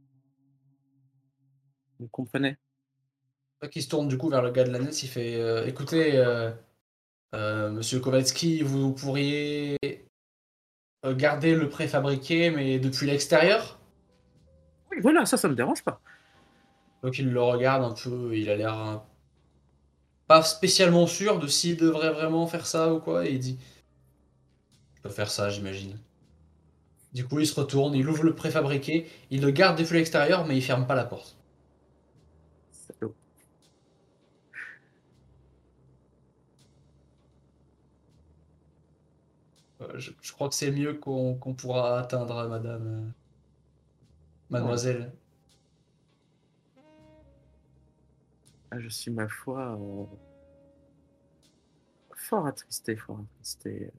Vous comprenez? Tu vois qu'il se tourne du coup vers le gars de la N E T S. Il fait euh, écoutez, euh, euh, monsieur Kovalski, vous pourriez euh, garder le préfabriqué, mais depuis l'extérieur. Oui, voilà, ça, ça me dérange pas. Donc il le regarde un peu, il a l'air un pas spécialement sûr de s'il devrait vraiment faire ça ou quoi, et il dit Je peux faire ça, j'imagine. Du coup, il se retourne, il ouvre le préfabriqué, il le garde depuis l'extérieur, mais il ferme pas la porte. Salaud. Euh, je, je crois que c'est le mieux qu'on qu'on pourra atteindre, madame, euh, mademoiselle. Ah, je suis, ma foi, euh, fort attristé, fort attristé.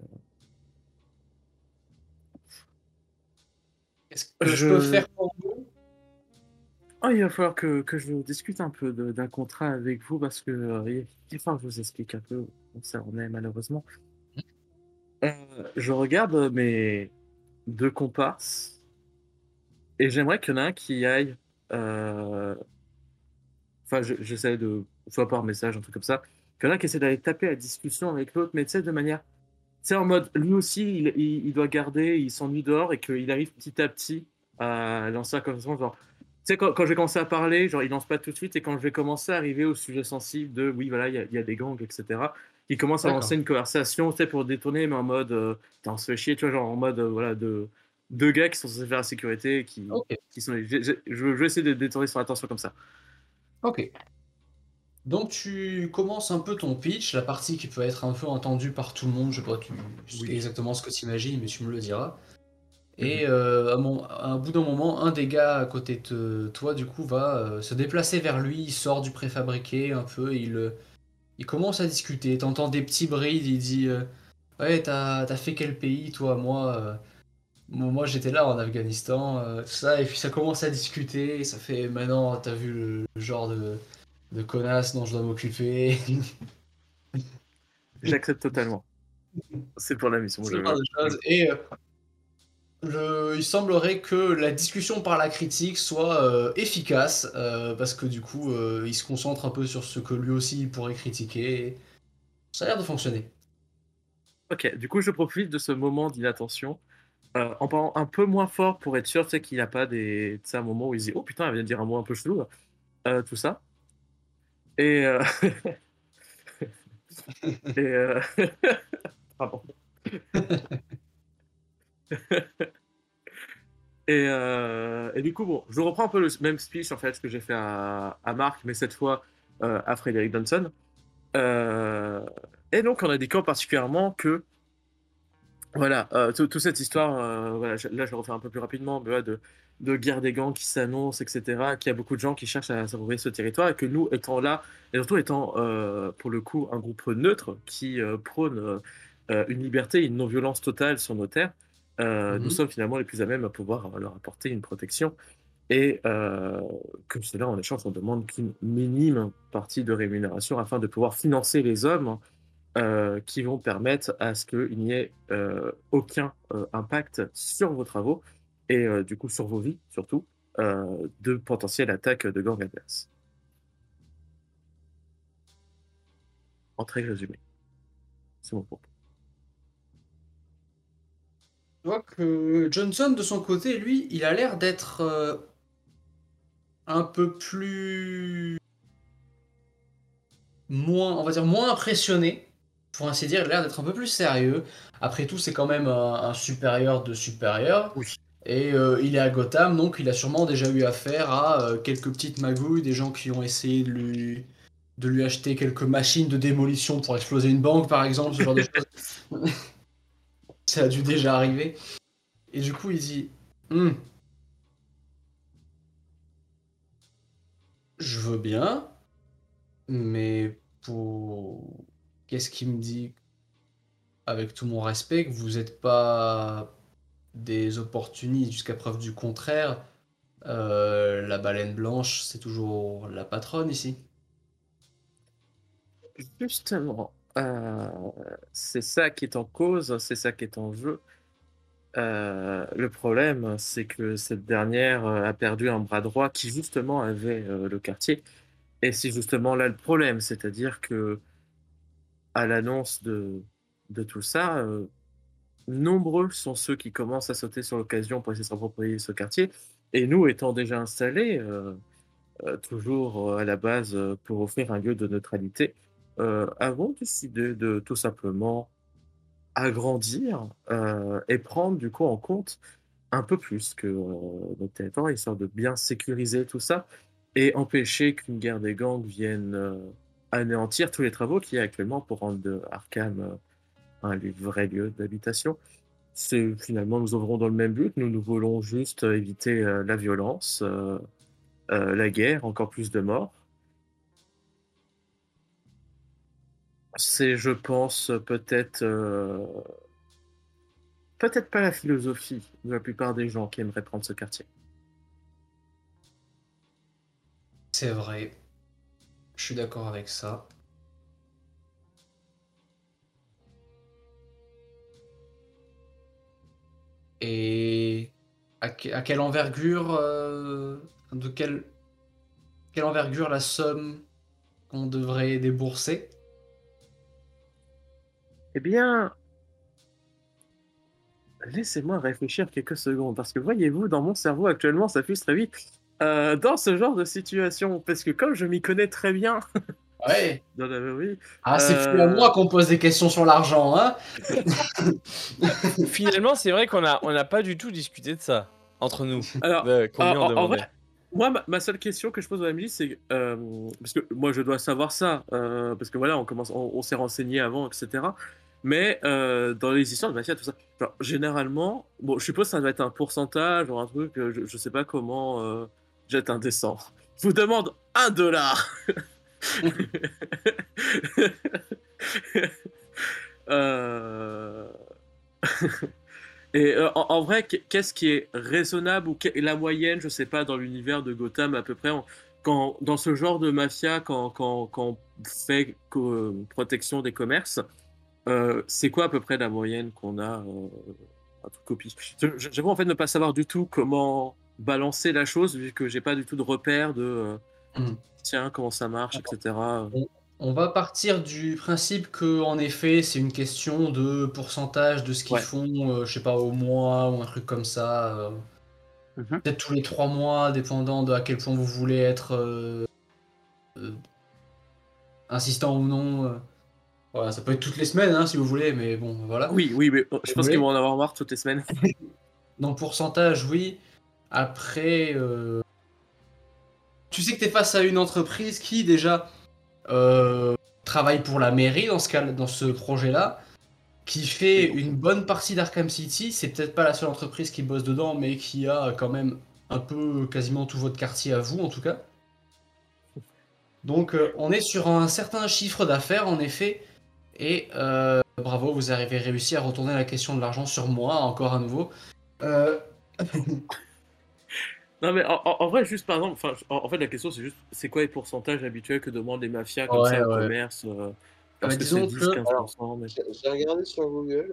Qu'est-ce que je peux Je... faire pour vous? Oh, il va falloir que, que je discute un peu de- d'un contrat avec vous parce que euh, il il va falloir que je vous explique un peu où ça en est malheureusement. Euh, je regarde mes deux comparses et j'aimerais qu'il y en ait un qui aille. euh, Enfin, je- j'essaie de, soit par message, un truc comme ça, qu'il y en a un qui essaie d'aller taper la discussion avec l'autre, mais tu sais, de manière. Tu sais, en mode, lui aussi, il, il- il doit garder, il s'ennuie dehors et qu'il arrive petit à petit à lancer la conversation. Genre, tu sais, quand, quand je vais commencer à parler, genre, il lance pas tout de suite et quand je vais commencer à arriver au sujet sensible de, oui, voilà, il y a, il y a des gangs, et cetera, il commence à lancer D'accord. une conversation, tu sais, pour détourner, mais en mode, euh, putain, on se fait chier, tu vois, genre, en mode, euh, voilà, de deux gars qui sont censés faire la sécurité, qui, Ok. qui sont. j'ai- j'ai- Je veux je veux essayer de détourner son attention comme ça. Ok. Donc tu commences un peu ton pitch, la partie qui peut être un peu entendue par tout le monde, je sais pas tu, Oui. exactement ce que tu imagines, mais tu me le diras. Mhm. Et euh, à, mon- à un bout d'un moment, un des gars à côté de toi, du coup, va euh, se déplacer vers lui, il sort du préfabriqué un peu, il, euh, il commence à discuter, t'entends des petits brides, il dit euh, ouais, t'as, t'as fait quel pays, toi, moi euh, moi, moi, j'étais là en Afghanistan, euh, tout ça, et puis ça commence à discuter, et ça fait maintenant, t'as vu le, le genre de, de connasse dont je dois m'occuper. J'accepte totalement. C'est pour la mission, Ce je genre veux. de choses. Et euh, le- il semblerait que la discussion par la critique soit euh, efficace, euh, parce que du coup, euh, il se concentre un peu sur ce que lui aussi il pourrait critiquer. Et ça a l'air de fonctionner. Ok, du coup, je profite de ce moment d'inattention euh, en parlant un peu moins fort pour être sûr, tu sais, qu'il n'y a pas des, tu sais, un moment où il se dit, oh putain, elle vient de dire un mot un peu chelou, euh, tout ça. Et, euh, et euh, pardon. Et, euh, et du coup, bon, je reprends un peu le même speech en fait que j'ai fait à, à Marc, mais cette fois euh, à Frédéric Johnson. Euh, et donc, on a dit particulièrement que voilà, euh, tout- toute cette histoire, euh, voilà, je- là je le refais un peu plus rapidement, mais ouais, de, de guerre des gangs qui s'annonce, et cetera, qu'il y a beaucoup de gens qui cherchent à s'approprier ce territoire, et que nous, étant là, et surtout étant euh, pour le coup un groupe neutre qui euh, prône euh, euh, une liberté, une non-violence totale sur nos terres, euh, nous Mhm. sommes finalement les plus à même à pouvoir leur apporter une protection. Et euh, que cela, en échange, on demande qu'une minime partie de rémunération afin de pouvoir financer les hommes euh, qui vont permettre à ce qu'il n'y ait euh, aucun euh, impact sur vos travaux et euh, du coup sur vos vies surtout euh, de potentielles attaques de gangs adverses. En très résumé, c'est mon propos. Tu vois que Johnson, de son côté, lui, il a l'air d'être euh, un peu plus moins, on va dire moins impressionné, pour ainsi dire, il a l'air d'être un peu plus sérieux. Après tout, c'est quand même un, un supérieur de supérieur. Oui, Et euh, il est à Gotham, donc il a sûrement déjà eu affaire à euh, quelques petites magouilles, des gens qui ont essayé de lui, de lui acheter quelques machines de démolition pour exploser une banque, par exemple, ce genre de choses. Ça a dû déjà arriver. Et du coup, il dit, Hmm, je veux bien, mais pour... Qu'est-ce qui me dit, avec tout mon respect, que vous n'êtes pas des opportunistes jusqu'à preuve du contraire? Euh, la baleine blanche, c'est toujours la patronne ici. justement, euh, c'est ça qui est en cause, c'est ça qui est en jeu. Euh, le problème, c'est que cette dernière euh, a perdu un bras droit qui justement avait euh, le quartier. Et c'est justement là le problème, c'est-à-dire que à l'annonce de, de tout ça, euh, nombreux sont ceux qui commencent à sauter sur l'occasion pour essayer de s'approprier ce quartier. Et nous, étant déjà installés, euh, euh, toujours euh, à la base euh, pour offrir un lieu de neutralité, euh, avons décidé de tout simplement agrandir euh, et prendre du coup en compte un peu plus que euh, notre territoire, histoire de bien sécuriser tout ça et empêcher qu'une guerre des gangs vienne euh, anéantir tous les travaux qu'il y a actuellement pour rendre de Arkham euh, un li- vrai lieu d'habitation. C'est finalement, nous œuvrons dans le même but. Nous, nous voulons juste euh, éviter euh, la violence, euh, euh, la guerre, encore plus de morts. C'est, je pense, peut-être euh, peut-être pas la philosophie de la plupart des gens qui aimeraient prendre ce quartier. C'est vrai. Je suis d'accord avec ça. Et à, que- à quelle envergure, euh, de quelle, quelle envergure la somme qu'on devrait débourser? Eh bien, laissez-moi réfléchir quelques secondes, parce que voyez-vous, dans mon cerveau actuellement, ça fuse très vite. Euh, dans ce genre de situation, parce que comme je m'y connais très bien Ouais. dans la vraie vie, Ah, c'est plus à euh, moi qu'on pose des questions sur l'argent, hein? Finalement, c'est vrai qu'on a, on n'a pas du tout discuté de ça entre nous. alors, De combien en, on en- en demandait. vrai, moi, ma, ma seule question que je pose à Amélie, c'est euh, parce que moi, je dois savoir ça, euh, parce que voilà, on commence, on, on s'est renseigné avant, et cetera. Mais euh, dans les histoires de mafia, tout ça, genre, généralement, bon, je suppose que ça va être un pourcentage ou un truc, euh, je, je sais pas comment euh, jette indécent. Je vous demande un dollar. Euh, Et euh, en, en vrai, qu'est- qu'est-ce qui est raisonnable ou qu'est- la moyenne, je sais pas, dans l'univers de Gotham à peu près, en- quand, dans ce genre de mafia, quand, quand, quand on fait co- euh, protection des commerces, euh, c'est quoi à peu près la moyenne qu'on a euh, à toute copie? Je- je- J'avoue en fait ne pas savoir du tout comment balancer la chose vu que j'ai pas du tout de repère de euh, Hmm. tiens comment ça marche, et cetera. On, on va partir du principe que, en effet, c'est une question de pourcentage de ce qu'ils Ouais. font, euh, je sais pas, au mois ou un truc comme ça. euh, Mhm. Peut-être tous les trois mois, dépendant de à quel point vous voulez être euh, euh, insistant ou non. euh. Voilà, ça peut être toutes les semaines, hein, si vous voulez, mais bon, voilà. Oui, oui, mais euh, je Vous pense qu'ils voulez. vont en avoir marre toutes les semaines. Donc, pourcentage, oui. Après, euh, tu sais que tu es face à une entreprise qui, déjà, euh, travaille pour la mairie dans ce cas, dans ce projet-là, qui fait une bonne partie d'Arkham City. C'est peut-être pas la seule entreprise qui bosse dedans, mais qui a quand même un peu quasiment tout votre quartier à vous, en tout cas. Donc, euh, on est sur un certain chiffre d'affaires, en effet. Et euh, bravo, vous avez réussi à retourner la question de l'argent sur moi, encore à nouveau. Euh, Non, mais en, en- en vrai, juste par exemple, enfin, en, en fait, la question, c'est juste, c'est quoi les pourcentages habituels que demandent les mafias comme ça ouais, au ouais. commerce euh, Euh, parce que c'est disons que Alors, dix quinze pour cent, mais... j'ai j'ai regardé sur Google.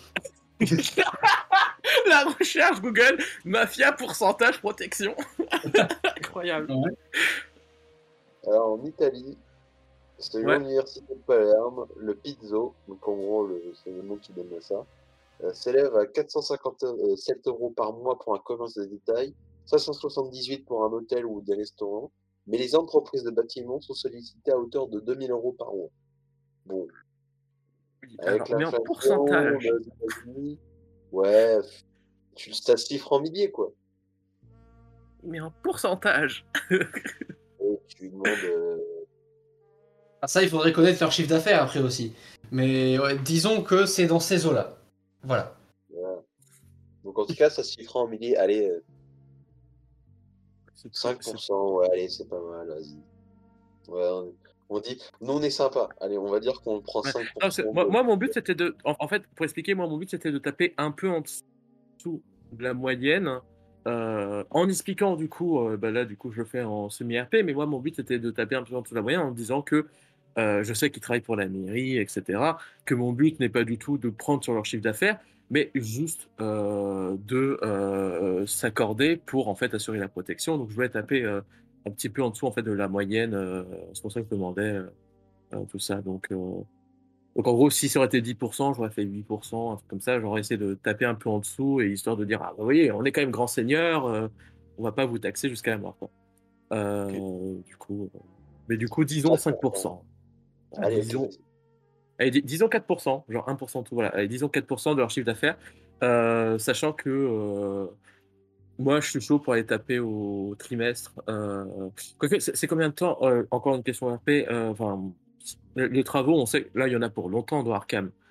La recherche Google, mafia pourcentage protection. Incroyable. ouais, Alors, en Italie, selon Ouais. l'université de Palerme, le pizzo, donc en gros, le- c'est le mot qui donne ça, euh, s'élève à quatre cent cinquante-sept euros par mois pour un commerce de détail, cinq cent soixante-dix-huit pour un hôtel ou des restaurants, mais les entreprises de bâtiments sont sollicitées à hauteur de deux mille euros par mois. Bon, Oui, avec alors, mais en l'inflation, pourcentage. les États-Unis, ouais, tu, ça se chiffre en milliers, quoi. Mais en pourcentage. Et tu lui demandes, euh, ah, ça, il faudrait connaître leur chiffre d'affaires après aussi. Mais ouais, disons que c'est dans ces eaux-là. Voilà. voilà. Donc en tout cas, ça se chiffre en milliers. Allez, euh, C'est très- cinq pour cent, ouais, allez, c'est pas mal, vas-y. Ouais, on, on dit, nous on est sympa. Allez, on va dire qu'on prend Ouais. cinq Non, pour parce que cent moi, de... moi, mon but, c'était de... En, en fait, pour expliquer, moi, mon but, c'était de taper un peu en dessous de la moyenne, euh, en expliquant, du coup, euh, bah là, du coup, je le fais en semi-R P, mais moi, mon but, c'était de taper un peu en dessous de la moyenne en disant que euh, je sais qu'ils travaillent pour la mairie, et cetera, que mon but n'est pas du tout de prendre sur leur chiffre d'affaires, mais juste euh, de euh, s'accorder pour, en fait, assurer la protection. Donc, je voulais taper euh, un petit peu en dessous, en fait, de la moyenne. euh, c'est pour ça que je demandais euh, euh, tout ça. Donc... euh, donc en gros, si ça aurait été dix pour cent, j'aurais fait huit pour cent, un truc comme ça. J'aurais essayé de taper un peu en dessous, et histoire de dire, ah bah, vous voyez, on est quand même grand seigneur, euh, on va pas vous taxer jusqu'à la mort, quoi. Euh, du coup, euh, mais du coup, disons cinq pour cent. Ah, Allez, ok, disons, vas-y. allez, dis- disons quatre pour cent, genre un pour cent tout, voilà. Allez, disons quatre pour cent de leur chiffre d'affaires, euh, sachant que euh, moi, je suis chaud pour aller taper au trimestre. Euh, quoique, c'est c'est combien de temps, euh, encore une question R P, euh, enfin, les, les travaux, on sait, là, il y en a pour longtemps dans Arkham.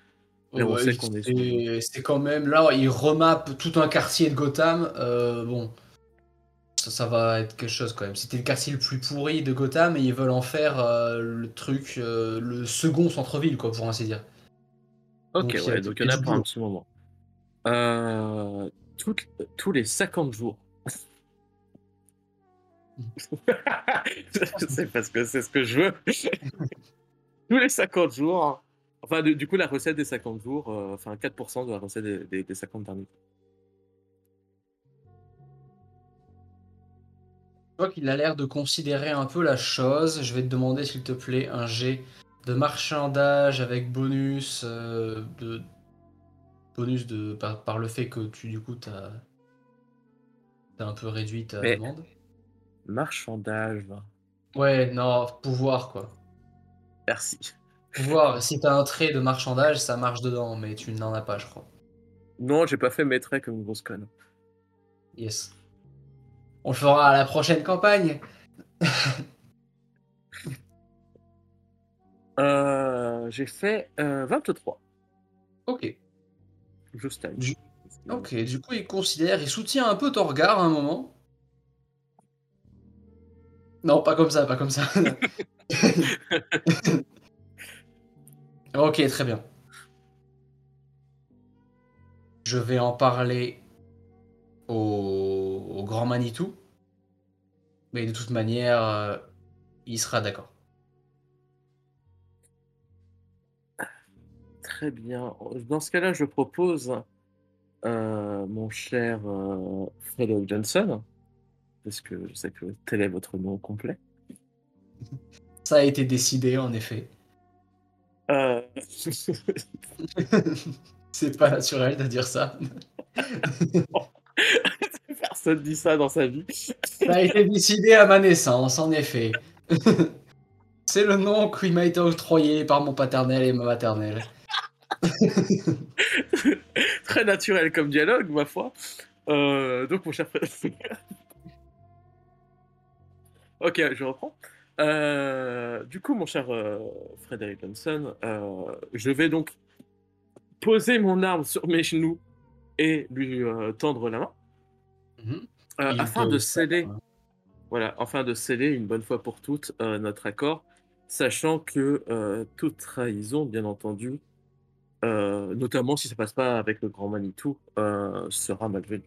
Et on Ouais, sait qu'on est sur- c'est c'est quand même là, ils remappent tout un quartier de Gotham. euh, bon, ça, ça va être quelque chose quand même. C'était le quartier le plus pourri de Gotham et ils veulent en faire euh, le truc, euh, le second centre-ville, quoi, pour ainsi dire. Ok, Donc, il y a, ouais, donc il il y y en a a du pour un boulot. petit moment. Euh, toutes- tous les cinquante jours. C'est parce que c'est ce que je veux. Tous les cinquante jours. Enfin, du, du coup, la recette des cinquante jours, euh, enfin quatre pour cent de la recette des, des, des cinquante derniers jours. Je vois qu'il a l'air de considérer un peu la chose. Je vais te demander, s'il te plaît, un jet de marchandage avec bonus, euh, de bonus de par, par le fait que tu du coup t'as t'as un peu réduit ta Mais demande. marchandage, Ouais, non, pouvoir quoi. merci. Pouvoir. Si t'as un trait de marchandage, ça marche dedans, mais tu n'en as pas, je crois. Non, j'ai pas fait mes traits comme une grosse conne. Yes. On le fera à la prochaine campagne. Euh, j'ai fait euh, vingt-trois. Ok. Just time. Du... Ok. Du coup, il considère, il soutient un peu ton regard à un moment. Non, pas comme ça, pas comme ça. Ok, très bien. Je vais en parler au, au grand Manitou. Mais de toute manière, euh, il sera d'accord. Très bien. Dans ce cas-là, je propose, euh, mon cher euh, Frederick Johnson, parce que je sais que tel est votre nom complet. Ça a été décidé, en effet. Euh, C'est pas naturel de dire ça. Personne dit ça dans sa vie. Ça a été décidé à ma naissance, en effet. C'est le nom qui m'a été octroyé par mon paternel et ma maternelle. Très naturel comme dialogue, ma foi. Euh, donc, mon cher Frédéric. Ok, je reprends. Euh, du coup, mon cher euh, Frédéric Johnson, euh, je vais donc poser mon arme sur mes genoux et lui euh, tendre la main, Mhm. euh, Il afin te de serre. sceller, voilà, afin de sceller une bonne fois pour toutes euh, notre accord, sachant que euh, toute trahison, bien entendu, euh, notamment si ça passe pas avec le grand Manitou, euh, sera malvenue.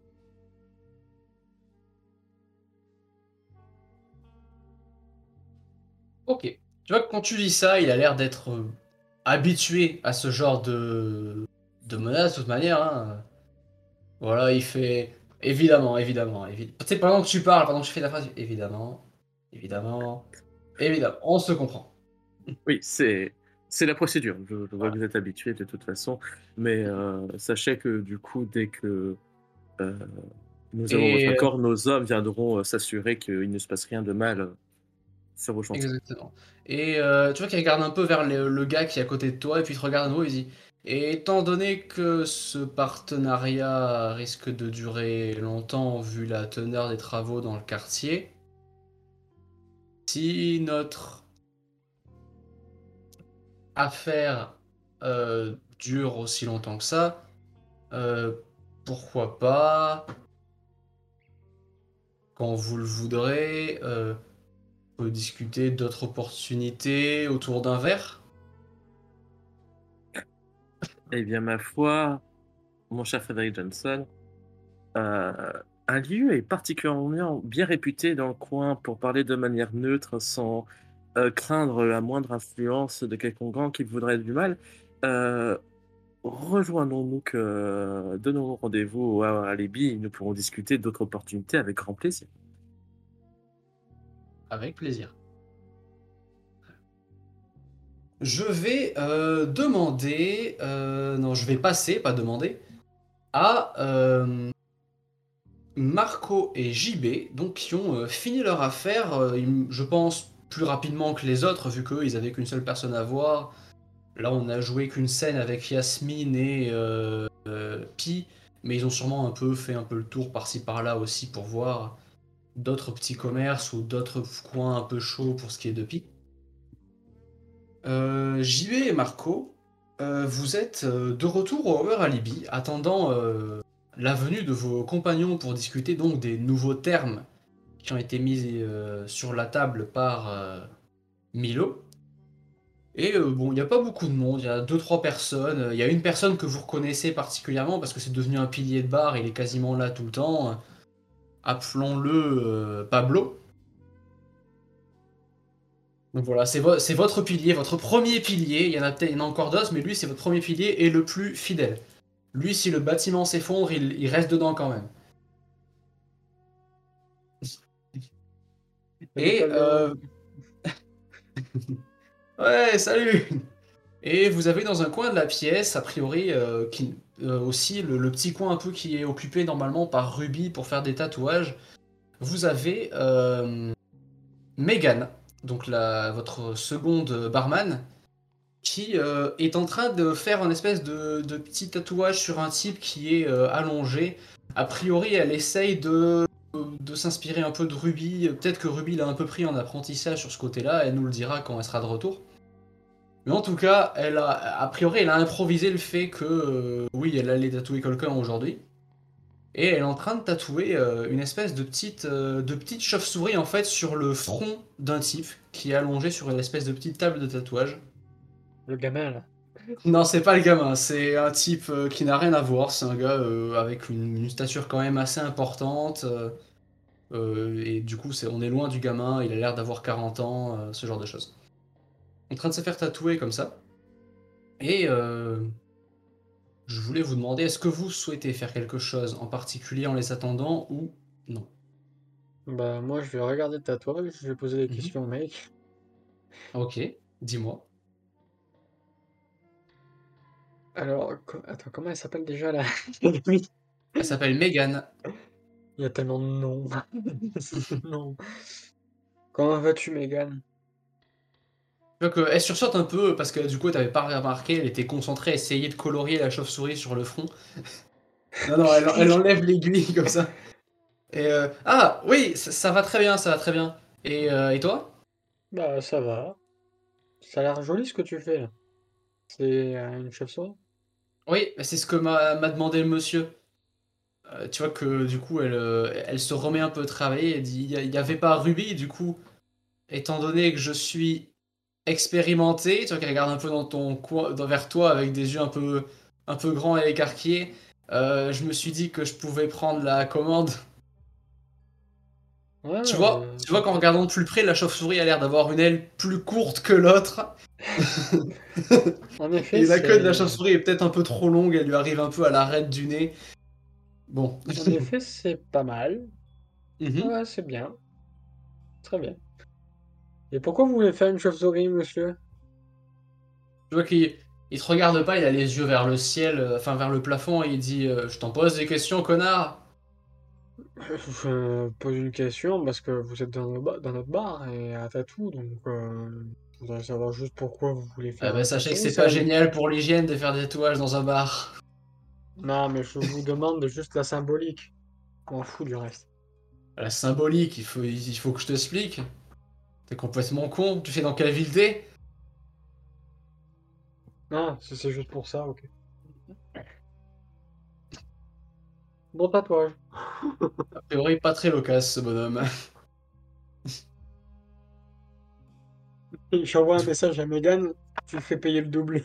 Ok. Tu vois que quand tu dis ça, il a l'air d'être euh, habitué à ce genre de, de menaces, de toute manière. Hein. Voilà, il fait évidemment, évidemment, évidemment. Tu sais, pendant que tu parles, pendant que je fais la phrase, évidemment, évidemment, évidemment, on se comprend. Oui, c'est c'est la procédure. Je, je vois que vous êtes habitué de toute façon, mais euh, sachez que du coup, dès que euh, nous avons votre Et euh, accord, nos hommes viendront euh, s'assurer qu'il ne se passe rien de mal euh, sur vos chantiers. exactement. Et euh, tu vois qu'il regarde un peu vers le, le gars qui est à côté de toi, et puis il te regarde à nouveau et il dit, et étant donné que ce partenariat risque de durer longtemps vu la teneur des travaux dans le quartier, si notre affaire euh, dure aussi longtemps que ça, euh, pourquoi pas, quand vous le voudrez, euh, on peut discuter d'autres opportunités autour d'un verre? Eh bien, ma foi, mon cher Frédéric Johnson, euh, un lieu est particulièrement bien réputé dans le coin pour parler de manière neutre sans euh, craindre la moindre influence de quelqu'un grand qui voudrait du mal. Euh, Rejoignons-nous que donnons rendez-vous à Alibi et nous pourrons discuter d'autres opportunités avec grand plaisir. Avec plaisir. Je vais euh, demander, euh, non, je vais passer, pas demander, à euh, Marco et J B, donc qui ont euh, fini leur affaire, euh, ils- je pense plus rapidement que les autres, vu qu'eux, ils avaient qu'une seule personne à voir. Là, on a joué qu'une scène avec Yasmine et euh, euh, Pi, mais ils ont sûrement un peu fait un peu le tour par-ci par-là aussi pour voir d'autres petits commerces ou d'autres coins un peu chauds pour ce qui est de Pi. Euh, J B et Marco, euh, vous êtes euh, de retour au Over Alibi, attendant euh, la venue de vos compagnons pour discuter donc des nouveaux termes qui ont été mis euh, sur la table par euh, Milo. Et euh, bon, il n'y a pas beaucoup de monde, il y a deux trois personnes. Il y a une personne que vous reconnaissez particulièrement parce que c'est devenu un pilier de bar, il est quasiment là tout le temps. Appelons-le euh, Pablo. Donc voilà, c'est vo- c'est votre pilier, votre premier pilier. Il y en a peut-être il y en a encore d'autres, mais lui c'est votre premier pilier et le plus fidèle. Lui, si le bâtiment s'effondre, il, il reste dedans quand même. Et Pablo. euh, ouais, salut. Et vous avez dans un coin de la pièce, a priori, euh, qui, euh, aussi le, le petit coin un peu qui est occupé normalement par Ruby pour faire des tatouages. Vous avez euh, Megan, donc la, votre seconde barman, qui euh, est en train de faire un espèce de, de petit tatouage sur un type qui est euh, allongé. A priori, elle essaye de, de s'inspirer un peu de Ruby. Peut-être que Ruby l'a un peu pris en apprentissage sur ce côté-là, elle nous le dira quand elle sera de retour. Mais en tout cas, elle a, a priori, elle a improvisé le fait que, euh, oui, elle allait tatouer quelqu'un aujourd'hui. Et elle est en train de tatouer euh, une espèce de petite, euh, de petite chauve-souris en fait sur le front d'un type qui est allongé sur une espèce de petite table de tatouage. Le gamin, là. Non, c'est pas le gamin, c'est un type euh, qui n'a rien à voir. C'est un gars euh, avec une, une stature quand même assez importante. euh, euh, et du coup, c'est, on est loin du gamin, il a l'air d'avoir quarante ans, euh, ce genre de choses. En train de se faire tatouer comme ça. Et euh, je voulais vous demander, est-ce que vous souhaitez faire quelque chose en particulier en les attendant ou non? Bah, moi, je vais regarder le tatouage, je vais poser des Mhm. questions au mec. Ok, dis-moi. Alors, co- attends, comment elle s'appelle déjà, là? Oui. Elle s'appelle Megan. Il y a tellement de noms. Non. Comment vas-tu, Megan? Tu vois qu'elle sursaute un peu parce que du coup, t'avais pas remarqué, elle était concentrée à essayer de colorier la chauve-souris sur le front. Non, non, elle, elle enlève l'aiguille comme ça. Et euh, ah, oui, ça, ça va très bien, ça va très bien. Et, euh, et toi? Bah, ça va. Ça a l'air joli ce que tu fais, là. C'est euh, une chauve-souris? Oui, bah, c'est ce que m'a m'a demandé le monsieur. Euh, tu vois que du coup, elle, euh, elle se remet un peu de travailler. Elle dit, il n'y avait pas Ruby, du coup, étant donné que je suis expérimenté, tu vois qu'elle regarde un peu dans ton coin, dans- vers toi avec des yeux un peu, un peu grands et écarquillés. Euh, je me suis dit que je pouvais prendre la commande. Ouais, Tu vois, euh, tu vois qu'en t'inquiète. regardant de plus près, la chauve-souris a l'air d'avoir une aile plus courte que l'autre. En effet, Et la queue de la c'est... chauve-souris est peut-être un peu trop longue, elle lui arrive un peu à l'arête du nez. Bon. En effet, c'est pas mal. Mhm. Ouais, c'est bien. Très bien. Et pourquoi vous voulez faire une chauve-souris, monsieur? Tu vois qu'il il te regarde pas, il a les yeux vers le ciel, euh, enfin vers le plafond, et il dit euh, je t'en pose des questions, connard. Je pose une question parce que vous êtes dans, nos ba- dans notre bar et à Tatou, donc euh, je voudrais savoir juste pourquoi vous voulez Ah faire bah, une sachez que chauve-souris, c'est ça pas va lui. génial pour l'hygiène de faire des tatouages dans un bar. Non, mais je vous demande juste la symbolique. Je m'en fous du reste. La symbolique, il faut, il faut que je t'explique. T'es complètement con, tu sais dans quelle ville t'es? Ah, si c'est juste pour ça, ok. Bon tatouage. A priori, pas très loquace ce bonhomme. J'envoie un message à Megan, tu le fais payer le double.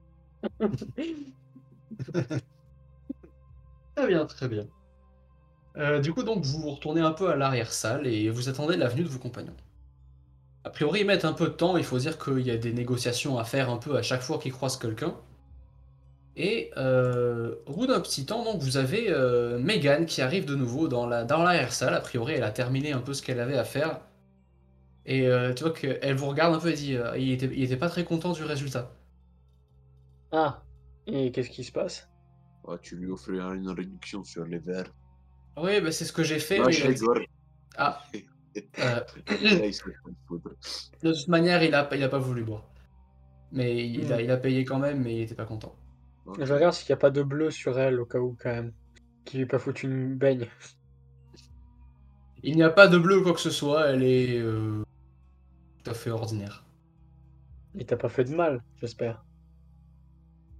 Très bien, très bien. Euh, du coup, donc, vous vous retournez un peu à l'arrière-salle et vous attendez la venue de vos compagnons. A priori, ils mettent un peu de temps, il faut dire qu'il y a des négociations à faire un peu à chaque fois qu'ils croisent quelqu'un. Et euh, au bout d'un petit temps, donc, vous avez euh, Megan qui arrive de nouveau dans la, dans l'arrière-salle. A priori, elle a terminé un peu ce qu'elle avait à faire. Et euh, tu vois qu'elle vous regarde un peu et dit euh, il, était, il était pas très content du résultat. Ah, et qu'est-ce qui se passe? Ah, tu lui offriras une réduction sur les verres. Oui, bah, c'est ce que j'ai fait, Non, mais je il a dit. rigole. Ah, euh, Là, il se fait foudre. de toute manière, il a, il a pas voulu boire. Mais il a, Hmm. il a payé quand même, mais il était pas content. Je Ok. regarde s'il n'y a pas de bleu sur elle au cas où quand même. Qui lui a pas foutu une baigne. Il n'y a pas de bleu ou quoi que ce soit, elle est euh, tout à fait ordinaire. Il t'a pas fait de mal, j'espère.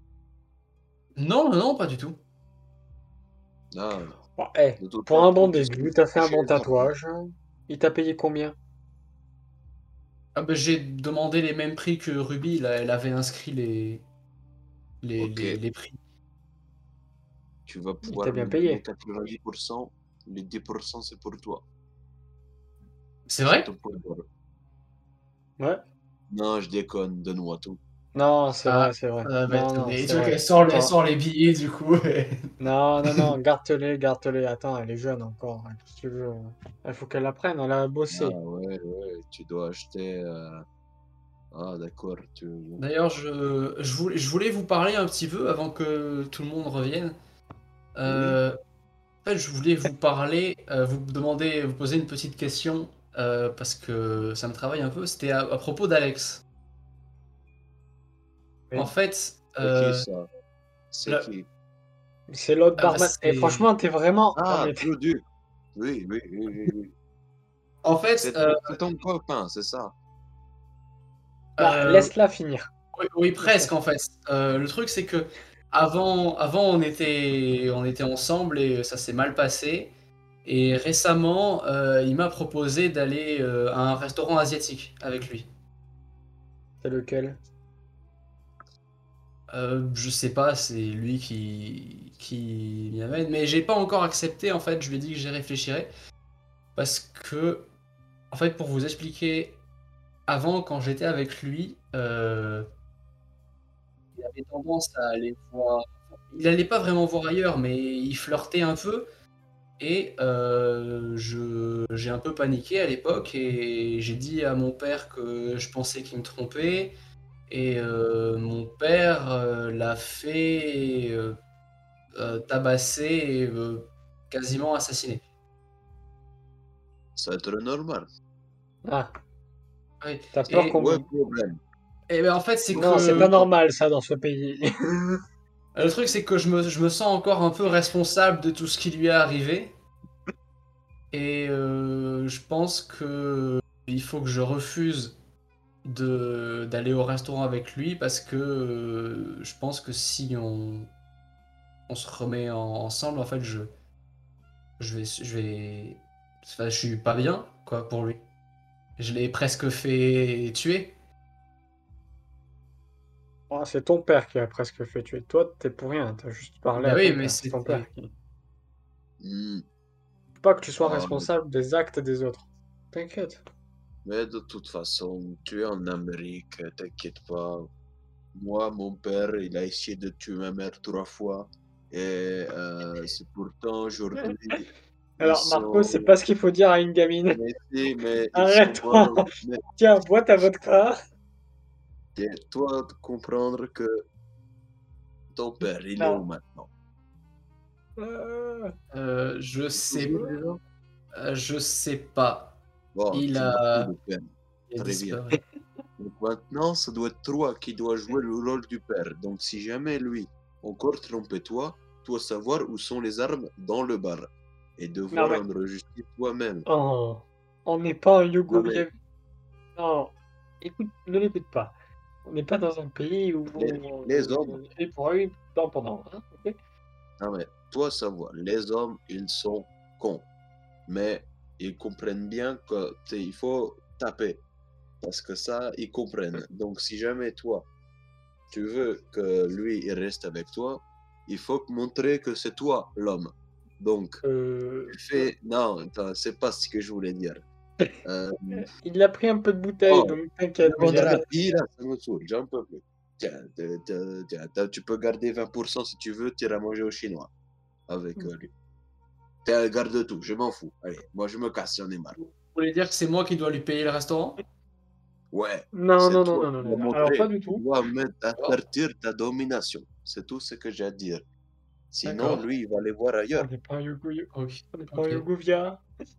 Non, non, non, pas du tout. Non, Bon, eh, de toute pour un façon, bon qu'est-ce début, que t'as fait un j'ai bon les armes? tatouage. Il t'a payé combien? Ah bah, j'ai demandé les mêmes prix que Ruby, là, elle avait inscrit les, les, Ok, les, les prix. tu vas Il pouvoir t'a bien me donner payé. quatre-vingt-dix pour cent, les dix pour cent c'est pour toi. C'est C'est vrai? ton point d'or. Ouais. Non, je déconne, donne-moi tout. Non, c'est Ah, vrai, c'est vrai. ça va Non, être non, des c'est trucs, vrai. elle sort, elle Attends. sort les billets du coup. Non, non, non, garde-les, garde-les. Attends, elle est jeune encore. Qu'est-ce que tu veux? Il faut qu'elle apprenne, elle a Ah bossé. ouais, ouais, tu dois acheter. euh, Ah d'accord, tu. D'ailleurs, je, je voulais, je voulais vous parler un petit peu avant que tout le monde revienne. Oui, Euh, en fait, je voulais vous parler, euh, vous demander, vous poser une petite question euh, parce que ça me travaille un peu. C'était à, à propos d'Alex. En Oui. fait, c'est qui euh, ça? C'est le- qui? C'est l'autre ah bah, barman. Et c'est, franchement, t'es vraiment. Non, Ah, mais t'es- Claudius. Oui, oui, oui, oui, oui. en fait, C'est euh, ton, c'est ton copain, c'est ça? Bah, euh, laisse-la finir. oui, oui, Laisse-la presque en finir. fait. Euh, le truc, c'est que avant, avant, on était, on était ensemble et ça s'est mal passé. Et récemment, euh, il m'a proposé d'aller euh, à un restaurant asiatique avec lui. C'est lequel? Euh, je sais pas, c'est lui qui, qui m'y amène, mais j'ai pas encore accepté en fait. Je lui ai dit que j'y réfléchirais parce que, en fait, pour vous expliquer, avant quand j'étais avec lui, euh, il avait tendance à aller voir. Il allait pas vraiment voir ailleurs, mais il flirtait un peu. Et euh, je, j'ai un peu paniqué à l'époque et j'ai dit à mon père que je pensais qu'il me trompait. Et euh, mon père euh, l'a fait euh, euh, tabasser et euh, quasiment assassiner. Ça va être normal. Ah, Oui. t'as peur Et, Où est qu'on. le problème? et ben en fait, c'est Non, c'est que pas normal ça dans ce pays. le truc, c'est que je me, je me sens encore un peu responsable de tout ce qui lui est arrivé. Et euh, je pense que il faut que je refuse de d'aller au restaurant avec lui parce que euh, je pense que si on, on se remet en- ensemble, en fait, je, je vais, je vais, enfin, je suis pas bien, quoi, pour lui. Je l'ai presque fait tuer. Ah, c'est ton père qui a presque fait tuer. Toi, t'es pour rien. T'as juste parlé Bah à oui, ton mais père. C'est ton père c'était. qui. Hmm. Faut pas que tu sois Ah, responsable des actes des autres. T'inquiète. mais de toute façon, tu es en Amérique, t'inquiète pas. Moi, mon père, il a essayé de tuer ma mère trois fois. Et euh, c'est pourtant aujourd'hui, ils Alors, Marco, sont. c'est pas ce qu'il faut dire à une gamine. Mais si, mais ils sont Arrête-toi. morts. Mais Tiens, bois ta vodka. et toi, de comprendre que ton père, il est où Non. maintenant? Euh, Euh, je Il est sais, toujours vivant? euh, je sais pas. Bon, Il tu m'as plus a, de peine. il a Très bien. disparu. Donc maintenant, ça doit être toi qui dois jouer le rôle du père. Donc si jamais lui encore trompé toi, tu dois savoir où sont les armes dans le bar. Et Non, devoir mais. rendre justice toi-même. Oh. On n'est pas en Non mais Yougoslavie. Non. Écoute, ne l'écoute pas. On n'est pas dans un pays où les, on les hommes, est pour lui pendant, pendant, hein, ok. non mais toi savoir, les hommes, ils sont cons. Mais ils comprennent bien que tu sais, il faut taper. Parce que ça, ils comprennent. Donc si jamais toi, tu veux que lui, il reste avec toi, il faut montrer que c'est toi l'homme. Donc, Euh, tu fais... Non, attends, c'est pas ce que je voulais dire. Euh, Il a pris un peu de bouteille, Oh, donc tu t'inquiète. Mais il y demanderas avait. pire, ça me saoule, j'en peux plus. Tiens, te- te- tiens, t'as- tu peux garder vingt pour cent si tu veux, tu iras manger au chinois avec euh, lui. Tiens, garde tout, je m'en fous. Allez, moi je me casse, j'en ai marre. Vous voulez dire que c'est moi qui dois lui payer le restaurant? Ouais, Non, c'est non, non, toi non, non, qui non, dois non. Alors, pas montrer, du tu tout. dois mettre, D'accord. assertir ta domination. C'est tout ce que j'ai à dire. Sinon, D'accord. lui, il va aller voir On ailleurs. n'est pas en Yougo- Ok. on n'est pas en Ok. Yougovia.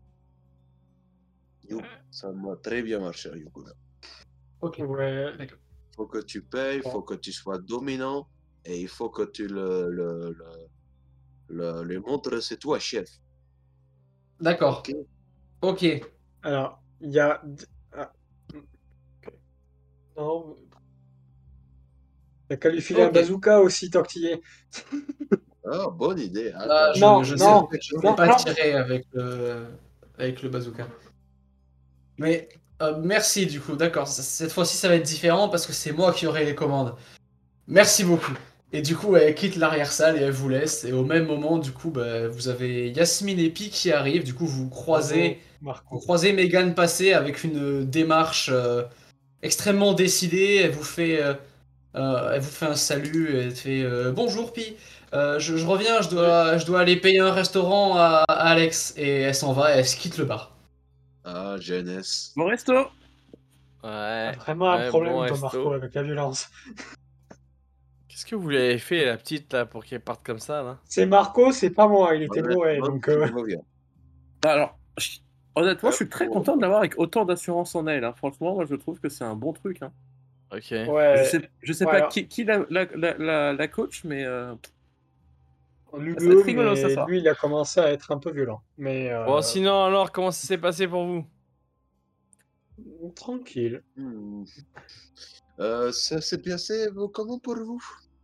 You, ça m'a très bien marché, Yuko. Ok. Ouais. D'accord. Il faut que tu payes, il Bon. faut que tu sois dominant et il faut que tu le, le, le, le, lui montres c'est toi, chef. D'accord. Ok? Ok. Alors, il y a. Ah, ok. Non. T'as qu'à lui filer un Ok. bazooka aussi, tant qu'il y est. Ah, bonne idée. Là, Attends. je, Non, je sais, non, je sais non, pas non. tirer avec le, avec le bazooka. Mais euh, merci du coup, d'accord. c- Cette fois-ci, ça va être différent parce que c'est moi qui aurai les commandes. Merci beaucoup. Et du coup, elle quitte l'arrière-salle et elle vous laisse. Et au même moment, du coup, bah, vous avez Yasmine et Pi qui arrivent. Du coup, vous croisez, Bravo, vous Marco. croisez Megan passer avec une démarche euh, extrêmement décidée. Elle vous fait, euh, euh, elle vous fait un salut. Elle fait euh, bonjour Pi. Euh, je, je reviens. Je dois, je dois aller payer un restaurant à, à Alex. Et elle s'en va. Et elle se quitte le bar. Ah, jeunesse. Bon resto. T'as Ouais, vraiment un ouais, bon problème, toi, Marco, resto. avec la violence. Qu'est-ce que vous lui avez fait, la petite, là, pour qu'elle parte comme ça, là? C'est Marco, c'est pas moi, il était bourré, Honnêtement, donc... tu euh, reviens. Alors, je- honnêtement, je Euh, suis très pour- content de l'avoir avec autant d'assurance en elle. Hein. Franchement, moi, je trouve que c'est un bon truc. Hein. Ok. Je Ouais, sais, je sais ouais, pas alors, qui, qui la, la, la, la- la coach, mais euh, ça va être Lugueux, rigolo ça mais soir. lui, il a commencé à être un peu violent. Mais Bon, euh, sinon, alors, comment ça s'est passé pour vous? tranquille. Hmm. Euh, ça s'est passé euh, comment pour vous?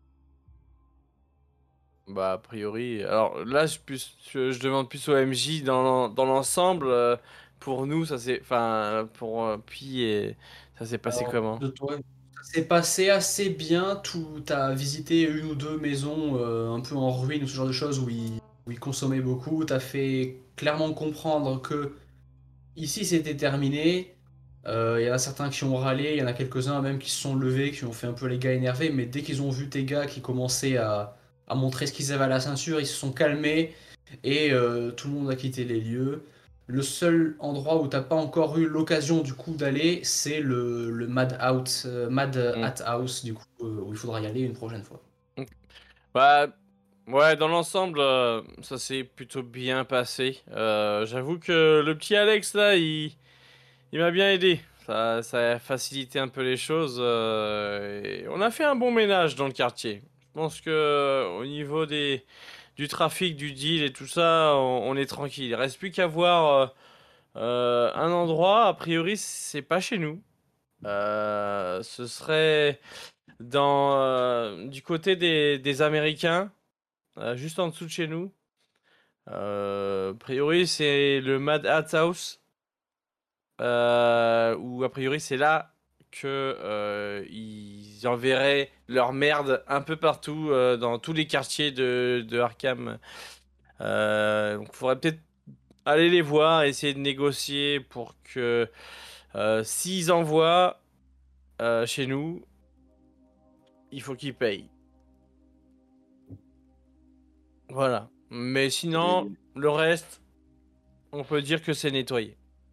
Bah, a priori... Alors, là, je, plus- je, je demande plus au M J dans, l'en- dans l'ensemble. euh, pour nous, ça s'est... Enfin, pour euh, Pi, et... ça s'est passé Alors, comment? de toi, ça s'est passé assez bien. Tout, t'as visité une ou deux maisons euh, un peu en ruine ou ce genre de choses où ils, où ils consommaient beaucoup. T'as fait clairement comprendre que ici c'était terminé. Euh, Il y en a certains qui ont râlé, il y en a quelques-uns même qui se sont levés, qui ont fait un peu les gars énervés. Mais dès qu'ils ont vu tes gars qui commençaient à, à montrer ce qu'ils avaient à la ceinture, ils se sont calmés et euh, tout le monde a quitté les lieux. Le seul endroit où t'as pas encore eu l'occasion du coup d'aller, c'est le, le Mad Out, euh, Mad Hmm. Hat House du coup, euh, où il faudra y aller une prochaine fois. Bah, ouais, dans l'ensemble, euh, ça s'est plutôt bien passé. Euh, j'avoue que le petit Alex, là, il, il m'a bien aidé. Ça, ça a facilité un peu les choses. euh, et on a fait un bon ménage dans le quartier. Je pense que euh, au niveau des, du trafic, du deal et tout ça, on, on est tranquille. Il reste plus qu'à voir euh, euh, un endroit. A priori, c'est pas chez nous. Euh, ce serait dans, euh, du côté des, des Américains, euh, juste en dessous de chez nous. Euh, a priori, c'est le Mad Hat House. Euh, où a priori, c'est là que euh, ils enverraient leur merde un peu partout euh, dans tous les quartiers de, de Arkham. Euh, donc, il faudrait peut-être aller les voir, essayer de négocier pour que euh, s'ils envoient euh, chez nous, il faut qu'ils payent. Voilà. Mais sinon, Et- le reste, on peut dire que c'est nettoyé.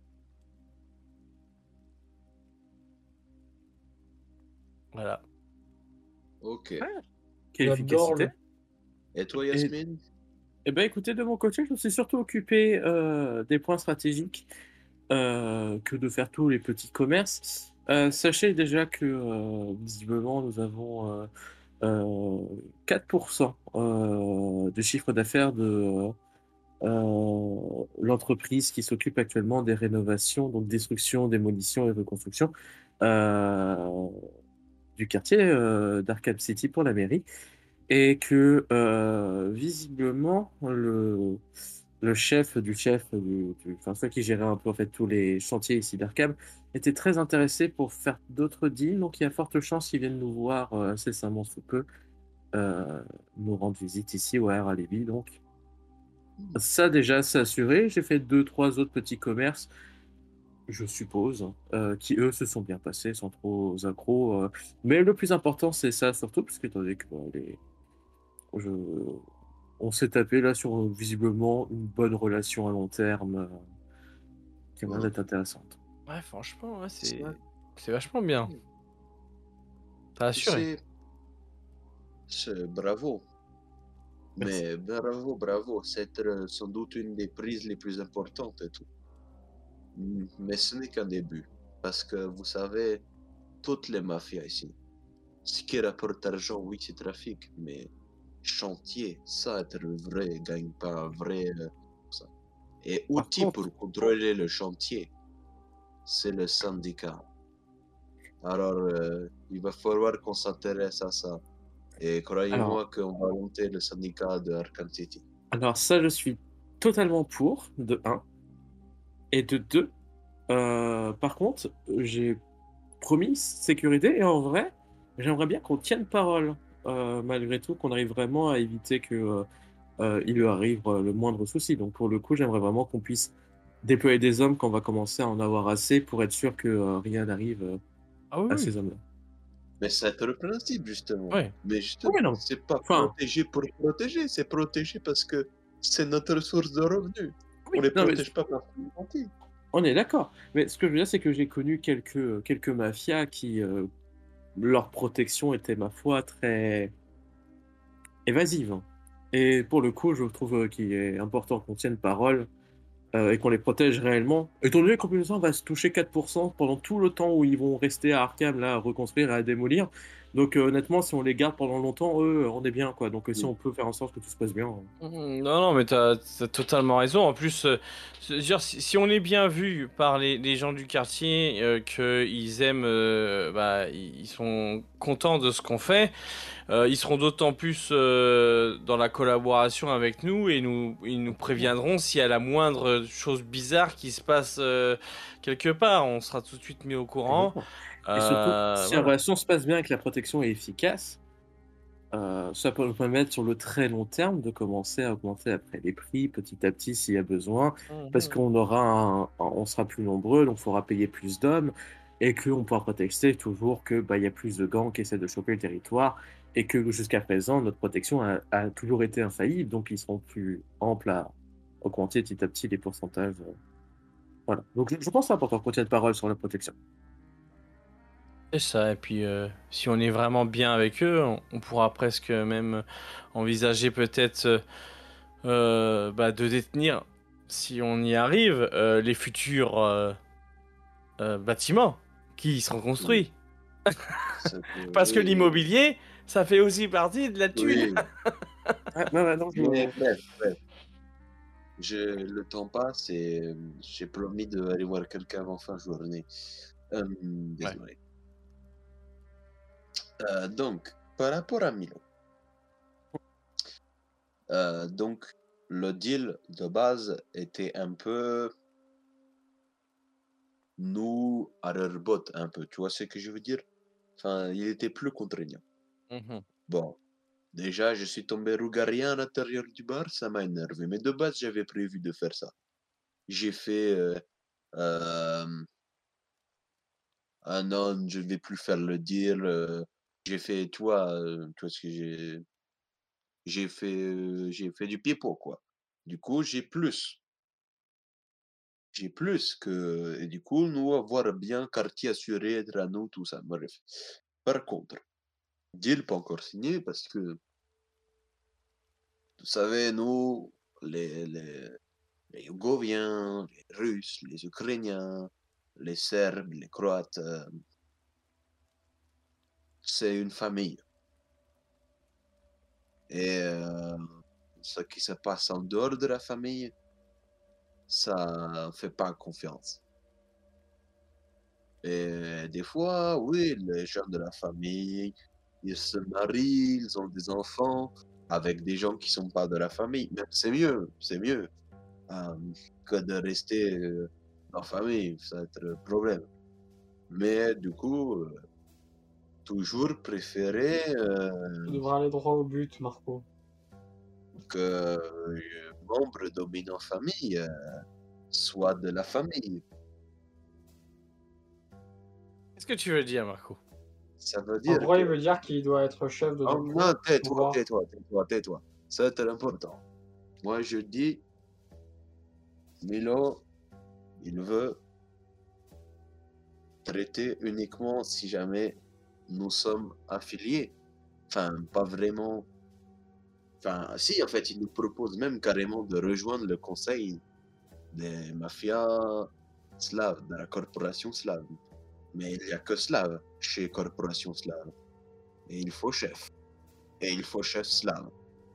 Voilà. Ok. Quelle J'adore efficacité. le... Et toi, Et, Yasmine? eh ben, écoutez, de mon côté, je me suis surtout occupé euh, des points stratégiques euh, que de faire tous les petits commerces. Euh, sachez déjà que euh, visiblement, nous avons euh, euh, quatre pour cent euh, de chiffre d'affaires de euh, l'entreprise qui s'occupe actuellement des rénovations, donc destruction, démolition et reconstruction euh, du quartier euh, d'Arkham City pour la mairie. Et que euh, visiblement, le, le chef du chef, du, du- enfin, celui qui gérait un peu en fait tous les chantiers ici d'Arkham, était très intéressé pour faire d'autres deals. Donc il y a forte chance qu'ils viennent nous voir euh, incessamment sous peu, euh, nous rendre visite ici au R A Lévis. Donc ça déjà, c'est assuré. J'ai fait deux, trois autres petits commerces, je suppose, euh, qui eux se sont bien passés sans trop accros. euh. Mais le plus important, c'est ça surtout, parce que étant donné que bon, les, je, on s'est tapé là sur euh, visiblement une bonne relation à long terme euh, qui a l'air Ouais. d'être intéressante. Ouais, franchement, ouais, Ça, c'est c'est vachement bien. T'as tu assuré. sais, c'est bravo. Merci. Mais bravo, bravo. C'est euh, sans doute une des prises les plus importantes et tout. Mm, Mais ce n'est qu'un début. Parce que vous savez, toutes les mafias ici, ce qui rapporte argent, oui, c'est trafic, mais chantier, ça, être vrai, gagne pas vrai. euh, ça. Et Par outil contre, pour contrôler le chantier, c'est le syndicat. Alors, euh, il va falloir qu'on s'intéresse à ça. Et Alors, croyez-moi qu'on va monter le syndicat de Arkham City. alors ça, je suis totalement pour, de un. Et de deux, euh, par contre, j'ai promis sécurité et en vrai, j'aimerais bien qu'on tienne parole. Euh, malgré tout, qu'on arrive vraiment à éviter que euh, euh, il lui arrive euh, le moindre souci. Donc pour le coup, j'aimerais vraiment qu'on puisse déployer des hommes quand on va commencer à en avoir assez pour être sûr que euh, rien n'arrive euh, Ah oui, à oui. ces hommes-là. Mais c'est le principe, justement. Ouais. Mais Oui, justement, mais non. c'est pas Enfin, protégé pour protéger, c'est protégé parce que c'est notre source de revenus. oui, On les non, mais protège pas parce qu'ils sont gentils. on est d'accord. Mais ce que je veux dire, c'est que j'ai connu quelques, quelques mafias qui, euh, leur protection était, ma foi, très évasive. hein. Et pour le coup, je trouve euh, qu'il est important qu'on tienne parole euh, et qu'on les protège réellement. Étant donné qu'en plus de ça, on va se toucher quatre pour cent pendant tout le temps où ils vont rester à Arkham, là, à reconstruire et à démolir. Donc euh, honnêtement, si on les garde pendant longtemps, eux, on est bien, quoi. Donc euh, si Mm. on peut faire en sorte que tout se passe bien. euh. Mhm. Non, non, mais t'as, t'as totalement raison. En plus, euh, je veux dire, si, si on est bien vu par les, les gens du quartier, euh, qu'ils aiment, euh, bah, ils ils sont contents de ce qu'on fait, euh, ils seront d'autant plus euh, dans la collaboration avec nous et nous, ils nous préviendront s'il y a la moindre chose bizarre qui se passe euh, quelque part. On sera tout de suite mis au courant. Exactement. Et surtout, Euh, si la voilà. relation se passe bien et que la protection est efficace, euh, ça peut nous permettre sur le très long terme de commencer à augmenter après les prix petit à petit s'il y a besoin, parce Mhm. qu'on aura un- un- on sera plus nombreux, donc il faudra payer plus d'hommes, et qu'on pourra prétexter toujours que bah, il y a plus de gangs qui essaient de choper le territoire, et que jusqu'à présent, notre protection a, a toujours été infaillible, donc ils seront plus amples à augmenter petit à petit les pourcentages. euh. Voilà. Donc je, je pense que c'est important qu'on tienne parole sur la protection. C'est ça, et puis euh, si on est vraiment bien avec eux, on, on pourra presque même envisager peut-être euh, euh, bah, de détenir, si on y arrive, euh, les futurs euh, euh, bâtiments qui seront construits. Ça peut- Parce que oui, oui, l'immobilier, ça fait aussi partie de la thune. oui. Ah, non, non, non, je- Mais bref, bref. Je, le temps passe et euh, j'ai promis d'aller voir quelqu'un avant fin de journée. Euh, désolé. Euh, donc, par rapport à Milo, euh, donc le deal de base était un peu nous à leur botte un peu, tu vois ce que je veux dire? Enfin, il était plus contraignant. Mhm. Bon, déjà, je suis tombé rougarien à l'intérieur du bar, ça m'a énervé. Mais de base, j'avais prévu de faire ça. J'ai fait euh, euh, un an, je ne vais plus faire le deal. euh, j'ai fait, tu vois, euh, tu vois ce que j'ai, j'ai fait, euh, j'ai fait du pipeau, quoi. Du coup, j'ai plus. J'ai plus que, et du coup, nous avoir bien quartier assuré, être à nous, tout ça. Bref. Par contre, deal pas encore signé parce que, vous savez, nous, les, les, les Yougoviens, les Russes, les Ukrainiens, les Serbes, les Croates, euh, c'est une famille. Et euh, ce qui se passe en dehors de la famille, ça fait pas confiance. Et des fois, oui, les gens de la famille, ils se marient, ils ont des enfants avec des gens qui sont pas de la famille. Mais c'est mieux, c'est mieux euh, que de rester euh, en famille, ça va être le problème. Mais du coup, euh, toujours préférer euh, Tu devrais aller droit au but, Marco. que euh, membre dominant famille euh, soit de la famille. Qu'est-ce que tu veux dire, Marco? Ça veut En dire gros, il que... veut dire qu'il doit être chef de Oh, tout non, le tais-toi, pouvoir. tais-toi, tais-toi, tais-toi. Ça, c'est important. Moi, je dis, Milo, il veut traiter uniquement si jamais nous sommes affiliés. Enfin, pas vraiment. Enfin, si, en fait, il nous propose même carrément de rejoindre le conseil des mafias slaves, de la corporation slave. Mais il n'y a que slave chez corporation slave. Et il faut chef. Et il faut chef slave.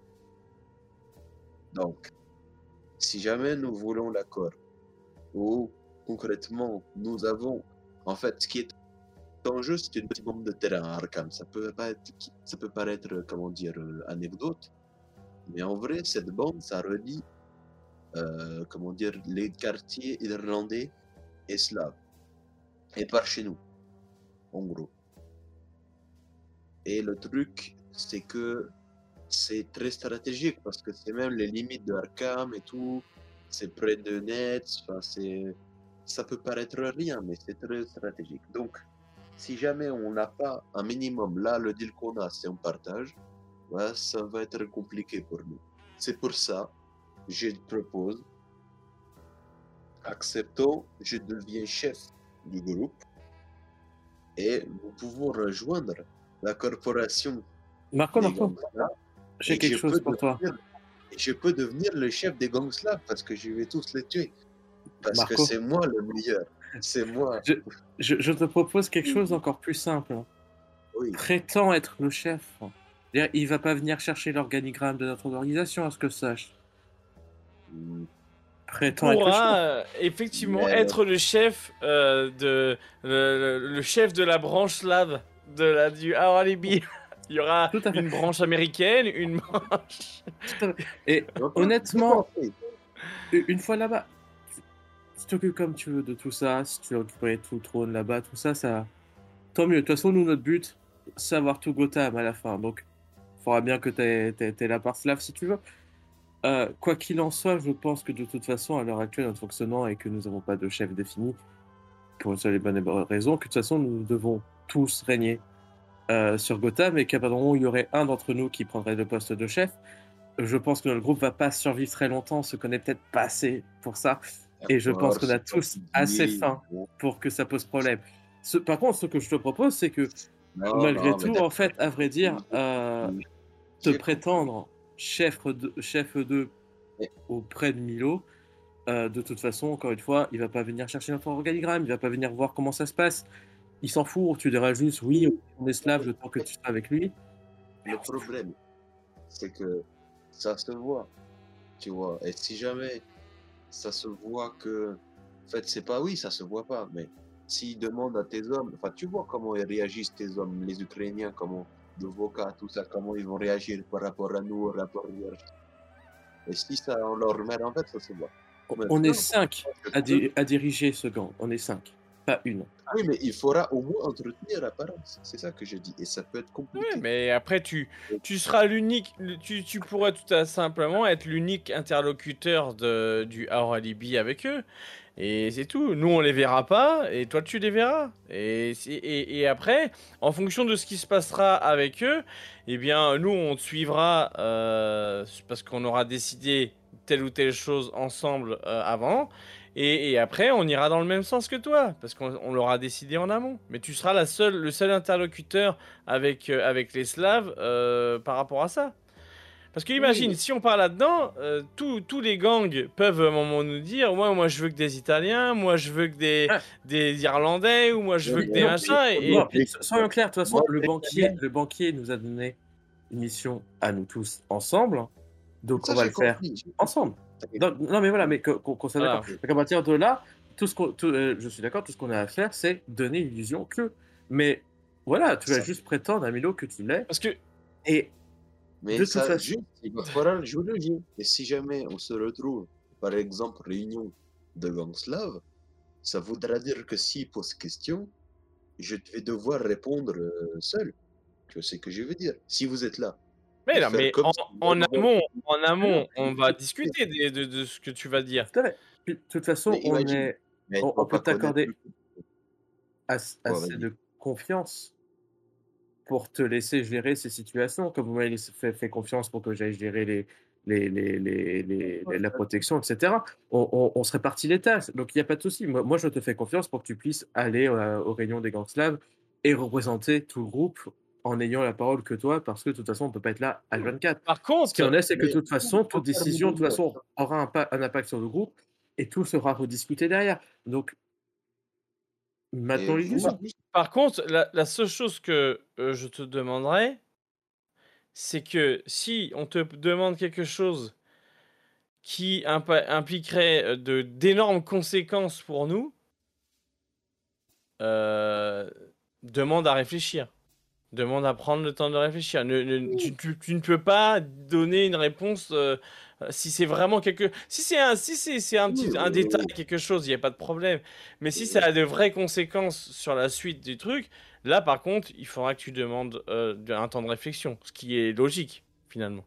Donc, si jamais nous voulons l'accord, ou concrètement, nous avons, en fait, ce qui est ton jeu, c'est une petite bombe de terrain à Arkham. Ça peut, pas être, ça peut paraître, euh, comment dire, euh, anecdote, mais en vrai, cette bombe, ça relie, euh, comment dire, les quartiers irlandais et slaves. Et par chez nous, en gros. Et le truc, c'est que c'est très stratégique parce que c'est même les limites de Arkham et tout. C'est près de Nets. Enfin, c'est, ça peut paraître rien, mais c'est très stratégique. Donc, si jamais on n'a pas un minimum, là, le deal qu'on a, c'est un partage, ouais, ça va être compliqué pour nous. C'est pour ça, je te propose, acceptons, je deviens chef du groupe et nous pouvons rejoindre la corporation Marco, des Marco, gangsters. j'ai Et quelque je chose peux pour toi. devenir- et je peux devenir le chef des gangsters parce que je vais tous les tuer. Parce Marco. que c'est moi le meilleur. C'est moi. Je, je, je te propose quelque chose d'encore plus simple. Oui. Prétend être le chef. C'est-à-dire, il va pas venir chercher l'organigramme de notre organisation, à ce que je sache. Mm. Prétend être le chef. Pourra euh, effectivement Mais- être le chef euh, de le, le- le chef de la branche slave de la du Alibi. Il y aura Tout à fait. une branche américaine, une branche. Tout à fait. Et Donc, honnêtement, j'ai compris. une fois là-bas, tu t'occupes comme tu veux de tout ça, si tu veux récupérer tout le trône là-bas, tout ça, ça, tant mieux. De toute façon, nous, notre but, c'est avoir tout Gotham à la fin. Donc, il faudra bien que tu aies la part slave si tu veux. Euh, quoi qu'il en soit, je pense que de toute façon, à l'heure actuelle, notre fonctionnement est que nous n'avons pas de chef défini, pour une seule et bonne raison, que de toute façon, nous devons tous régner euh, sur Gotham, et qu'à partir du moment où il y aurait un d'entre nous qui prendrait le poste de chef, je pense que notre groupe va pas survivre très longtemps, on se connaît peut-être pas assez pour ça, et je pense qu'on a Alors, tous c'est assez dit. faim pour que ça pose problème. Ce- par contre, ce que je te propose, c'est que Non, malgré non, mais tout, d'accord. en fait, à vrai dire, euh, te J'ai prétendre chef de, chef de Mais- auprès de Milo, euh, de toute façon, encore une fois, il va pas venir chercher notre organigramme, il va pas venir voir comment ça se passe. Il s'en fout, tu diras juste oui, on est slave le temps que tu seras avec lui. Le problème, c'est que ça se voit, tu vois. Et si jamais ça se voit que, en fait, c'est pas oui, ça se voit pas, mais s'ils demandent à tes hommes, enfin, tu vois comment ils réagissent tes hommes, les Ukrainiens, comment, le Voka, tout ça, comment ils vont réagir par rapport à nous, au rapport hiérarchique. Et si ça, on leur remet en fait, ça se voit. Mais On non, est cinq je à, peux- di- à diriger ce gang, on est cinq, pas une. Oui, mais il faudra au moins entretenir l'apparence. C'est ça que je dis. Et ça peut être compliqué. Ouais, mais après tu tu seras l'unique, tu, tu pourrais tout à simplement être l'unique interlocuteur de du Our Alibi avec eux. Et c'est tout. Nous, on les verra pas, et toi, tu les verras. Et, si- et, et après, en fonction de ce qui se passera avec eux, eh bien, nous, on te suivra euh, parce qu'on aura décidé telle ou telle chose ensemble euh, avant. Et, et après, on ira dans le même sens que toi, parce qu'on on l'aura décidé en amont. Mais tu seras la seule, le seul interlocuteur avec, euh, avec les Slaves euh, par rapport à ça. Parce que imagine, Oui. si on part là-dedans, euh, tous tous les gangs peuvent à un moment nous dire ouais, moi je veux que des Italiens, moi je veux que des, Ah. des Irlandais, ou moi je veux que des Non, machins. Et, Non, puis, soyons clairs, de toute façon, Moi, le je- banquier, le banquier nous a donné une mission à nous tous ensemble, donc Ça, on va j'ai le faire compris, j'ai- ensemble. Non, non, mais voilà, mais que- qu'on qu'on soit Voilà. d'accord. Donc à partir de là, tout ce qu'on, tout, euh, je suis d'accord, tout ce qu'on a à faire, c'est donner l'illusion que. Mais voilà, tu vas Ça. juste prétendre à Milo que tu l'es. parce que Et Mais de ça, toute façon- juste, il va falloir le jouer le jeu. Et si jamais on se retrouve, par exemple, réunion de Gangslav, ça voudra dire que s'il pose question, je vais devoir répondre euh, seul. Tu vois ce que je veux dire? Si vous êtes là. mais Et non, faire mais comme en, si- en amont, en amont, Non, on va discuter de, de, de ce que tu vas dire. tout à fait. Puis, de toute façon, Mais on imagine, est, mais on, tu vas on peut pas connaître t'accorder le- as- Ouais, assez vas-y. de confiance pour te laisser gérer ces situations, comme vous m'avez laissé- fait, fait confiance pour que j'aille gérer les, les, les, les, les- les- la protection, et cetera. On, on, on se répartit les tâches, donc il n'y a pas de souci. Moi, moi, je te fais confiance pour que tu puisses aller euh, aux réunions des Gangslav et représenter tout le groupe en ayant la parole que toi, parce que de toute façon, on ne peut pas être là à vingt-quatre. Par Ce qui en contre, est, c'est que de mais- toute façon, toute faut faire décision, de toute minimum. façon, aura un, pa- un impact sur le groupe et tout sera rediscuté derrière. Donc, maintenant, Et l'illusion. vous, par contre, la, la seule chose que euh, je te demanderais, c'est que si on te demande quelque chose qui impa- impliquerait euh, de d'énormes conséquences pour nous, euh, demande à réfléchir. Demande à prendre le temps de réfléchir. Ne- ne- tu, tu- tu ne peux pas donner une réponse euh, euh, si c'est vraiment quelque. Si c'est un, si c'est, c'est un petit, un détail, quelque chose, il n'y a pas de problème. Mais si ça a de vraies conséquences sur la suite du truc, là par contre, il faudra que tu demandes euh, de- un temps de réflexion, ce qui est logique finalement.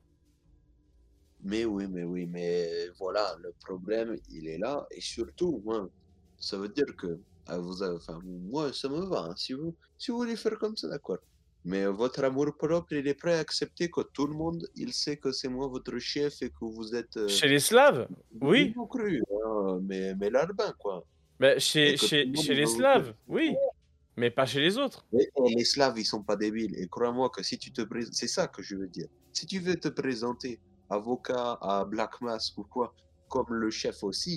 Mais oui, mais oui, mais voilà, le problème, il est là. Et surtout, moi, ça veut dire que, ah, vous avez- enfin, moi, ça me va, hein. Si vous, si vous voulez faire comme ça, d'accord. Mais votre amour propre, il est prêt à accepter que tout le monde, il sait que c'est moi votre chef et que vous êtes euh, Chez les Slaves, oui. vous cru, hein, mais, mais larbin, quoi. Mais Et chez, que tout chez, le monde chez les va vous Slaves, dire. oui. Mais pas chez les autres. Et, et les Slaves, ils sont pas débiles. Et crois-moi que si tu te présentes, c'est ça que je veux dire. Si tu veux te présenter avocat à Black Mask ou quoi, comme le chef aussi,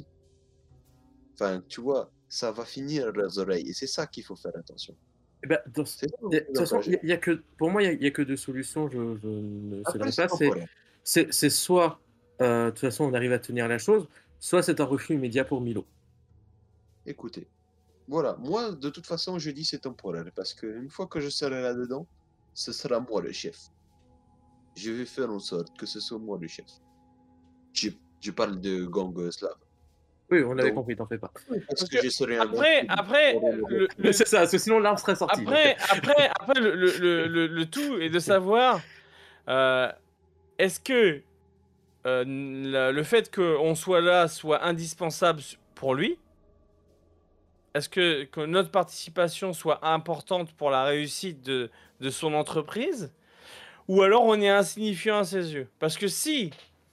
enfin, tu vois, ça va finir leurs oreilles. Et c'est ça qu'il faut faire attention. Eh ben, dans ce- C'est ça, de toute façon, engagé. il y a- il y a que, pour moi, il n'y a, que deux solutions. Je, je ne Après, céderai c'est pas. C'est, temporaire. c'est, c'est soit, euh, de toute façon, on arrive à tenir la chose, soit c'est un refus immédiat pour Milo. Écoutez, voilà, moi, de toute façon, je dis c'est temporaire. Parce qu'une fois que je serai là-dedans, ce sera moi le chef. Je vais faire en sorte que ce soit moi le chef. Je, je parle de gang euh, slave. Oui, on avait Donc, compris, t'en fais pas. Parce Parce que que je serai un bon Après, type. après, le, le- C'est ça, parce que sinon l'arme serait sortie. donc, après, après, après, le, le, le, le- le tout est de savoir euh, est-ce que euh, le, le fait qu'on soit là soit indispensable pour lui? Est-ce que, que notre participation soit importante pour la réussite de, de son entreprise? Ou alors on est insignifiant à ses yeux? Parce que si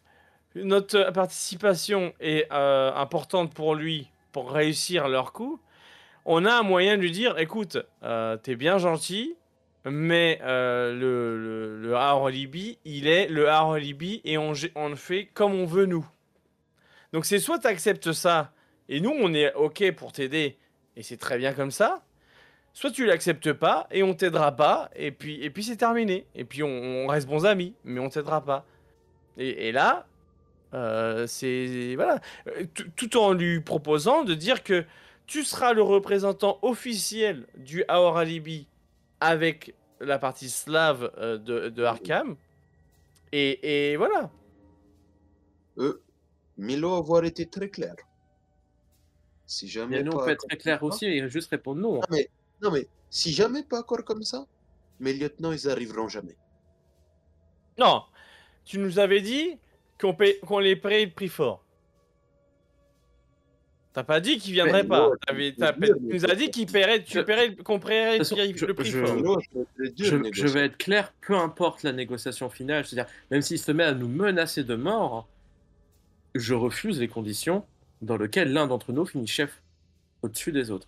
notre participation est euh, importante pour lui pour réussir leur coup, on a un moyen de lui dire écoute, euh, t'es bien gentil, mais euh, le, le, le Harolibi, il est le Harolibi et on, gé- on le fait comme on veut nous. Donc c'est soit t'acceptes ça et nous on est ok pour t'aider et c'est très bien comme ça, soit tu l'acceptes pas et on t'aidera pas et puis, et puis c'est terminé. Et puis on, on reste bons amis, mais on t'aidera pas. Et, et là, euh, c'est voilà, Euh, tout- tout en lui proposant de dire que tu seras le représentant officiel du Aor Alibi avec la partie slave euh, de, de Arkham. Et, et voilà. Eux, Milo avoir été très clair. Si Mais jamais nous, on pas peut être accord très comme clair ça- aussi et juste répondre non. Non mais, non mais, si jamais pas accord comme ça, mes lieutenants, ils arriveront jamais. Non, tu nous avais dit qu'on paye- qu'on les payait le prix fort. T'as pas dit qu'ils viendraient Mais- pas. Ouais, T'avais- c'est t'as- dur, tu mais nous as dit qu'ils paieraient, tu Je- paierais, qu'on paierait De toute le façon, prix, je- le prix je- fort. Milo, c'est dur Je, de je négocier. vais être clair, peu importe la négociation finale, c'est-à-dire, même s'il se met à nous menacer de mort, je refuse les conditions dans lesquelles l'un d'entre nous finit chef au-dessus des autres.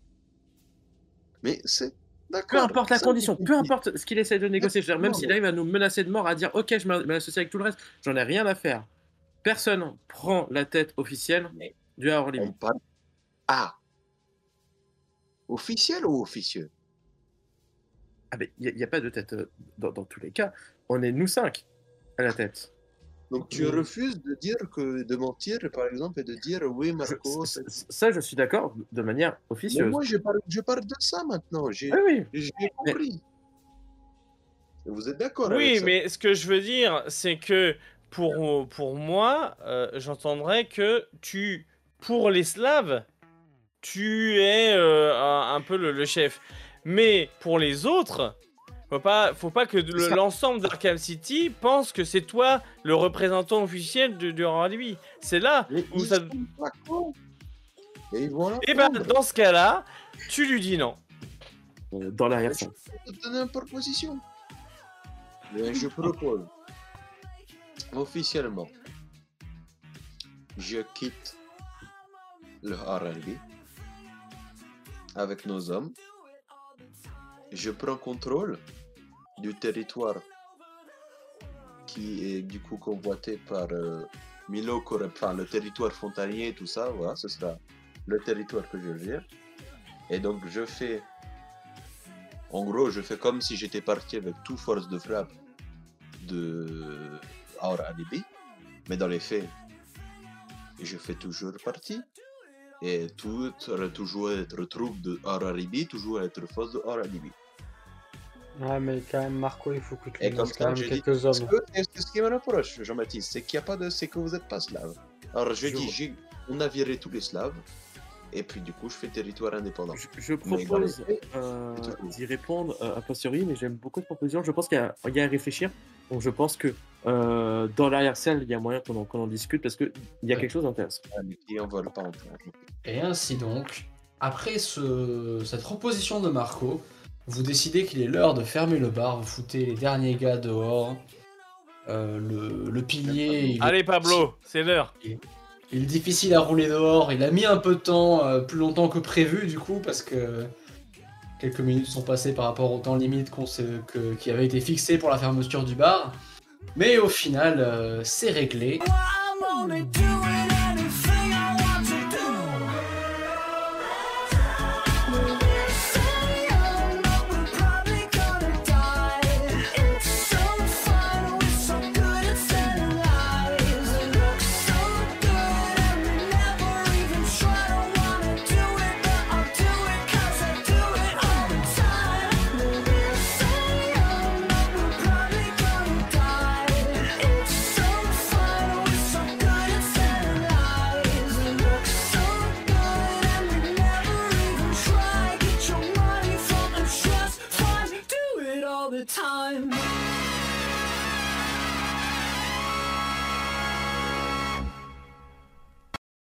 Mais c'est... Peu D'accord. importe la ça, condition, c'est- peu importe ce qu'il essaie de négocier, je veux dire, même Non, s'il mais- arrive à nous menacer de mort, à dire ok, je m'associe avec tout le reste, j'en ai rien à faire. Personne prend la tête officielle Mais du Hard On Limit. parle... Ah. Officiel ou officieux? Ah, mais il n'y a, a pas de tête euh, dans, dans tous les cas. On est nous cinq à la tête. Donc tu Mm. refuses de dire que de mentir, par exemple, et de dire oui, Je- Marco. c- c'est- c- ça, je suis d'accord de manière Mais officieuse. moi, je parle, je parle de ça maintenant. J'ai Oui, oui. j'ai compris. Vous êtes d'accord avec Oui, ça? mais ce que je veux dire, c'est que pour, pour moi, euh, j'entendrais que tu, pour les Slaves, tu es euh, un, un peu le, le chef. Mais pour les autres, faut pas, faut pas que le- ça. l'ensemble d'Arkham City pense que c'est toi le représentant officiel de, de Harley. C'est là Mais où ils ça. sont pas cons. Et ils vont Et ben, l'apprendre. dans ce cas-là, tu lui dis non. Euh, Dans l'arrière Je peux te donner une proposition. Mais je propose officiellement, je quitte le R and B avec nos hommes. Je prends contrôle du territoire qui est du coup convoité par euh, Milo, Corre- enfin le territoire frontalier, tout ça. Voilà, ce sera le territoire que je gère. Et donc je fais, en gros, je fais comme si j'étais parti avec toute force de frappe de Aura Alibi, mais dans les faits, je fais toujours partie Et tout aurait toujours être troupe de Hararibi, toujours être fausse de Hararibi. Ouais, mais quand même, Marco, il faut que tu Et nous comme laisses quand ça, même je dis, quelques parce hommes. que c'est c'est ce qui me reproche, Jean-Baptiste, c'est qu'il n'y a pas de, c'est que vous n'êtes pas slave. Alors je Je dis, vois. j'ai- on a viré tous les slaves, et puis du coup, je fais territoire indépendant. Je, je Mais dans propose les faits, euh, c'est toujours- d'y répondre euh, a posteriori, mais j'aime beaucoup cette proposition. Je pense qu'il y a, il y a à réfléchir. Donc je pense que euh, dans l'arrière-salle, il y a moyen qu'on en, qu'on en discute parce qu'il y a Ouais. quelque chose d'intéressant. Ah, mais qui en vole pas en plein. Et ainsi donc, après ce, cette proposition de Marco, vous décidez qu'il est l'heure de fermer le bar, vous foutez les derniers gars dehors, euh, le, le pilier, il est, Allez, Pablo, c'est l'heure. il est difficile à rouler dehors, il a mis un peu de temps, euh, plus longtemps que prévu du coup, parce que quelques minutes sont passées par rapport au temps limite qu'on s'est- que- qui avait été fixé pour la fermeture du bar. Mais au final, euh, c'est réglé. Time.